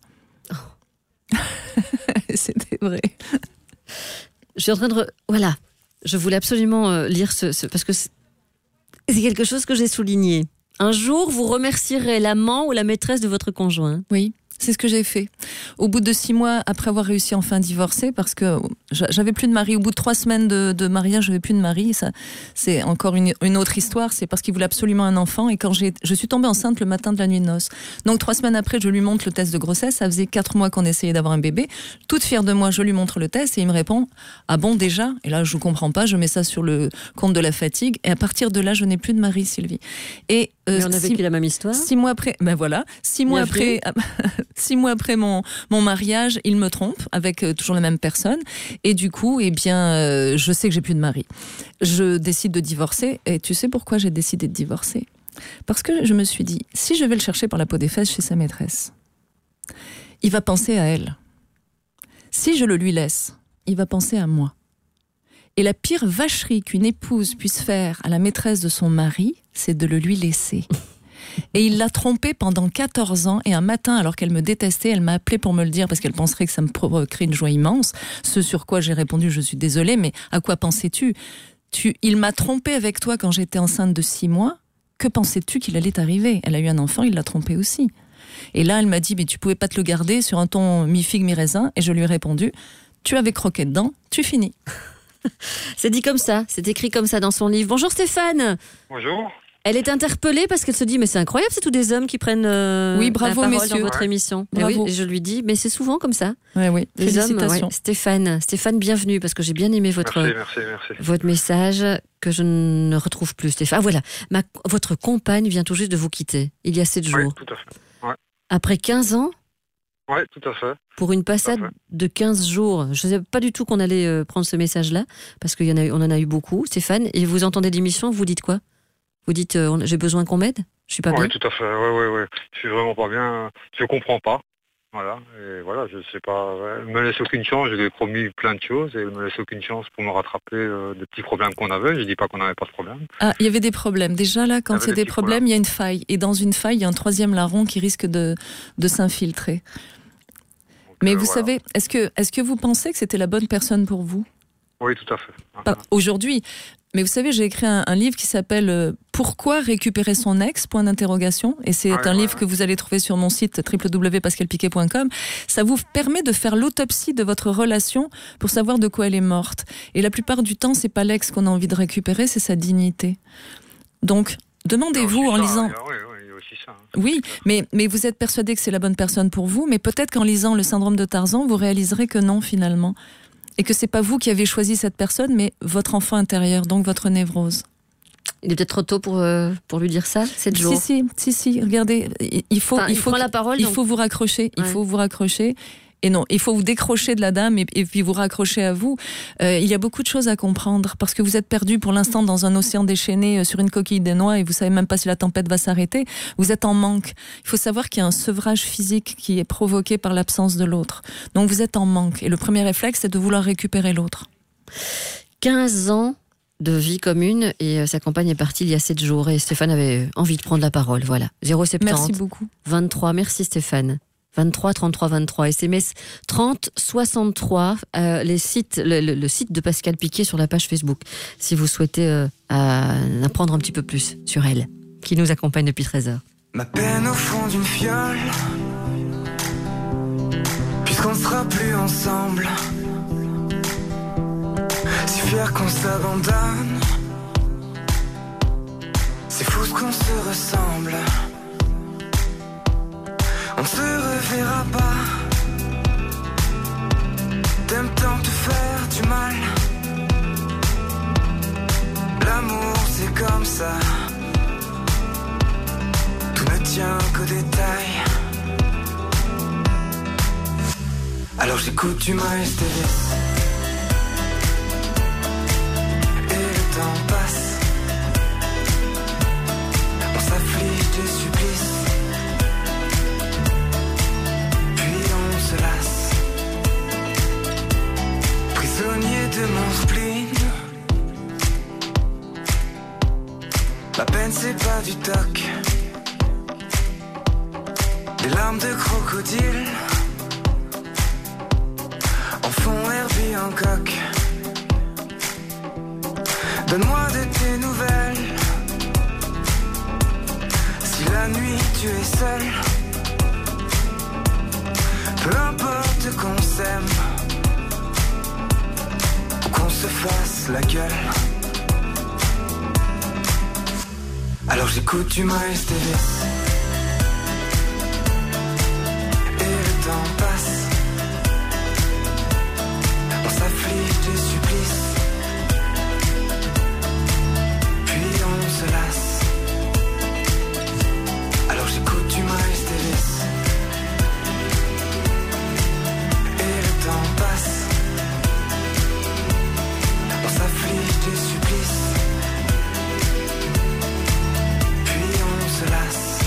Oh. C'était vrai. Je suis en train de... Re... Voilà. Je voulais absolument euh, lire ce, ce... Parce que c'est... c'est quelque chose que j'ai souligné. Un jour, vous remercierez l'amant ou la maîtresse de votre conjoint. Oui. C'est ce que j'ai fait. Au bout de six mois, après avoir réussi enfin à divorcer, parce que j'avais plus de mari. Au bout de trois semaines de, de mariage, j'avais plus de mari. Ça, c'est encore une, une autre histoire. C'est parce qu'il voulait absolument un enfant. Et quand j'ai, je suis tombée enceinte le matin de la nuit de noces. Donc trois semaines après, je lui montre le test de grossesse. Ça faisait quatre mois qu'on essayait d'avoir un bébé. Toute fière de moi, je lui montre le test et il me répond « Ah bon, déjà ?» Et là, je comprends pas. Je mets ça sur le compte de la fatigue. Et à partir de là, je n'ai plus de mari, Sylvie. Et Euh, Mais on a vécu la même histoire. Six mois après, ben voilà, six mois Bienvenue. après, six mois après mon mon mariage, il me trompe avec euh, toujours la même personne. Et du coup, eh bien, euh, je sais que j'ai plus de mari. Je décide de divorcer. Et tu sais pourquoi j'ai décidé de divorcer ? Parce que je me suis dit, si je vais le chercher par la peau des fesses chez sa maîtresse, il va penser à elle. Si je le lui laisse, il va penser à moi. Et la pire vacherie qu'une épouse puisse faire à la maîtresse de son mari, c'est de le lui laisser. Et il l'a trompée pendant quatorze ans, et un matin, alors qu'elle me détestait, elle m'a appelé pour me le dire, parce qu'elle penserait que ça me provoquerait une joie immense, ce sur quoi j'ai répondu, je suis désolée, mais à quoi pensais-tu ? Tu, il m'a trompée avec toi quand j'étais enceinte de six mois, que pensais-tu qu'il allait arriver ? Elle a eu un enfant, il l'a trompée aussi. Et là, elle m'a dit, mais tu pouvais pas te le garder sur un ton mi-figue, mi-raisin, et je lui ai répondu, tu avais croqué dedans, tu finis. C'est dit comme ça, c'est écrit comme ça dans son livre. Bonjour Stéphane. Bonjour. Elle est interpellée parce qu'elle se dit mais c'est incroyable, c'est tous des hommes qui prennent euh, oui, bravo, la parole messieurs. dans votre Ouais. émission. Et Bravo. oui, je lui dis mais c'est souvent comme ça. Ouais, oui. Les Félicitations. hommes, ouais. Stéphane, Stéphane, bienvenue parce que j'ai bien aimé votre Merci, merci, merci. votre message que je ne retrouve plus. Stéphane, ah voilà, ma, votre compagne vient tout juste de vous quitter il y a sept jours. Oui, tout à fait. Ouais. Après quinze ans. Oui, tout à fait. Pour une passade de quinze jours. Je ne savais pas du tout qu'on allait euh, prendre ce message-là, parce qu'on en a eu beaucoup, Stéphane. Et vous entendez l'émission, vous dites quoi ? Vous dites, euh, j'ai besoin qu'on m'aide ? Je suis pas Oui, bien. tout à fait. Oui, oui, oui. Je suis vraiment pas bien. Je comprends pas. Voilà. Et voilà, je sais pas. Elle me laisse aucune chance. Je lui ai promis plein de choses et elle me laisse aucune chance pour me rattraper euh, des petits problèmes qu'on avait. Je dis pas qu'on n'avait pas de problème. Ah, il y avait des problèmes. Déjà là, quand il y a des, des problèmes, il y a une faille. Et dans une faille, il y a un troisième larron qui risque de, de s'infiltrer. Mais euh, vous voilà. savez, est-ce que, est-ce que vous pensez que c'était la bonne personne pour vous ? Oui, tout à fait. Pas aujourd'hui. Mais vous savez, j'ai écrit un, un livre qui s'appelle euh, « Pourquoi récupérer son ex ?» point d'interrogation. Et c'est Ouais, un ouais, livre ouais. que vous allez trouver sur mon site w w w point pascal piquet point com. Ça vous permet de faire l'autopsie de votre relation pour savoir de quoi elle est morte. Et la plupart du temps, c'est pas l'ex qu'on a envie de récupérer, c'est sa dignité. Donc, demandez-vous en ça, lisant... il y a- oui, oui, il y a aussi ça. Hein. Oui, mais, mais vous êtes persuadé que c'est la bonne personne pour vous, mais peut-être qu'en lisant le syndrome de Tarzan, vous réaliserez que non, finalement. Et que c'est pas vous qui avez choisi cette personne, mais votre enfant intérieur, donc votre névrose. Il est peut-être trop tôt pour, euh, pour lui dire ça, sept jours. Si, si, si, si, regardez, il faut, enfin, il il faut, prend la parole, il donc... faut vous raccrocher, il ouais. faut vous raccrocher. Et non, il faut vous décrocher de la dame et, et puis vous raccrocher à vous. Euh, il y a beaucoup de choses à comprendre parce que vous êtes perdu pour l'instant dans un océan déchaîné euh, sur une coquille de noix et vous savez même pas si la tempête va s'arrêter. Vous êtes en manque. Il faut savoir qu'il y a un sevrage physique qui est provoqué par l'absence de l'autre. Donc vous êtes en manque et le premier réflexe c'est de vouloir récupérer l'autre. quinze ans de vie commune et sa compagne est partie il y a sept jours et Stéphane avait envie de prendre la parole. Voilà. zéro sept zéro Merci beaucoup. vingt-trois, merci Stéphane. vingt-trois trente-trois vingt-trois, S M S trente soixante-trois, euh, les sites, le, le, le site de Pascal Piquet sur la page Facebook, si vous souhaitez euh, euh, apprendre un petit peu plus sur elle, qui nous accompagne depuis treize heures. Ma peine au fond d'une fiole, puisqu'on ne sera plus ensemble, si fier qu'on s'abandonne, c'est fou ce qu'on se ressemble. On ne se reverra pas. T'aimes tant te faire du mal. L'amour c'est comme ça. Tout ne tient qu'aux détails. Alors j'écoute du Miles Davis. Et le temps passe. On s'afflige des supplices. Prisonnier de mon spleen. La peine c'est pas du toc. Des larmes de crocodile en fond Herbie Hancock. Donne-moi de tes nouvelles. Si la nuit tu es seul, peu importe qu'on s'aime, qu'on se fasse la gueule. Alors j'écoute du Miles Davis. Et le temps passe. On s'afflige des supplices. Puis on se lasse. Alors j'écoute du Miles Davis. Et le temps passe. On s'afflige des supplices. Puis on se lasse.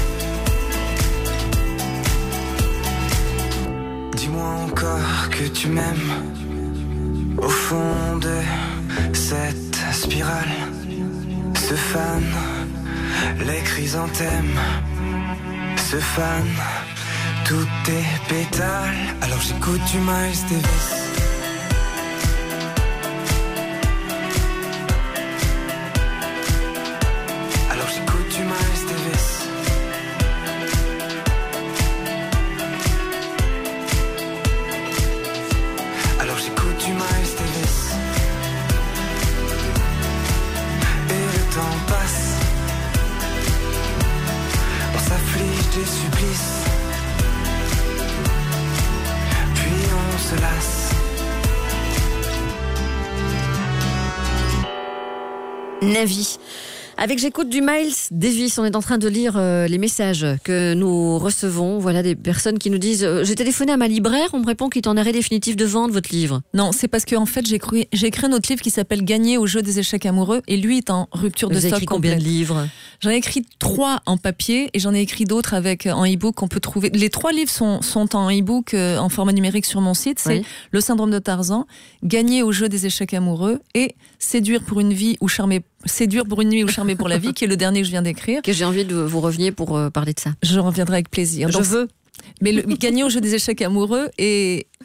Dis-moi encore que tu m'aimes. Au fond de cette spirale se fanent les chrysanthèmes. Se fanent tous tes pétales. Alors j'écoute du Miles Davis. Navi. Avec J'écoute du Miles Davis, on est en train de lire euh, les messages que nous recevons. Voilà des personnes qui nous disent euh, j'ai téléphoné à ma libraire, on me répond qu'il est en arrêt définitif de vente votre livre. Non, c'est parce que en fait j'ai écrit, j'ai écrit un autre livre qui s'appelle Gagner au jeu des échecs amoureux et lui est en rupture Vous de avez stock écrit combien complète. de livres? J'en ai écrit trois en papier et j'en ai écrit d'autres avec en e-book qu'on peut trouver. Les trois livres sont, sont en e-book euh, en format numérique sur mon site. C'est oui. Le syndrome de Tarzan, Gagner au jeu des échecs amoureux et Séduire pour une vie ou charmer Séduire pour une nuit ou charmer pour la vie, qui est le dernier que je viens d'écrire. Que j'ai envie de vous reveniez pour euh, parler de ça. Je reviendrai avec plaisir. Je Donc, veux. Mais le, Gagner au jeu des échecs amoureux et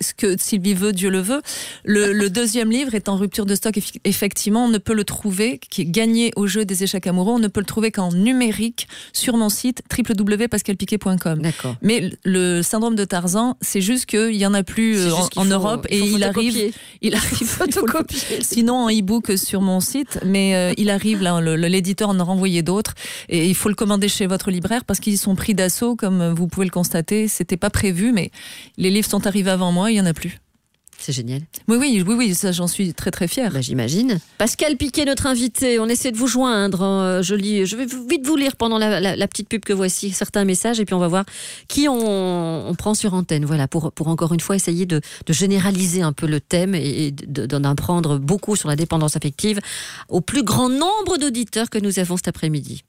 ce que Sylvie veut, Dieu le veut. Le, le deuxième livre est en rupture de stock. Effectivement, on ne peut le trouver, qui est Gagner au jeu des échecs amoureux, on ne peut le trouver qu'en numérique sur mon site w w w point pascal piquet point com. D'accord. Mais le syndrome de Tarzan, c'est juste qu'il y en a plus en, en faut, Europe et il arrive, il arrive photocopier. Sinon en e-book sur mon site, mais euh, il arrive là, le, l'éditeur en a renvoyé d'autres et il faut le commander chez votre libraire parce qu'ils sont pris d'assaut, comme vous pouvez le constater. C'était pas prévu, mais les livres sont arrivés avant moi, il y en a plus. C'est génial. Oui, oui, oui, oui, ça, j'en suis très, très fière. Bah, j'imagine. Pascal Piquet, notre invité, on essaie de vous joindre. Je lis, je vais vite vous lire pendant la, la, la petite pub que voici certains messages et puis on va voir qui on, on prend sur antenne. Voilà, pour, pour encore une fois essayer de, de généraliser un peu le thème et de, d'en apprendre beaucoup sur la dépendance affective au plus grand nombre d'auditeurs que nous avons cet après-midi.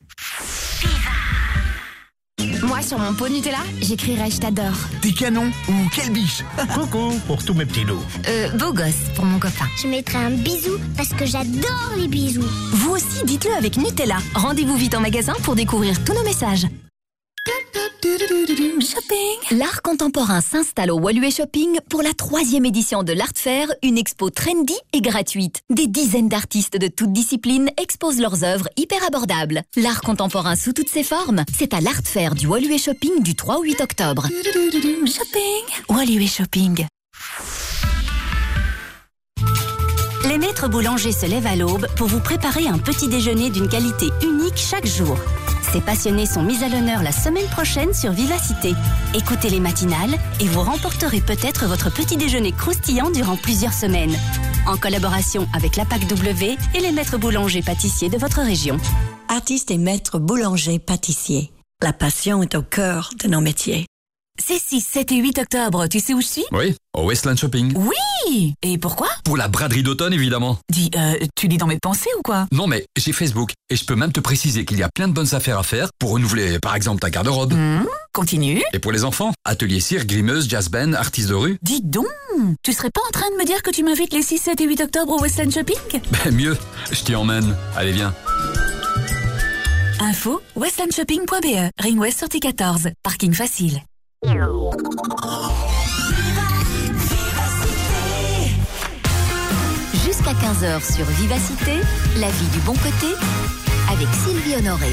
Moi, sur mon pot Nutella, j'écrirai « Je t'adore ». T'es canon ou quelle biche. Coucou pour tous mes petits loups. Euh, beau gosse pour mon copain. Je mettrai un bisou parce que j'adore les bisous. Vous aussi, dites-le avec Nutella. Rendez-vous vite en magasin pour découvrir tous nos messages. Shopping. L'art contemporain s'installe au Woluwe Shopping pour la troisième édition de l'Art Fair, une expo trendy et gratuite. Des dizaines d'artistes de toutes disciplines exposent leurs œuvres hyper abordables. L'art contemporain sous toutes ses formes, c'est à l'Art Fair du Woluwe Shopping du trois au huit octobre. Shopping. Woluwe Shopping. Les maîtres boulangers se lèvent à l'aube pour vous préparer un petit déjeuner d'une qualité unique chaque jour. Ces passionnés sont mis à l'honneur la semaine prochaine sur Vivacité. Écoutez les matinales et vous remporterez peut-être votre petit déjeuner croustillant durant plusieurs semaines. En collaboration avec l'A P A C W et les maîtres boulangers pâtissiers de votre région. Artistes et maîtres boulangers pâtissiers. La passion est au cœur de nos métiers. C'est six, sept et huit octobre, tu sais où je suis? Oui, au Westland Shopping. Oui! Et pourquoi? Pour la braderie d'automne, évidemment. Dis, euh, tu lis dans mes pensées ou quoi? Non, mais j'ai Facebook et je peux même te préciser qu'il y a plein de bonnes affaires à faire pour renouveler, par exemple, ta garde-robe. Mmh, continue. Et pour les enfants, atelier cirque, grimeuse, jazz band, artistes de rue. Dis donc, tu serais pas en train de me dire que tu m'invites les six, sept et huit octobre au Westland Shopping? Ben mieux, je t'y emmène. Allez, viens. Info, westland shopping point b e, Ring West sortie quatorze, parking facile. Jusqu'à quinze heures sur Vivacité, la vie du bon côté, avec Sylvie Honoré.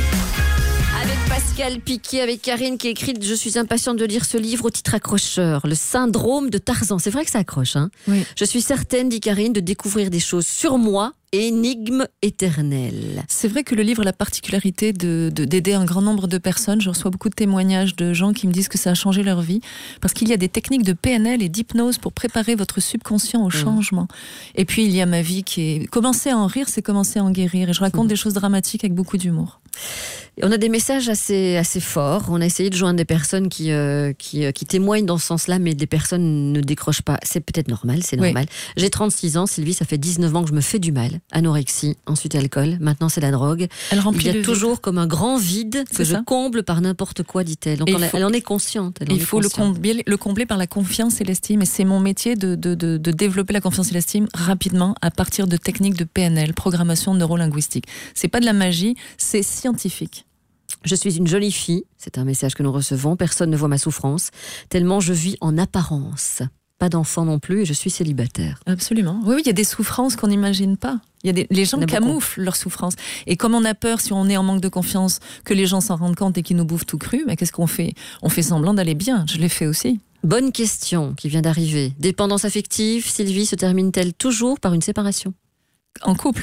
Avec Pascal Piquet, avec Karine qui écrit « Je suis impatiente de lire ce livre au titre accrocheur, le syndrome de Tarzan ». C'est vrai que ça accroche, hein? Oui. Je suis certaine, dit Karine, de découvrir des choses sur moi. Énigme éternelle. C'est vrai que le livre a la particularité de, de, d'aider un grand nombre de personnes. Je reçois beaucoup de témoignages de gens qui me disent que ça a changé leur vie. Parce qu'il y a des techniques de P N L et d'hypnose pour préparer votre subconscient au mmh. changement. Et puis il y a ma vie qui est... Commencer à en rire, c'est commencer à en guérir. Et je raconte mmh. des choses dramatiques avec beaucoup d'humour. Et on a des messages assez, assez forts. On a essayé de joindre des personnes qui, euh, qui, euh, qui témoignent dans ce sens-là, mais des personnes ne décrochent pas. C'est peut-être normal, c'est normal. Oui. J'ai trente-six ans, Sylvie, ça fait dix-neuf ans que je me fais du mal. Anorexie, ensuite alcool, maintenant c'est la drogue. Elle remplit Il y a le toujours vide. Comme un grand vide que c'est je ça. comble par n'importe quoi, dit-elle. Donc elle, faut, elle en est consciente. Elle en il est faut consciente. Le, combler, le combler par la confiance et l'estime. Et c'est mon métier de, de, de, de développer la confiance et l'estime rapidement à partir de techniques de P N L, programmation neurolinguistique. C'est pas de la magie, c'est scientifique. Je suis une jolie fille, c'est un message que nous recevons, personne ne voit ma souffrance, tellement je vis en apparence. Pas d'enfant non plus et je suis célibataire. Absolument. Oui, oui, il y a des souffrances qu'on n'imagine pas. Il y a des, les gens camouflent leurs souffrances. Et comme on a peur, si on est en manque de confiance, que les gens s'en rendent compte et qu'ils nous bouffent tout cru, mais qu'est-ce qu'on fait? On fait semblant d'aller bien. Je l'ai fait aussi. Bonne question qui vient d'arriver. Dépendance affective, Sylvie, se termine-t-elle toujours par une séparation? En couple.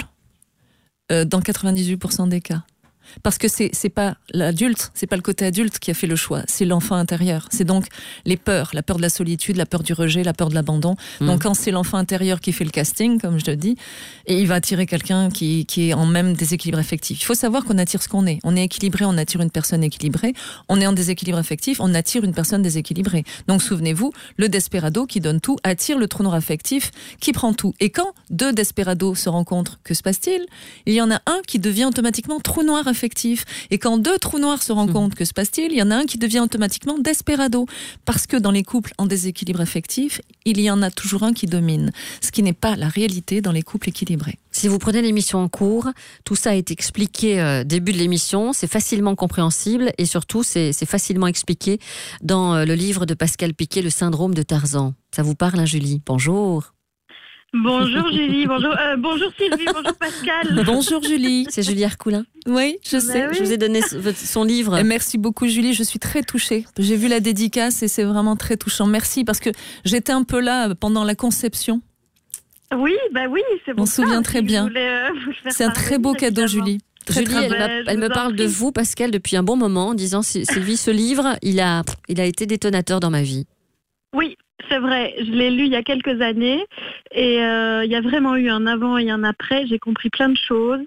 Euh, dans quatre-vingt-dix-huit pour cent des cas. Parce que c'est, c'est pas l'adulte, c'est pas le côté adulte qui a fait le choix, c'est l'enfant intérieur. C'est donc les peurs, la peur de la solitude, la peur du rejet, la peur de l'abandon. Mmh. Donc quand c'est l'enfant intérieur qui fait le casting, comme je le dis, et il va attirer quelqu'un qui, qui est en même déséquilibre affectif. Il faut savoir qu'on attire ce qu'on est. On est équilibré, on attire une personne équilibrée. On est en déséquilibre affectif, on attire une personne déséquilibrée. Donc souvenez-vous, le desperado qui donne tout attire le trou noir affectif qui prend tout. Et quand deux desperados se rencontrent, que se passe-t-il? Il y en a un qui devient automatiquement trou noir affectif. Affectif. Et quand deux trous noirs se rencontrent, que se passe-t-il? Il y en a un qui devient automatiquement desperado. Parce que dans les couples en déséquilibre affectif, il y en a toujours un qui domine. Ce qui n'est pas la réalité dans les couples équilibrés. Si vous prenez l'émission en cours, tout ça est expliqué euh, début de l'émission, c'est facilement compréhensible et surtout c'est, c'est facilement expliqué dans euh, le livre de Pascal Piquet, Le syndrome de Tarzan. Ça vous parle, hein, Julie? Bonjour. Bonjour Julie, bonjour, euh, bonjour Sylvie, bonjour Pascal. Bonjour Julie, c'est Julie Arcoulin. Oui, je bah sais. oui. Je vous ai donné son livre. Et merci beaucoup Julie, je suis très touchée. J'ai vu la dédicace et c'est vraiment très touchant. Merci parce que j'étais un peu là pendant la conception. Oui, bah oui, c'est bon. On se souvient très bien. Euh, c'est un très beau cadeau évidemment. Julie. Très, Julie, très elle, bah, elle me parle de vous, Pascal, depuis un bon moment, en disant Sylvie, ce livre, il a, il a été détonateur dans ma vie. Oui, c'est vrai. Je l'ai lu il y a quelques années et euh, il y a vraiment eu un avant et un après. J'ai compris plein de choses.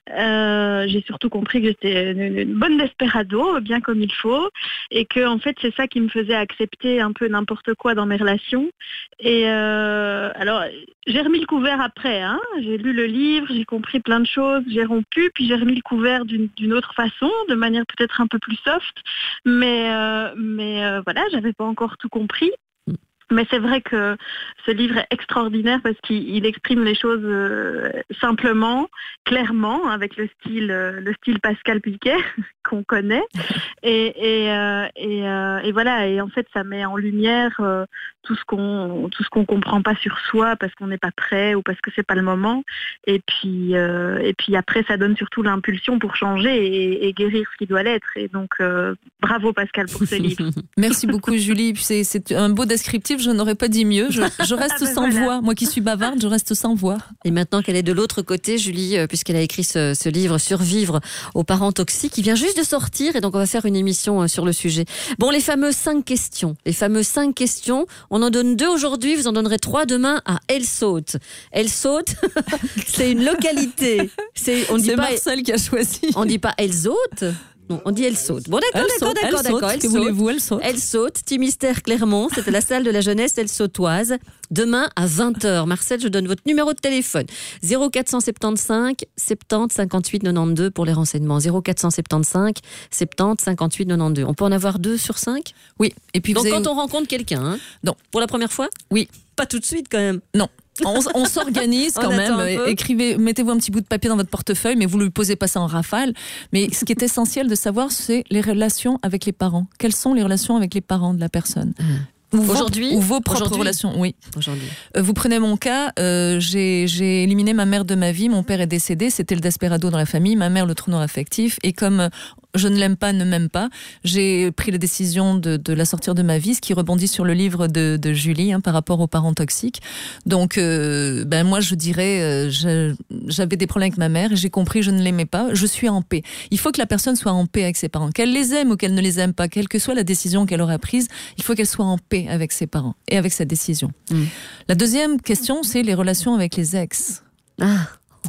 Euh, j'ai surtout compris que j'étais une, une bonne desperado, bien comme il faut, et que en fait c'est ça qui me faisait accepter un peu n'importe quoi dans mes relations. Et euh, alors j'ai remis le couvert après. Hein. J'ai lu le livre, j'ai compris plein de choses, j'ai rompu, puis j'ai remis le couvert d'une, d'une autre façon, de manière peut-être un peu plus soft. Mais euh, mais euh, voilà, j'avais pas encore tout compris. Mais c'est vrai que ce livre est extraordinaire parce qu'il il exprime les choses euh, simplement, clairement, avec le style, euh, le style Pascal Piquet qu'on connaît. Et, et, euh, et, euh, et voilà, et en fait, ça met en lumière euh, tout ce qu'on tout ce qu'on comprend pas sur soi parce qu'on n'est pas prêt ou parce que c'est pas le moment. Et puis, euh, et puis après, ça donne surtout l'impulsion pour changer et, et guérir ce qui doit l'être. Et donc, euh, bravo Pascal pour ce livre. Merci beaucoup Julie. C'est, c'est un beau descriptif. Je n'aurais pas dit mieux. Je, je reste ah ben sans voilà. voix. Moi qui suis bavarde, je reste sans voix. Et maintenant qu'elle est de l'autre côté, Julie, euh, puisqu'elle a écrit ce, ce livre Survivre aux parents toxiques, qui vient juste de sortir, et donc on va faire une émission euh, sur le sujet. Bon, les fameuses cinq questions. Les fameuses cinq questions. On en donne deux aujourd'hui, vous en donnerez trois demain à Elsaute. Elsaute, c'est une localité. C'est, on dit c'est pas, Marcel qui a choisi. On dit pas Elsaute. Non, on dit elle saute. Bon, d'accord, elle d'accord, saute, d'accord, elle d'accord. saute. Elle que saute. voulez-vous, elle saute. Elle saute. Timistère Clermont, c'était la salle de la jeunesse, elle sautoise. Demain à vingt heures. Marcel, je donne votre numéro de téléphone. zéro quatre cent soixante-quinze, soixante-dix, cinquante-huit, quatre-vingt-douze pour les renseignements. zéro quatre cent soixante-quinze, soixante-dix, cinquante-huit, quatre-vingt-douze. On peut en avoir deux sur cinq? Oui. Et puis donc vous quand avez... on rencontre quelqu'un, hein, non. Pour la première fois? Oui. Pas tout de suite quand même. Non. On, on s'organise quand on même. Écrivez, mettez-vous un petit bout de papier dans votre portefeuille, mais vous ne lui posez pas ça en rafale. Mais ce qui est essentiel de savoir, c'est les relations avec les parents. Quelles sont les relations avec les parents de la personne? Mmh. Ou aujourd'hui, vos, ou vos propres aujourd'hui. relations, oui. Aujourd'hui. Euh, vous prenez mon cas, euh, j'ai, j'ai éliminé ma mère de ma vie, mon père est décédé, c'était le desperado dans la famille, ma mère le trou noir affectif, et comme je ne l'aime pas, ne m'aime pas, j'ai pris la décision de, de la sortir de ma vie, ce qui rebondit sur le livre de, de Julie, hein, par rapport aux parents toxiques. Donc, euh, ben moi je dirais, euh, je, j'avais des problèmes avec ma mère, et j'ai compris, je ne l'aimais pas, je suis en paix. Il faut que la personne soit en paix avec ses parents, qu'elle les aime ou qu'elle ne les aime pas, quelle que soit la décision qu'elle aura prise, il faut qu'elle soit en paix avec ses parents et avec sa décision. Mmh. La deuxième question, c'est les relations avec les ex. Ah.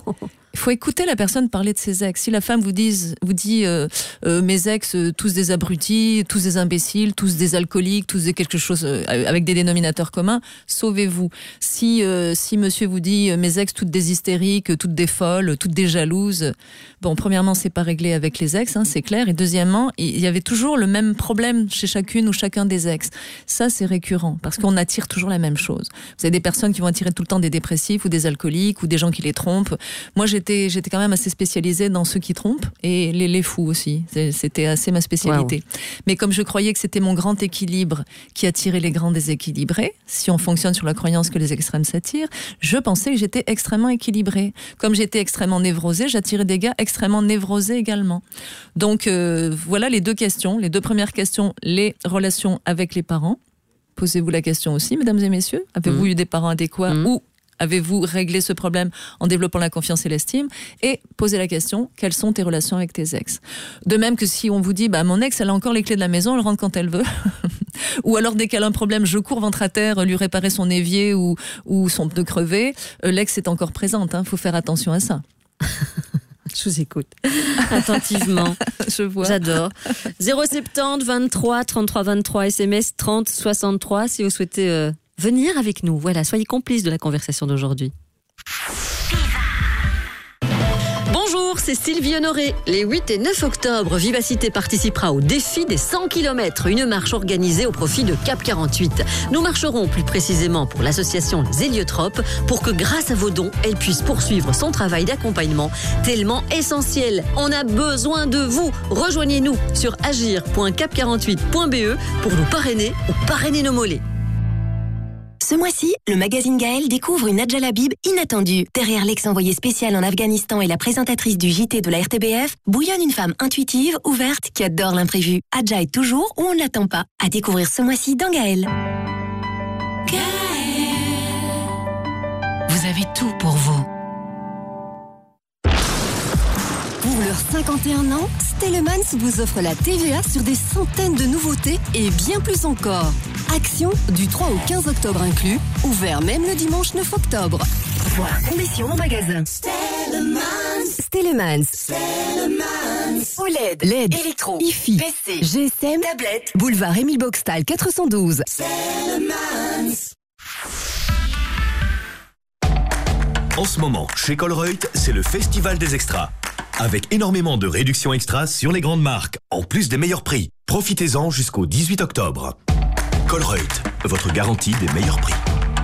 Il faut écouter la personne parler de ses ex. Si la femme vous dit, vous dit euh, euh, mes ex, euh, tous des abrutis, tous des imbéciles, tous des alcooliques, tous des quelque chose euh, avec des dénominateurs communs, sauvez-vous. Si euh, si monsieur vous dit euh, mes ex, toutes des hystériques, toutes des folles, toutes des jalouses, bon, premièrement, c'est pas réglé avec les ex, hein, c'est clair. Et deuxièmement, il y avait toujours le même problème chez chacune ou chacun des ex. Ça, c'est récurrent parce qu'on attire toujours la même chose. Vous avez des personnes qui vont attirer tout le temps des dépressifs ou des alcooliques ou des gens qui les trompent. Moi, j'ai J'étais, j'étais quand même assez spécialisée dans ceux qui trompent et les, les fous aussi. C'était assez ma spécialité. Wow. Mais comme je croyais que c'était mon grand équilibre qui attirait les grands déséquilibrés, si on fonctionne sur la croyance que les extrêmes s'attirent, je pensais que j'étais extrêmement équilibrée. Comme j'étais extrêmement névrosée, j'attirais des gars extrêmement névrosés également. Donc euh, voilà les deux questions. Les deux premières questions, les relations avec les parents. Posez-vous la question aussi, mesdames et messieurs. Avez-vous mmh. eu des parents adéquats mmh. ou avez-vous réglé ce problème en développant la confiance et l'estime? Et posez la question, quelles sont tes relations avec tes ex? De même que si on vous dit, bah, mon ex, elle a encore les clés de la maison, elle rentre quand elle veut. Ou alors, dès qu'elle a un problème, je cours ventre à terre, lui réparer son évier ou, ou son pneu crevé. Euh, l'ex est encore présente, hein, faut faire attention à ça. Je vous écoute attentivement. Je vois. J'adore. zéro sept zéro vingt-trois trente-trois vingt-trois, S M S trente soixante-trois si vous souhaitez euh, venir avec nous. Voilà, soyez complices de la conversation d'aujourd'hui. Bonjour, c'est Sylvie Honoré. Les huit et neuf octobre, Vivacité participera au défi des cent kilomètres, une marche organisée au profit de Cap quarante-huit. Nous marcherons plus précisément pour l'association Les Héliotropes pour que grâce à vos dons, elle puisse poursuivre son travail d'accompagnement tellement essentiel. On a besoin de vous. Rejoignez-nous sur agir point cap quarante-huit point b e pour nous parrainer ou parrainer nos mollets. Ce mois-ci, le magazine Gaël découvre une Adja Labib inattendue. Derrière l'ex-envoyé spécial en Afghanistan et la présentatrice du J T de la R T B F, bouillonne une femme intuitive, ouverte, qui adore l'imprévu. Adja est toujours où on ne l'attend pas. À découvrir ce mois-ci dans Gaël. Gaël. Vous avez tout pour vous. Pour leurs cinquante et un ans, Stellemans vous offre la T V A sur des centaines de nouveautés et bien plus encore. Action du trois au quinze octobre inclus, ouvert même le dimanche neuf octobre. Voir conditions en magasin. Stellemans. Stellemans. Stellemans. O L E D, L E D, électro, I F I, P C, G S M, tablette, boulevard Émile Boxtal quatre cent douze. Stellemans. En ce moment, chez Colruyt, c'est le festival des extras. Avec énormément de réductions extras sur les grandes marques, en plus des meilleurs prix. Profitez-en jusqu'au dix-huit octobre. Colruyt, votre garantie des meilleurs prix.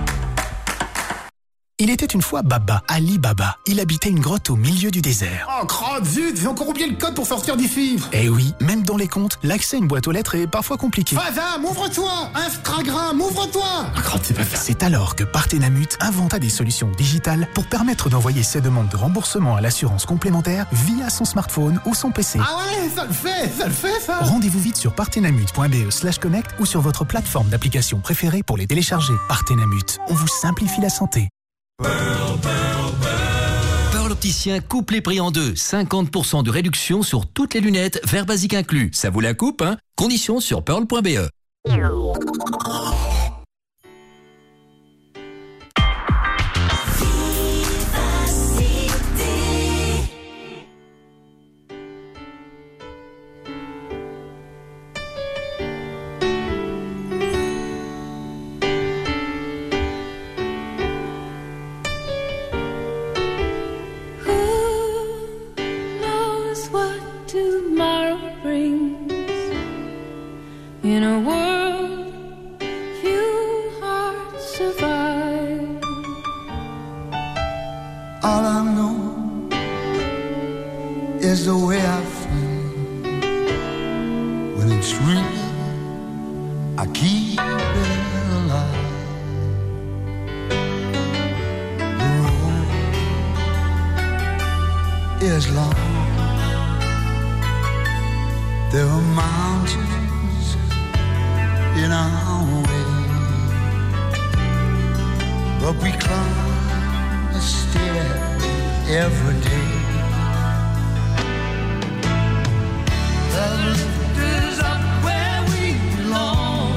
Il était une fois Baba, Ali Baba. Il habitait une grotte au milieu du désert. Oh, crotte, zut, j'ai encore oublié le code pour sortir d'ici. Eh oui, même dans les comptes, l'accès à une boîte aux lettres est parfois compliqué. Fazam, ouvre-toi. Instagram, ouvre-toi. Oh, crotte, c'est pas ça. C'est alors que Partenamut inventa des solutions digitales pour permettre d'envoyer ses demandes de remboursement à l'assurance complémentaire via son smartphone ou son P C. Ah ouais, ça le fait, ça le fait, ça. Rendez-vous vite sur partenamut.be slash connect ou sur votre plateforme d'application préférée pour les télécharger. Partenamut, on vous simplifie la santé. Pearl, Pearl, Pearl. Pearl Opticien coupe les prix en deux. cinquante pour cent de réduction sur toutes les lunettes, verre basique inclus. Ça vous la coupe, hein? Conditions sur pearl point b e. In a world few hearts survive. All I know is the way I feel. When it's real, I keep it alive. The road is long. There are mountains in our way, but we climb a stair every day. The lift is up where we belong,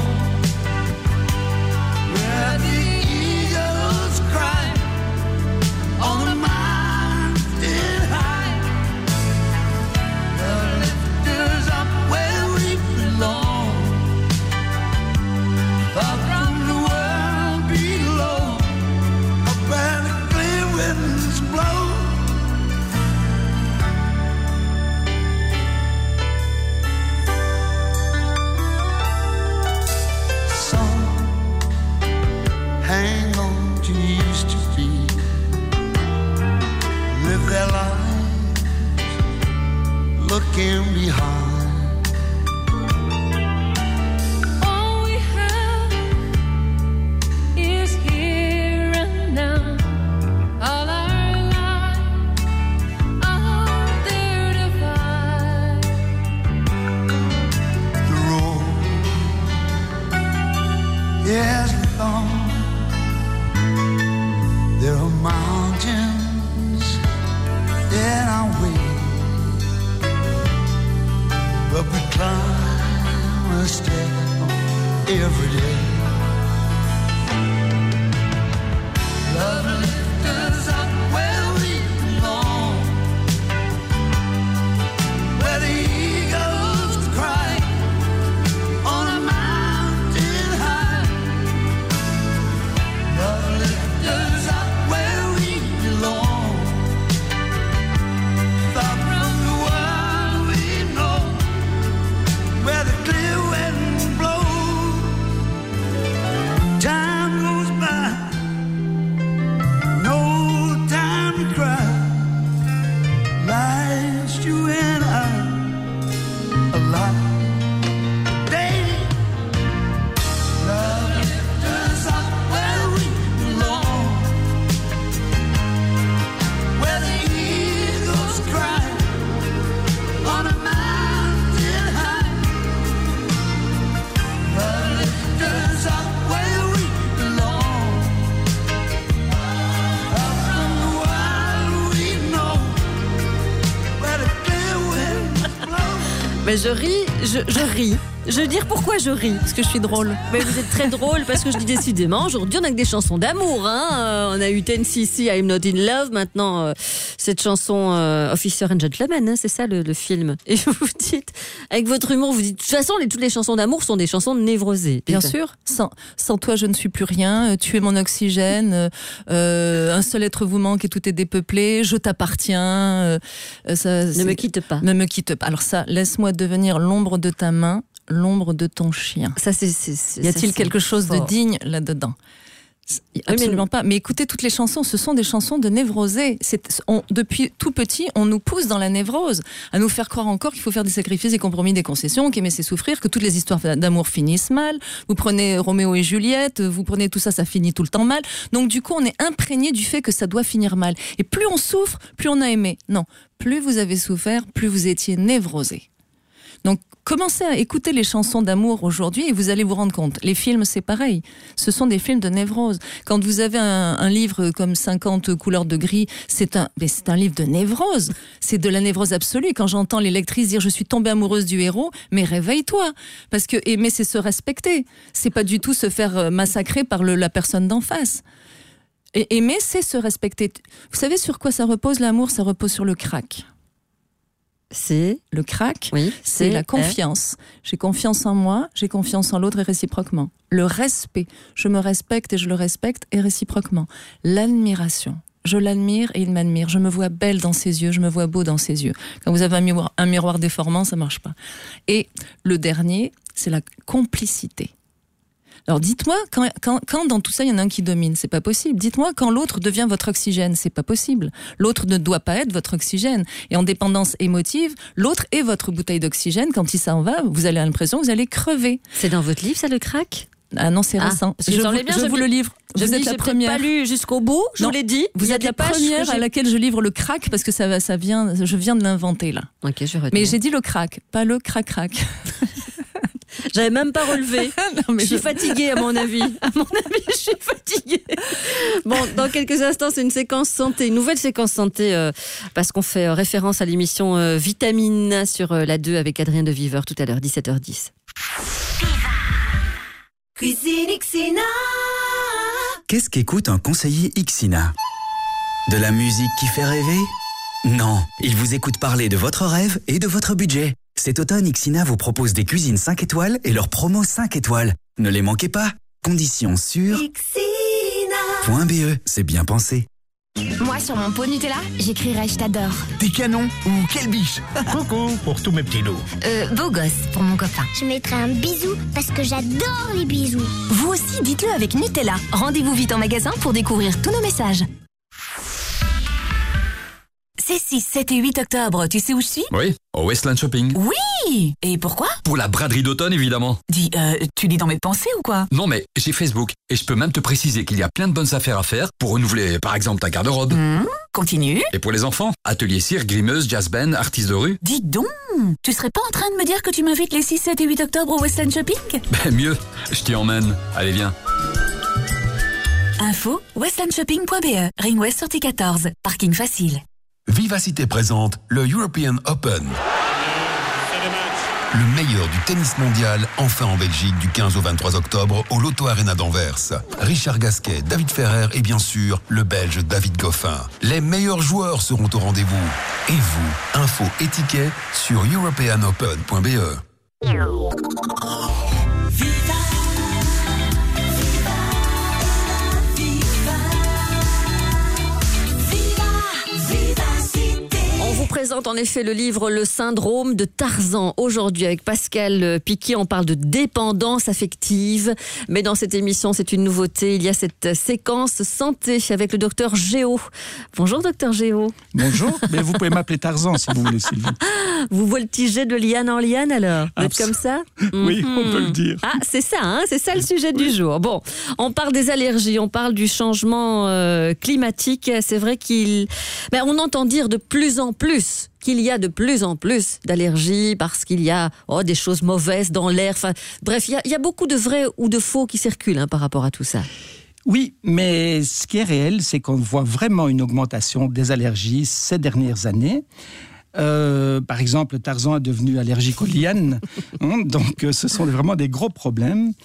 where the eagles cry on the mountain high. The lift is up where we belong, far from the world below, up where the clear winds blow. Some hang on to used to be, live their lives looking behind. Yes, long. There are mountains in our way, but we climb a step every day. Love lifts us up where we belong, where the eagles cry on a mountain high. Love lifts us up where we belong, far from the world we know, where the clear winds blow. Mais je ris, je, je ris. Je veux dire pourquoi je ris. Parce que je suis drôle. Mais vous êtes très drôle parce que je dis décidément, aujourd'hui on a que des chansons d'amour. Hein. Euh, on a eu ten C C, I'm Not In Love. Maintenant, euh, cette chanson euh, Officer and Gentleman, hein, c'est ça le, le film. Et vous vous dites, avec votre humour, vous dites, de toute façon, les, toutes les chansons d'amour sont des chansons névrosées. Bien sûr. Sans, sans toi, je ne suis plus rien. Tu es mon oxygène. Euh, un seul être vous manque et tout est dépeuplé. Je t'appartiens. Euh, ça, ne me quitte pas. Ne me quitte pas. Alors ça, laisse-moi devenir l'ombre de ta main, l'ombre de ton chien. Ça, c'est, c'est, c'est, y a-t-il ça, quelque chose fort. de digne là-dedans? Absolument pas. Mais écoutez, toutes les chansons, ce sont des chansons de névrosés. C'est, on, depuis tout petit, on nous pousse dans la névrose, à nous faire croire encore qu'il faut faire des sacrifices, des compromis, des concessions, qu'aimer c'est souffrir, que toutes les histoires d'amour finissent mal. Vous prenez Roméo et Juliette, vous prenez tout ça, ça finit tout le temps mal. Donc du coup, on est imprégné du fait que ça doit finir mal. Et plus on souffre, plus on a aimé. Non, plus vous avez souffert, plus vous étiez névrosé. Donc, commencez à écouter les chansons d'amour aujourd'hui et vous allez vous rendre compte. Les films, c'est pareil. Ce sont des films de névrose. Quand vous avez un, un livre comme cinquante couleurs de gris, c'est un, mais c'est un livre de névrose. C'est de la névrose absolue. Quand j'entends les lectrices dire « je suis tombée amoureuse du héros », mais réveille-toi. Parce que aimer, c'est se respecter. C'est pas du tout se faire massacrer par le, la personne d'en face. Et aimer, c'est se respecter. Vous savez sur quoi ça repose, l'amour? Ça repose sur le crack. C'est le crack, oui, c'est, c'est la confiance. J'ai confiance en moi, j'ai confiance en l'autre et réciproquement. Le respect, je me respecte et je le respecte et réciproquement. L'admiration, je l'admire et il m'admire. Je me vois belle dans ses yeux, je me vois beau dans ses yeux. Quand vous avez un miroir, un miroir déformant, ça marche pas. Et le dernier, c'est la complicité. Alors dites-moi, quand, quand, quand dans tout ça, il y en a un qui domine, c'est pas possible. Dites-moi quand l'autre devient votre oxygène, c'est pas possible. L'autre ne doit pas être votre oxygène. Et en dépendance émotive, l'autre est votre bouteille d'oxygène. Quand il s'en va, vous avez l'impression que vous allez crever. C'est dans votre livre, ça, le crack ? Ah non, c'est ah, récent. Je, vous, bien, je vous le livre. Je vous êtes dis, la première. Pas lu jusqu'au bout. Je non, vous l'ai dit. Vous êtes la première à laquelle je livre le crack parce que ça, ça vient. Je viens de l'inventer là. Ok, je retiens. Mais j'ai dit le crack, pas le crac-crac. J'avais même pas relevé. non, mais je suis je... fatiguée à mon avis. À mon avis, je suis fatiguée. Bon, dans quelques instants, c'est une séquence santé, une nouvelle séquence santé, euh, parce qu'on fait euh, référence à l'émission euh, Vitamine sur euh, la deux avec Adrien de Viveur tout à l'heure, dix-sept heures dix. Cuisine Ixina. Qu'est-ce qu'écoute un conseiller Ixina? De la musique qui fait rêver? Non, il vous écoute parler de votre rêve et de votre budget. Cet automne, Ixina vous propose des cuisines cinq étoiles et leur promo cinq étoiles. Ne les manquez pas. Conditions sur Ixina. .be, c'est bien pensé. Moi, sur mon pot Nutella, j'écrirai « Je t'adore ». T'es canon ou quelle biche? Coucou pour tous mes petits loups. Euh, beau gosse pour mon copain. Je mettrai un bisou parce que j'adore les bisous. Vous aussi, dites-le avec Nutella. Rendez-vous vite en magasin pour découvrir tous nos messages. C'est six, sept et huit octobre, tu sais où je suis? Oui, au Westland Shopping. Oui! Et pourquoi? Pour la braderie d'automne, évidemment. Dis, euh, tu lis dans mes pensées ou quoi? Non, mais j'ai Facebook et je peux même te préciser qu'il y a plein de bonnes affaires à faire pour renouveler, par exemple, ta garde-robe. Mmh, continue. Et pour les enfants, atelier cirque, grimeuse, jazz band, artistes de rue. Dis donc, tu serais pas en train de me dire que tu m'invites les six, sept et huit octobre au Westland Shopping? Ben mieux, je t'y emmène. Allez, viens. Info, westlandshopping.be, Ring West sortie quatorze, parking facile. Vivacité présente le European Open. Le meilleur du tennis mondial, enfin en Belgique du quinze au vingt-trois octobre au Lotto Arena d'Anvers. Richard Gasquet, David Ferrer et bien sûr le Belge David Goffin. Les meilleurs joueurs seront au rendez-vous. Et vous, info et tickets sur european open point b e. On vous présente en effet le livre Le syndrome de Tarzan. Aujourd'hui, avec Pascal Piquet, on parle de dépendance affective. Mais dans cette émission, c'est une nouveauté. Il y a cette séquence santé avec le docteur Géo. Bonjour, docteur Géo. Bonjour, mais vous pouvez m'appeler Tarzan si vous voulez, Sylvie. Vous voltigez de liane en liane alors? Vous êtes comme ça? Oui, mmh. on peut le dire. Ah, c'est ça, hein, c'est ça le sujet oui. du jour. Bon, on parle des allergies, on parle du changement euh, climatique. C'est vrai qu'il... Ben, on entend dire de plus en plus qu'il y a de plus en plus d'allergies parce qu'il y a oh, des choses mauvaises dans l'air. Enfin, bref, il y a, il y a beaucoup de vrais ou de faux qui circulent hein, par rapport à tout ça. Oui, mais ce qui est réel, c'est qu'on voit vraiment une augmentation des allergies ces dernières années. Euh, par exemple, Tarzan est devenu allergique aux lianes. Hein, donc, ce sont vraiment des gros problèmes.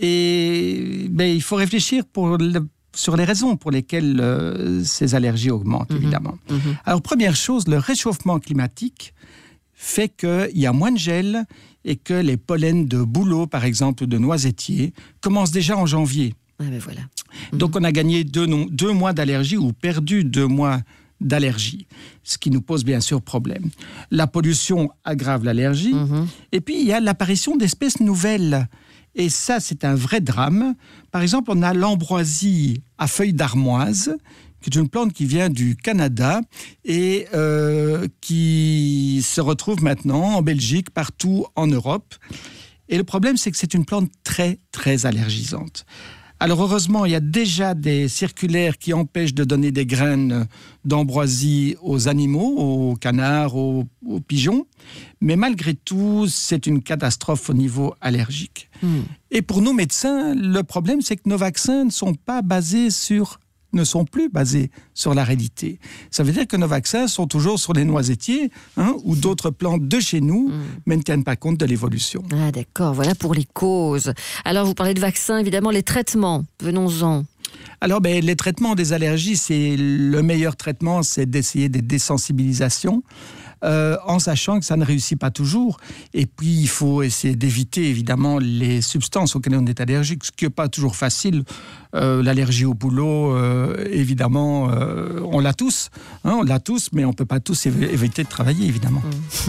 Et ben, il faut réfléchir pour le, sur les raisons pour lesquelles euh, ces allergies augmentent, mmh, évidemment. Mmh. Alors, première chose, le réchauffement climatique fait qu'il y a moins de gel et que les pollens de bouleau, par exemple, de noisetiers, commencent déjà en janvier. Ah ben voilà. Mmh. Donc, on a gagné deux, non, deux mois d'allergie ou perdu deux mois d'allergie, ce qui nous pose bien sûr problème. La pollution aggrave l'allergie. Mmh. Et puis, il y a l'apparition d'espèces nouvelles. Et ça, c'est un vrai drame. Par exemple, on a l'ambroisie à feuilles d'armoise, qui est une plante qui vient du Canada et euh, qui se retrouve maintenant en Belgique, partout en Europe. Et le problème, c'est que c'est une plante très, très allergisante. Alors heureusement, il y a déjà des circulaires qui empêchent de donner des graines d'ambroisie aux animaux, aux canards, aux, aux pigeons. Mais malgré tout, c'est une catastrophe au niveau allergique. Mmh. Et pour nous médecins, le problème, c'est que nos vaccins ne sont pas basés sur... ne sont plus basés sur la réalité. Ça veut dire que nos vaccins sont toujours sur les noisetiers hein, ou d'autres plantes de chez nous, mmh. mais ne tiennent pas compte de l'évolution. Ah d'accord, voilà pour les causes. Alors vous parlez de vaccins, évidemment, les traitements, venons-en. Alors ben, les traitements des allergies, c'est le meilleur traitement, c'est d'essayer des désensibilisations. Euh, en sachant que ça ne réussit pas toujours. Et puis, il faut essayer d'éviter, évidemment, les substances auxquelles on est allergique, ce qui n'est pas toujours facile. Euh, l'allergie au boulot, euh, évidemment, euh, on l'a tous. Hein, on l'a tous, mais on ne peut pas tous év- éviter de travailler, évidemment.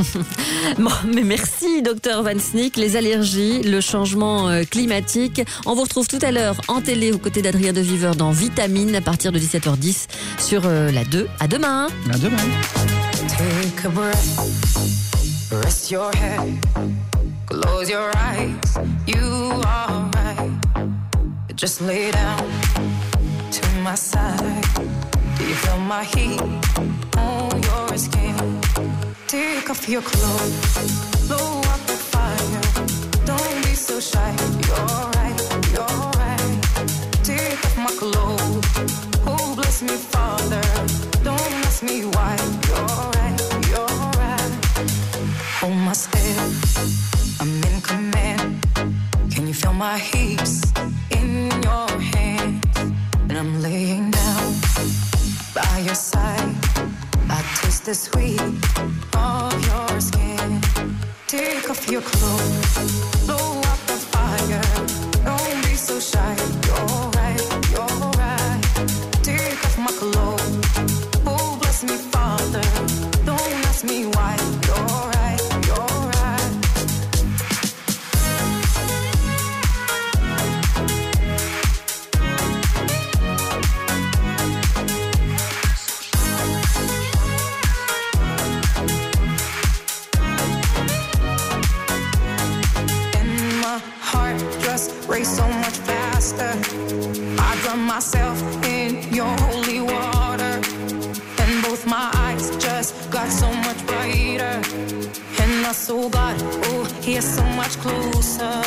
Bon, mais merci, docteur Van Snick. Les allergies, le changement euh, climatique. On vous retrouve tout à l'heure en télé aux côtés d'Adrien de Viveur dans Vitamine à partir de dix-sept heures dix sur euh, la deux. À demain. À demain. Take a breath, rest your head, close your eyes, you are right. Just lay down to my side. Do you feel my heat on your skin? Take off your clothes, blow up the fire. Don't be so shy, you're right, you're right. Take off my clothes, oh bless me Father. Don't ask me why, you're right, you're right. Hold my step, I'm in command. Can you feel my hips in your hands? And I'm laying down by your side. I taste the sweet of your skin. Take off your clothes, blow up the fire. Don't be so shy, you're right, you're right. Take off my clothes, oh bless me Father. Don't ask me why, you're right, you're right. And my heart just race so much faster. I drown myself in your holy water. And both my eyes just got so much brighter. And I saw God, oh, He is so much closer.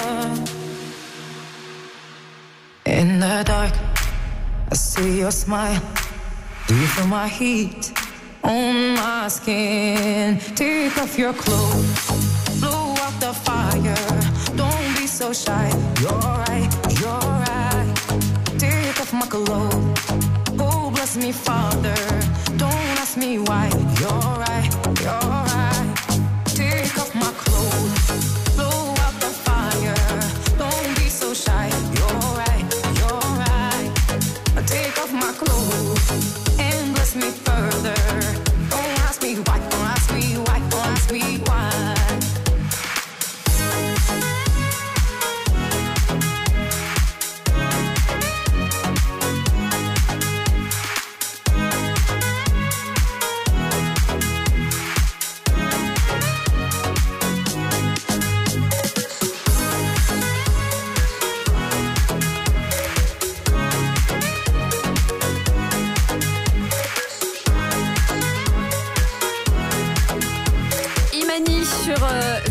In the dark, I see your smile. Do you feel my heat on my skin? Take off your clothes, blow up the fire. Don't be so shy, you're right, you're right. Take off my clothes, oh bless me Father. Don't ask me why, you're right, you're right. Take off my clothes, blow up the fire. Don't be so shy, you're right, you're right. Take off my clothes and bless me further. Don't ask me why, don't ask me why, don't ask me why.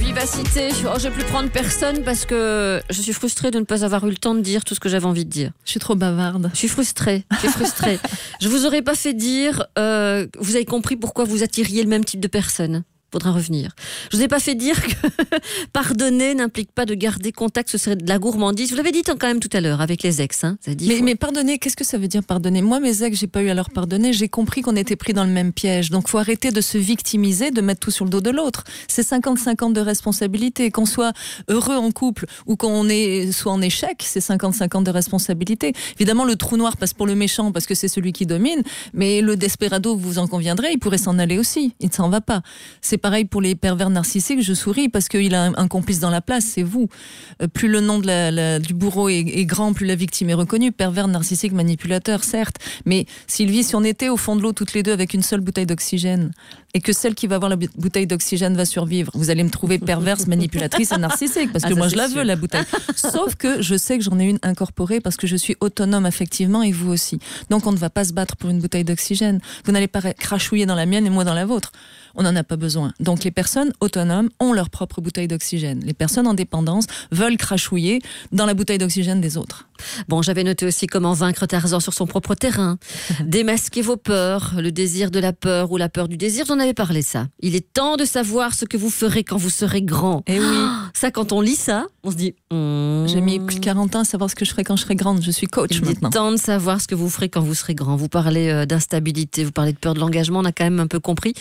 vivacité. Oh, je vais plus prendre personne parce que je suis frustrée de ne pas avoir eu le temps de dire tout ce que j'avais envie de dire. Je suis trop bavarde. Je suis frustrée. Je suis frustrée. Je vous aurais pas fait dire. Euh, vous avez compris pourquoi vous attiriez le même type de personne. Faudra revenir. Je vous ai pas fait dire que pardonner n'implique pas de garder contact, ce serait de la gourmandise. Vous l'avez dit quand même tout à l'heure avec les ex. Hein. Vous avez dit, mais, faut... mais pardonner, qu'est-ce que ça veut dire pardonner ? Moi, mes ex, j'ai pas eu à leur pardonner. J'ai compris qu'on était pris dans le même piège. Donc, faut arrêter de se victimiser, de mettre tout sur le dos de l'autre. C'est cinquante cinquante de responsabilité. Qu'on soit heureux en couple ou qu'on est soit en échec, c'est cinquante cinquante de responsabilité. Évidemment, le trou noir passe pour le méchant parce que c'est celui qui domine. Mais le desperado, vous en conviendrez, il pourrait s'en aller aussi. Il ne s'en va pas. C'est pareil pour les pervers narcissiques, je souris parce qu'il a un, un complice dans la place, c'est vous. Euh, plus le nom de la, la, du bourreau est, est grand, plus la victime est reconnue. Pervers narcissique, manipulateur, certes. Mais Sylvie, si on était au fond de l'eau toutes les deux avec une seule bouteille d'oxygène et que celle qui va avoir la bouteille d'oxygène va survivre, vous allez me trouver perverse, manipulatrice et narcissique parce que ah, moi je la sûr. veux la bouteille. Sauf que je sais que j'en ai une incorporée parce que je suis autonome affectivement et vous aussi. Donc on ne va pas se battre pour une bouteille d'oxygène. Vous n'allez pas crachouiller dans la mienne et moi dans la vôtre. On n'en a pas besoin. Donc les personnes autonomes ont leur propre bouteille d'oxygène. Les personnes en dépendance veulent crachouiller dans la bouteille d'oxygène des autres. Bon, j'avais noté aussi comment vaincre Tarzan sur son propre terrain. Démasquer vos peurs, le désir de la peur ou la peur du désir, j'en avais parlé ça. Il est temps de savoir ce que vous ferez quand vous serez grand. Et oui. Ça, quand on lit ça, on se dit... Mm. J'ai mis plus de quarante ans à savoir ce que je ferai quand je serai grande. Je suis coach Il maintenant. Il est temps de savoir ce que vous ferez quand vous serez grand. Vous parlez euh, d'instabilité, vous parlez de peur de l'engagement, on a quand même un peu compris.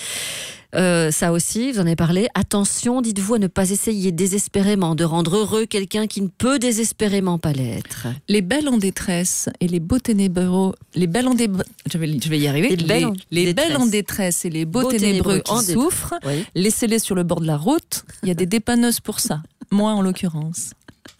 Euh, ça aussi, vous en avez parlé. Attention, dites-vous, à ne pas essayer désespérément de rendre heureux quelqu'un qui ne peut désespérément pas l'être. Les belles en détresse et les beaux ténébreux, les belles en dé... je, vais, je vais y arriver. Les belles, les, les belles en détresse et les beaux, beaux ténébreux, ténébreux qui souffrent, oui. Laissez-les sur le bord de la route. Il y a des dépanneuses pour ça. Moi, en l'occurrence.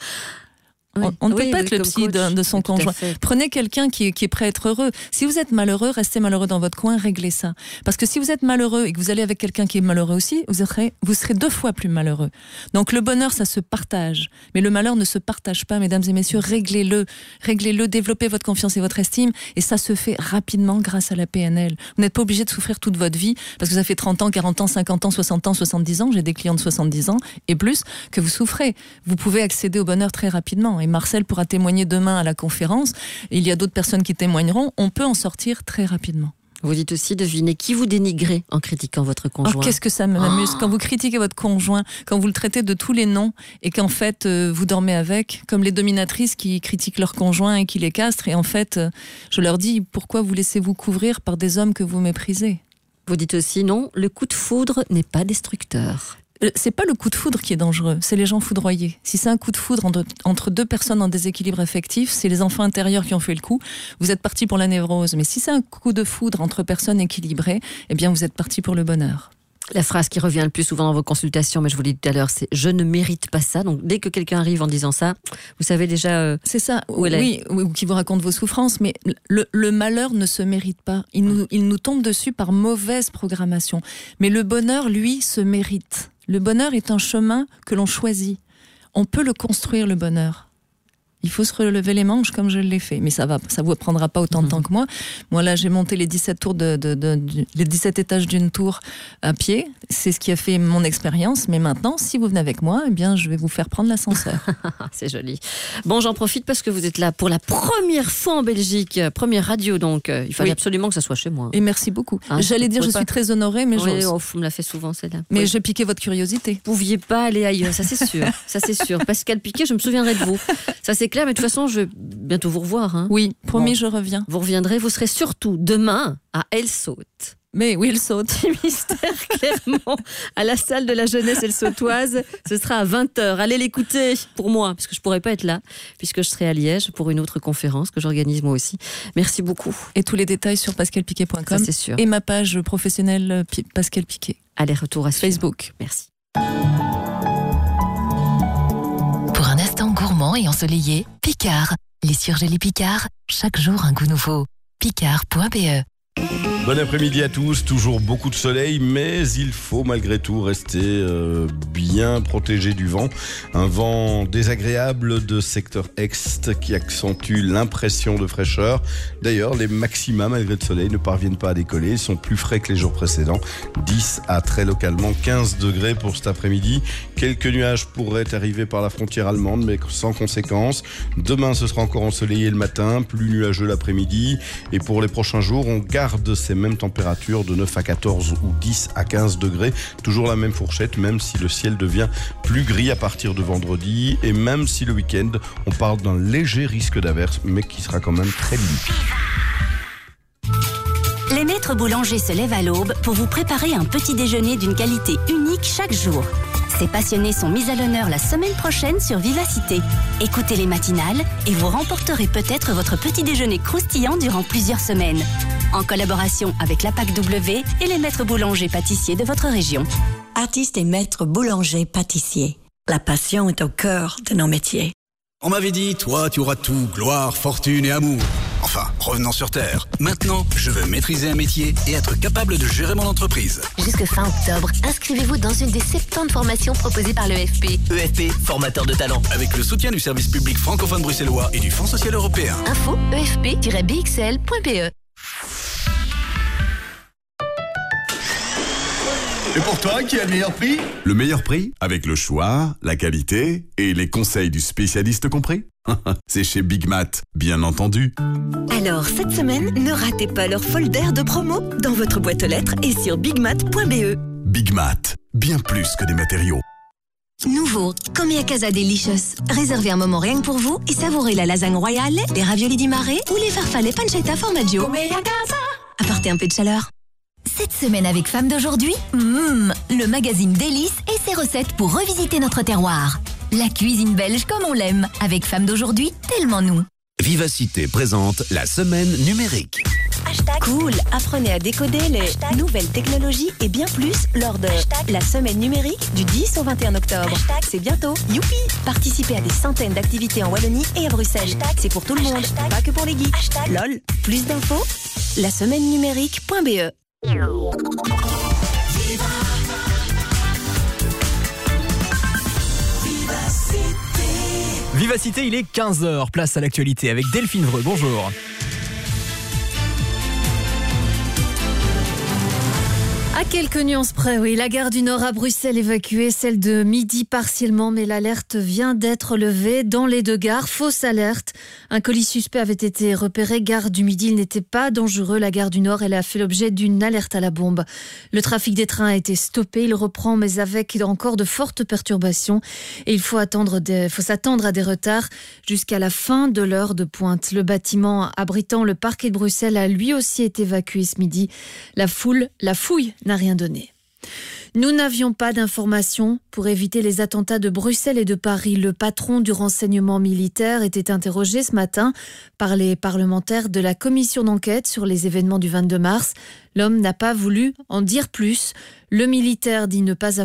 Oui. On, on ne oui, peut pas oui, être le psy de, de son conjoint. Prenez quelqu'un qui, qui est prêt à être heureux. Si vous êtes malheureux, restez malheureux dans votre coin, réglez ça. Parce que si vous êtes malheureux et que vous allez avec quelqu'un qui est malheureux aussi, vous serez, vous serez deux fois plus malheureux. Donc le bonheur, ça se partage. Mais le malheur ne se partage pas, mesdames et messieurs. Réglez-le. Réglez-le, développez votre confiance et votre estime. Et ça se fait rapidement grâce à la P N L. Vous n'êtes pas obligé de souffrir toute votre vie parce que ça fait trente ans, quarante ans, cinquante ans, soixante ans, soixante-dix ans. J'ai des clients de soixante-dix ans et plus que vous souffrez. Vous pouvez accéder au bonheur très rapidement. Et Marcel pourra témoigner demain à la conférence, il y a d'autres personnes qui témoigneront, on peut en sortir très rapidement. Vous dites aussi, devinez qui vous dénigrez en critiquant votre conjoint. Oh, qu'est-ce que ça m'amuse. Oh. Quand vous critiquez votre conjoint, quand vous le traitez de tous les noms et qu'en fait euh, vous dormez avec, comme les dominatrices qui critiquent leur conjoint et qui les castrent, et en fait euh, je leur dis, pourquoi vous laissez-vous couvrir par des hommes que vous méprisez ? Vous dites aussi, non, le coup de foudre n'est pas destructeur. C'est pas le coup de foudre qui est dangereux, c'est les gens foudroyés. Si c'est un coup de foudre entre deux personnes en déséquilibre affectif, c'est les enfants intérieurs qui ont fait le coup, vous êtes parti pour la névrose. Mais si c'est un coup de foudre entre personnes équilibrées, eh bien vous êtes parti pour le bonheur. La phrase qui revient le plus souvent dans vos consultations, mais je vous l'ai dit tout à l'heure, c'est « je ne mérite pas ça ». Donc dès que quelqu'un arrive en disant ça, vous savez déjà euh, c'est ça, où elle oui, est. Ou qui vous raconte vos souffrances, mais le, le malheur ne se mérite pas. Il nous, il nous tombe dessus par mauvaise programmation. Mais le bonheur, lui, se mérite. Le bonheur est un chemin que l'on choisit. On peut le construire, le bonheur. Il faut se relever les manches comme je l'ai fait. Mais ça va, ça vous prendra pas autant de temps que moi. Moi, là, j'ai monté les dix-sept tours de, de, de, de, les dix-sept étages d'une tour à pied. C'est ce qui a fait mon expérience. Mais maintenant, si vous venez avec moi, eh bien, je vais vous faire prendre l'ascenseur. C'est joli. Bon, j'en profite parce que vous êtes là pour la première fois en Belgique. Première radio, donc. Il fallait oui. absolument que ça soit chez moi. Et merci beaucoup. Hein, J'allais dire, je pas... suis très honorée, mais oui, j'ose. Oh, on me l'a fait souvent, celle-là. Mais oui. je piquais votre curiosité. Vous pouviez pas aller ailleurs, ça c'est sûr. Ça c'est sûr. Pascal Piquet, je me souviendrai de vous. Ça c'est clair, mais de toute façon, je vais bientôt vous revoir. Hein. Oui, promis, bon. je reviens. Vous reviendrez, vous serez surtout demain à Elle Saute. Mais oui, elle saute. Mystère, clairement, à la salle de la jeunesse elle sautoise. Ce sera à vingt heures. Allez l'écouter pour moi, parce que je ne pourrai pas être là, puisque je serai à Liège pour une autre conférence que j'organise moi aussi. Merci beaucoup. Et tous les détails sur pascal piquet point com. Ça, c'est sûr. Et ma page professionnelle Pascal Piquet. Allez, retour à Facebook. Merci. Pour un instant gourmand et ensoleillé, Picard. Les surgelés Picard, chaque jour un goût nouveau. Picard point b e Bon après-midi à tous, toujours beaucoup de soleil, mais il faut malgré tout rester euh, bien protégé du vent. Un vent désagréable de secteur est qui accentue l'impression de fraîcheur. D'ailleurs, les maxima malgré le soleil ne parviennent pas à décoller, ils sont plus frais que les jours précédents. dix à très localement quinze degrés pour cet après-midi. Quelques nuages pourraient arriver par la frontière allemande, mais sans conséquence. Demain, ce sera encore ensoleillé le matin, plus nuageux l'après-midi. Et pour les prochains jours, on garde ces mêmes températures de neuf à quatorze ou dix à quinze degrés. Toujours la même fourchette, même si le ciel devient plus gris à partir de vendredi. Et même si le week-end, on parle d'un léger risque d'averse, mais qui sera quand même très limité. Les maîtres boulangers se lèvent à l'aube pour vous préparer un petit déjeuner d'une qualité unique chaque jour. Ces passionnés sont mis à l'honneur la semaine prochaine sur Vivacité. Écoutez les matinales et vous remporterez peut-être votre petit déjeuner croustillant durant plusieurs semaines. En collaboration avec la P A C W et les maîtres boulangers pâtissiers de votre région. Artistes et maîtres boulangers pâtissiers. La passion est au cœur de nos métiers. On m'avait dit, toi, tu auras tout, gloire, fortune et amour. Enfin, revenons sur Terre. Maintenant, je veux maîtriser un métier et être capable de gérer mon entreprise. Jusque fin octobre, inscrivez-vous dans une des soixante-dix formations proposées par l'E F P. E F P, formateur de talent. Avec le soutien du service public francophone bruxellois et du Fonds social européen. Info e f p tiret b x l point b e. Et pour toi, qui a le meilleur prix? Le meilleur prix, avec le choix, la qualité et les conseils du spécialiste compris. C'est chez Big Mat, bien entendu. Alors, cette semaine, ne ratez pas leur folder de promo dans votre boîte aux lettres et sur bigmat point b e. Big Mat, bien plus que des matériaux. Nouveau, Come a Casa Delicious. Réservez un moment rien que pour vous et savourez la lasagne royale, les raviolis di mare ou les farfalle pancetta formaggio. Come a casa. Apportez un peu de chaleur. Cette semaine avec Femmes d'aujourd'hui, mmh, le magazine Délices et ses recettes pour revisiter notre terroir. La cuisine belge comme on l'aime, avec Femmes d'aujourd'hui, tellement nous. Vivacité présente la semaine numérique. Hashtag cool, apprenez à décoder les Hashtag nouvelles technologies et bien plus lors de Hashtag la semaine numérique du dix au vingt et un octobre. Hashtag c'est bientôt, youpi! Participez à des centaines d'activités en Wallonie et à Bruxelles. Hashtag c'est pour tout le monde, Hashtag pas que pour les geeks. Hashtag lol, plus d'infos, la semaine numérique point b e. Vivacité, il est quinze heures, place à l'actualité avec Delphine Vreux, bonjour. À quelques nuances près, oui. La gare du Nord à Bruxelles évacuée, celle de Midi partiellement, mais l'alerte vient d'être levée dans les deux gares. Fausse alerte. Un colis suspect avait été repéré. Gare du Midi, il n'était pas dangereux. La gare du Nord, elle a fait l'objet d'une alerte à la bombe. Le trafic des trains a été stoppé. Il reprend, mais avec encore de fortes perturbations. Et il faut attendre des, faut s'attendre à des retards jusqu'à la fin de l'heure de pointe. Le bâtiment abritant le parquet de Bruxelles a lui aussi été évacué ce midi. La foule, la fouille n'a rien donné. Nous n'avions pas d'informations pour éviter les attentats de Bruxelles et de Paris. Le patron du renseignement militaire était interrogé ce matin par les parlementaires de la commission d'enquête sur les événements du vingt-deux mars. L'homme n'a pas voulu en dire plus. Le militaire dit ne pas avoir